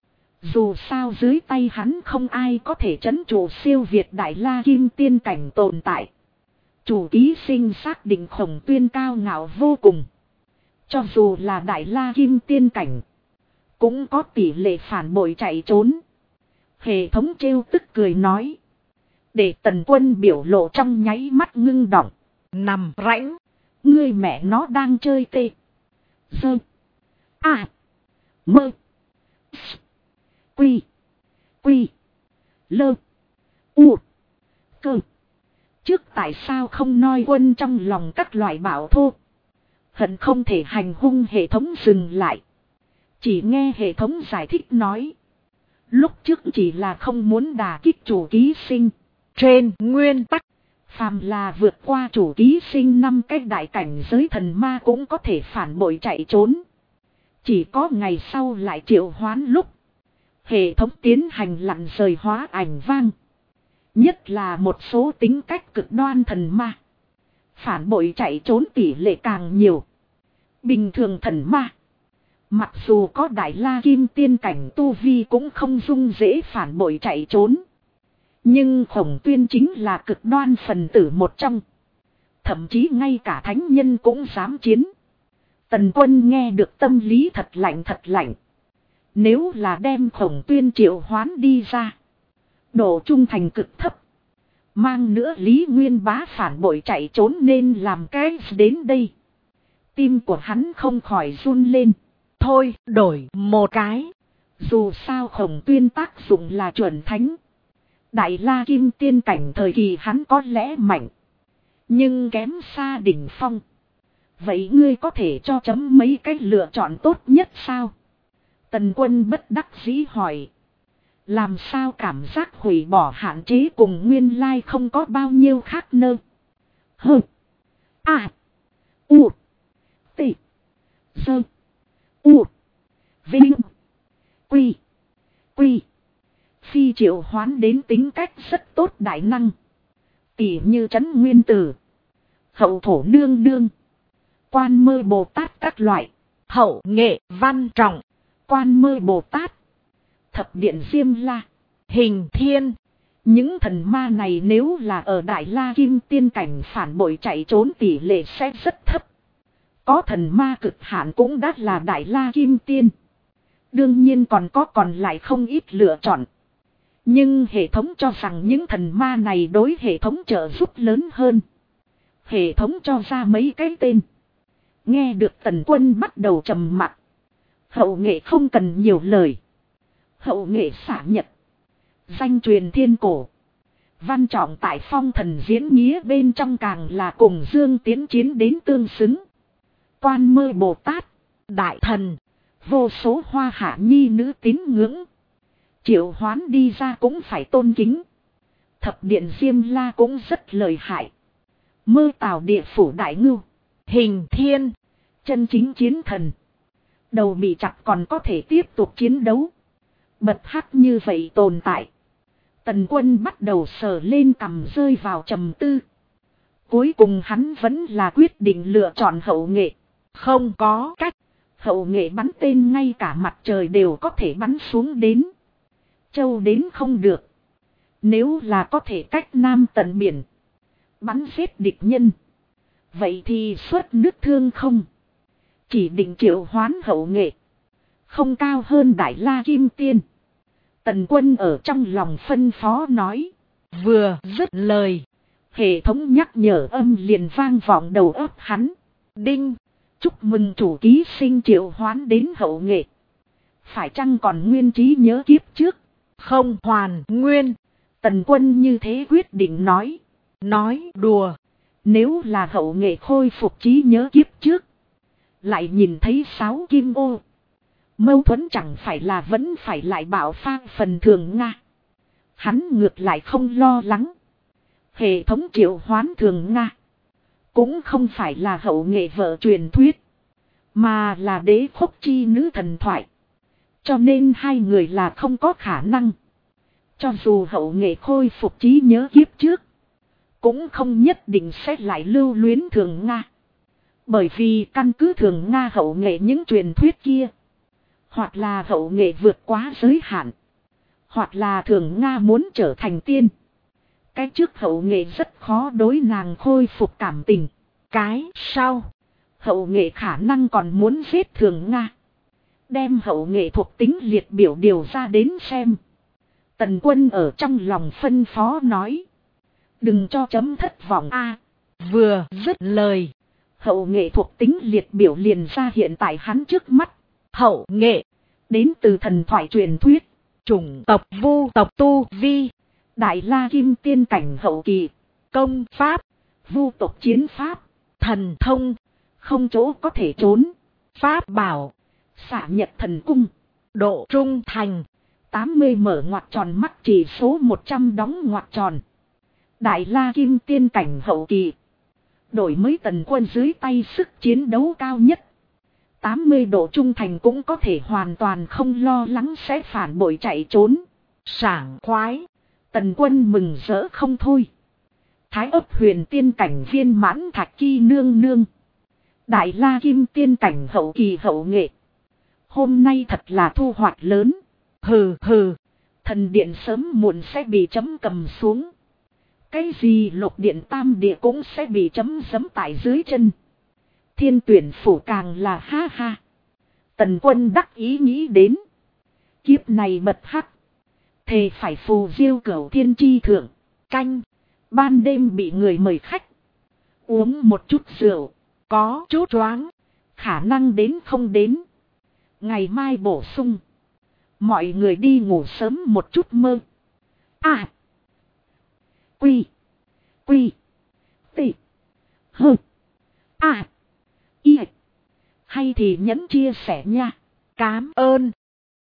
Dù sao dưới tay hắn không ai có thể trấn trụ siêu việt Đại La Kim tiên cảnh tồn tại. Chủ ký sinh xác định Khổng Tuyên cao ngạo vô cùng. Cho dù là Đại La Kim tiên cảnh. Cũng có tỷ lệ phản bội chạy trốn. Hệ thống trêu tức cười nói. Để Tần Quân biểu lộ trong nháy mắt ngưng đọng. Nằm rãnh. Ngươi mẹ nó đang chơi tê. Dơ. À. Mơ. Quy. Quy. Lơ. U. Cơ. Trước tại sao không noi quân trong lòng các loại bảo thô. Hận không thể hành hung hệ thống dừng lại. Chỉ nghe hệ thống giải thích nói. Lúc trước chỉ là không muốn đả kích chủ ký sinh. Trên nguyên tắc, Phàm là vượt qua chủ ký sinh 5 cái đại cảnh giới thần ma cũng có thể phản bội chạy trốn. Chỉ có ngày sau lại triệu hoán lúc. Hệ thống tiến hành lặn rời hóa ảnh vang. Nhất là một số tính cách cực đoan thần ma. Phản bội chạy trốn tỷ lệ càng nhiều. Bình thường thần ma. Mặc dù có đại la kim tiên cảnh tu vi cũng không dung dễ phản bội chạy trốn. Nhưng Khổng Tuyên chính là cực đoan phần tử một trong. Thậm chí ngay cả thánh nhân cũng dám chiến. Tần Quân nghe được tâm lý thật lạnh thật lạnh. Nếu là đem Khổng Tuyên triệu hoán đi ra. Độ trung thành cực thấp. Mang nữa Lý Nguyên Bá phản bội chạy trốn nên làm cái đến đây. Tim của hắn không khỏi run lên. thôi đổi một cái. Dù sao Khổng Tuyên tác dụng là chuẩn thánh. Đại la kim tiên cảnh thời kỳ hắn có lẽ mạnh. Nhưng kém xa đỉnh phong. Vậy ngươi có thể cho chấm mấy cách lựa chọn tốt nhất sao? Tần Quân bất đắc dĩ hỏi. Làm sao cảm giác hủy bỏ hạn chế cùng nguyên lai không có bao nhiêu khác nơ. Hơ. A. U. T. Sơ. U. Vinh. Quy. Quy. Phi triệu hoán đến tính cách rất tốt đại năng. Tỉ như Trấn Nguyên Tử. Hậu Thổ Nương Nương. Quan Mơ Bồ Tát các loại. Hậu Nghệ Văn Trọng. Quan Mơ Bồ Tát. Thập Điện Diêm La. Hình Thiên. Những thần ma này nếu là ở Đại La Kim Tiên cảnh phản bội chạy trốn tỷ lệ sẽ rất thấp. Có thần ma cực hạn cũng đã là Đại La Kim Tiên. Đương nhiên còn lại không ít lựa chọn. Nhưng hệ thống cho rằng những thần ma này đối hệ thống trợ giúp lớn hơn. Hệ thống cho ra mấy cái tên. Nghe được Tần Quân bắt đầu trầm mặc. Hậu Nghệ không cần nhiều lời. Hậu Nghệ xả nhật. Danh truyền thiên cổ. Văn trọng tại phong thần diễn nghĩa bên trong càng là cùng Dương Tiến chiến đến tương xứng. Quan Mơ Bồ Tát. Đại thần. Vô số hoa hạ nhi nữ tín ngưỡng. Triệu hoán đi ra cũng phải tôn kính. Thập Điện Diêm La cũng rất lợi hại. Mơ Tào Địa Phủ Đại Ngưu. Hình Thiên. Chân chính chiến thần. Đầu bị chặt còn có thể tiếp tục chiến đấu. Bật hắc như vậy tồn tại. Tần Quân bắt đầu sờ lên cằm rơi vào trầm tư. Cuối cùng hắn vẫn là quyết định lựa chọn Hậu Nghệ. Không có cách. Hậu Nghệ bắn tên ngay cả mặt trời đều có thể bắn xuống đến. Châu đến không được. Nếu là có thể cách Nam tận biển. Bắn giết địch nhân. Vậy thì xuất nước thương không. Chỉ định triệu hoán Hậu Nghệ. Không cao hơn Đại La Kim Tiên. Tần Quân ở trong lòng phân phó nói. Vừa dứt lời. Hệ thống nhắc nhở âm liền vang vọng đầu óc hắn. Đinh. Chúc mừng chủ ký sinh triệu hoán đến Hậu Nghệ. Phải chăng còn nguyên trí nhớ kiếp trước? Không hoàn nguyên. Tần Quân như thế quyết định nói. Nói đùa. Nếu là Hậu Nghệ khôi phục trí nhớ kiếp trước. Lại nhìn thấy 6 kim ô. Mâu thuẫn chẳng phải là vẫn phải lại bạo phát phần thường Nga. Hắn ngược lại không lo lắng. Hệ thống triệu hoán thường Nga. Cũng không phải là Hậu Nghệ vợ truyền thuyết. Mà là đế khúc chi nữ thần thoại. Cho nên hai người là không có khả năng. Cho dù Hậu Nghệ khôi phục trí nhớ kiếp trước. Cũng không nhất định sẽ lại lưu luyến thường Nga. Bởi vì căn cứ thường Nga Hậu Nghệ những truyền thuyết kia. Hoặc là Hậu Nghệ vượt quá giới hạn. Hoặc là thường Nga muốn trở thành tiên. Cái trước Hậu Nghệ rất khó đối nàng khôi phục cảm tình. Cái sau. Hậu Nghệ khả năng còn muốn giết thường Nga. Đem Hậu Nghệ thuộc tính liệt biểu điều ra đến xem. Tần Quân ở trong lòng phân phó nói. Đừng cho chấm thất vọng a. Vừa dứt lời. Hậu Nghệ thuộc tính liệt biểu liền ra hiện tại hắn trước mắt. Hậu Nghệ. Đến từ thần thoại truyền thuyết. Chủng tộc Vu tộc Tu Vi. Đại La Kim Tiên cảnh hậu kỳ. Công pháp, Vu tộc chiến pháp. thần thông, Không chỗ có thể trốn. pháp bảo, Xạ nhật thần cung. độ trung thành. 80 mở ngoặc tròn mắt chỉ số 100 đóng ngoặc tròn. Đại La Kim Tiên cảnh hậu kỳ. Đổi mới Tần Quân dưới tay sức chiến đấu cao nhất. 80 độ trung thành cũng có thể hoàn toàn không lo lắng sẽ phản bội chạy trốn. Sảng khoái. Tần Quân mừng rỡ không thôi. Thái ấp huyền tiên cảnh viên mãn Thạch Kỳ nương nương. Đại La Kim Tiên cảnh hậu kỳ hậu nghệ. Hôm nay thật là thu hoạch lớn. Hừ hừ. Thần điện sớm muộn sẽ bị chấm cầm xuống. Cái gì Lục điện Tam địa cũng sẽ bị chấm giẫm tại dưới chân. Thiên Tuyển phủ càng là ha ha. Tần Quân đắc ý nghĩ đến. Kiếp này bật hắc. Thề phải phù diêu cửu thiên chi thượng. Canh. Ban đêm bị người mời khách. Uống một chút rượu. Có chút choáng. Khả năng đến không đến. Ngày mai bổ sung. Mọi người đi ngủ sớm một chút mơ. À. Quy. Quy. Tị. Hơ. À. Y. Hay thì nhấn chia sẻ nha. Cám ơn.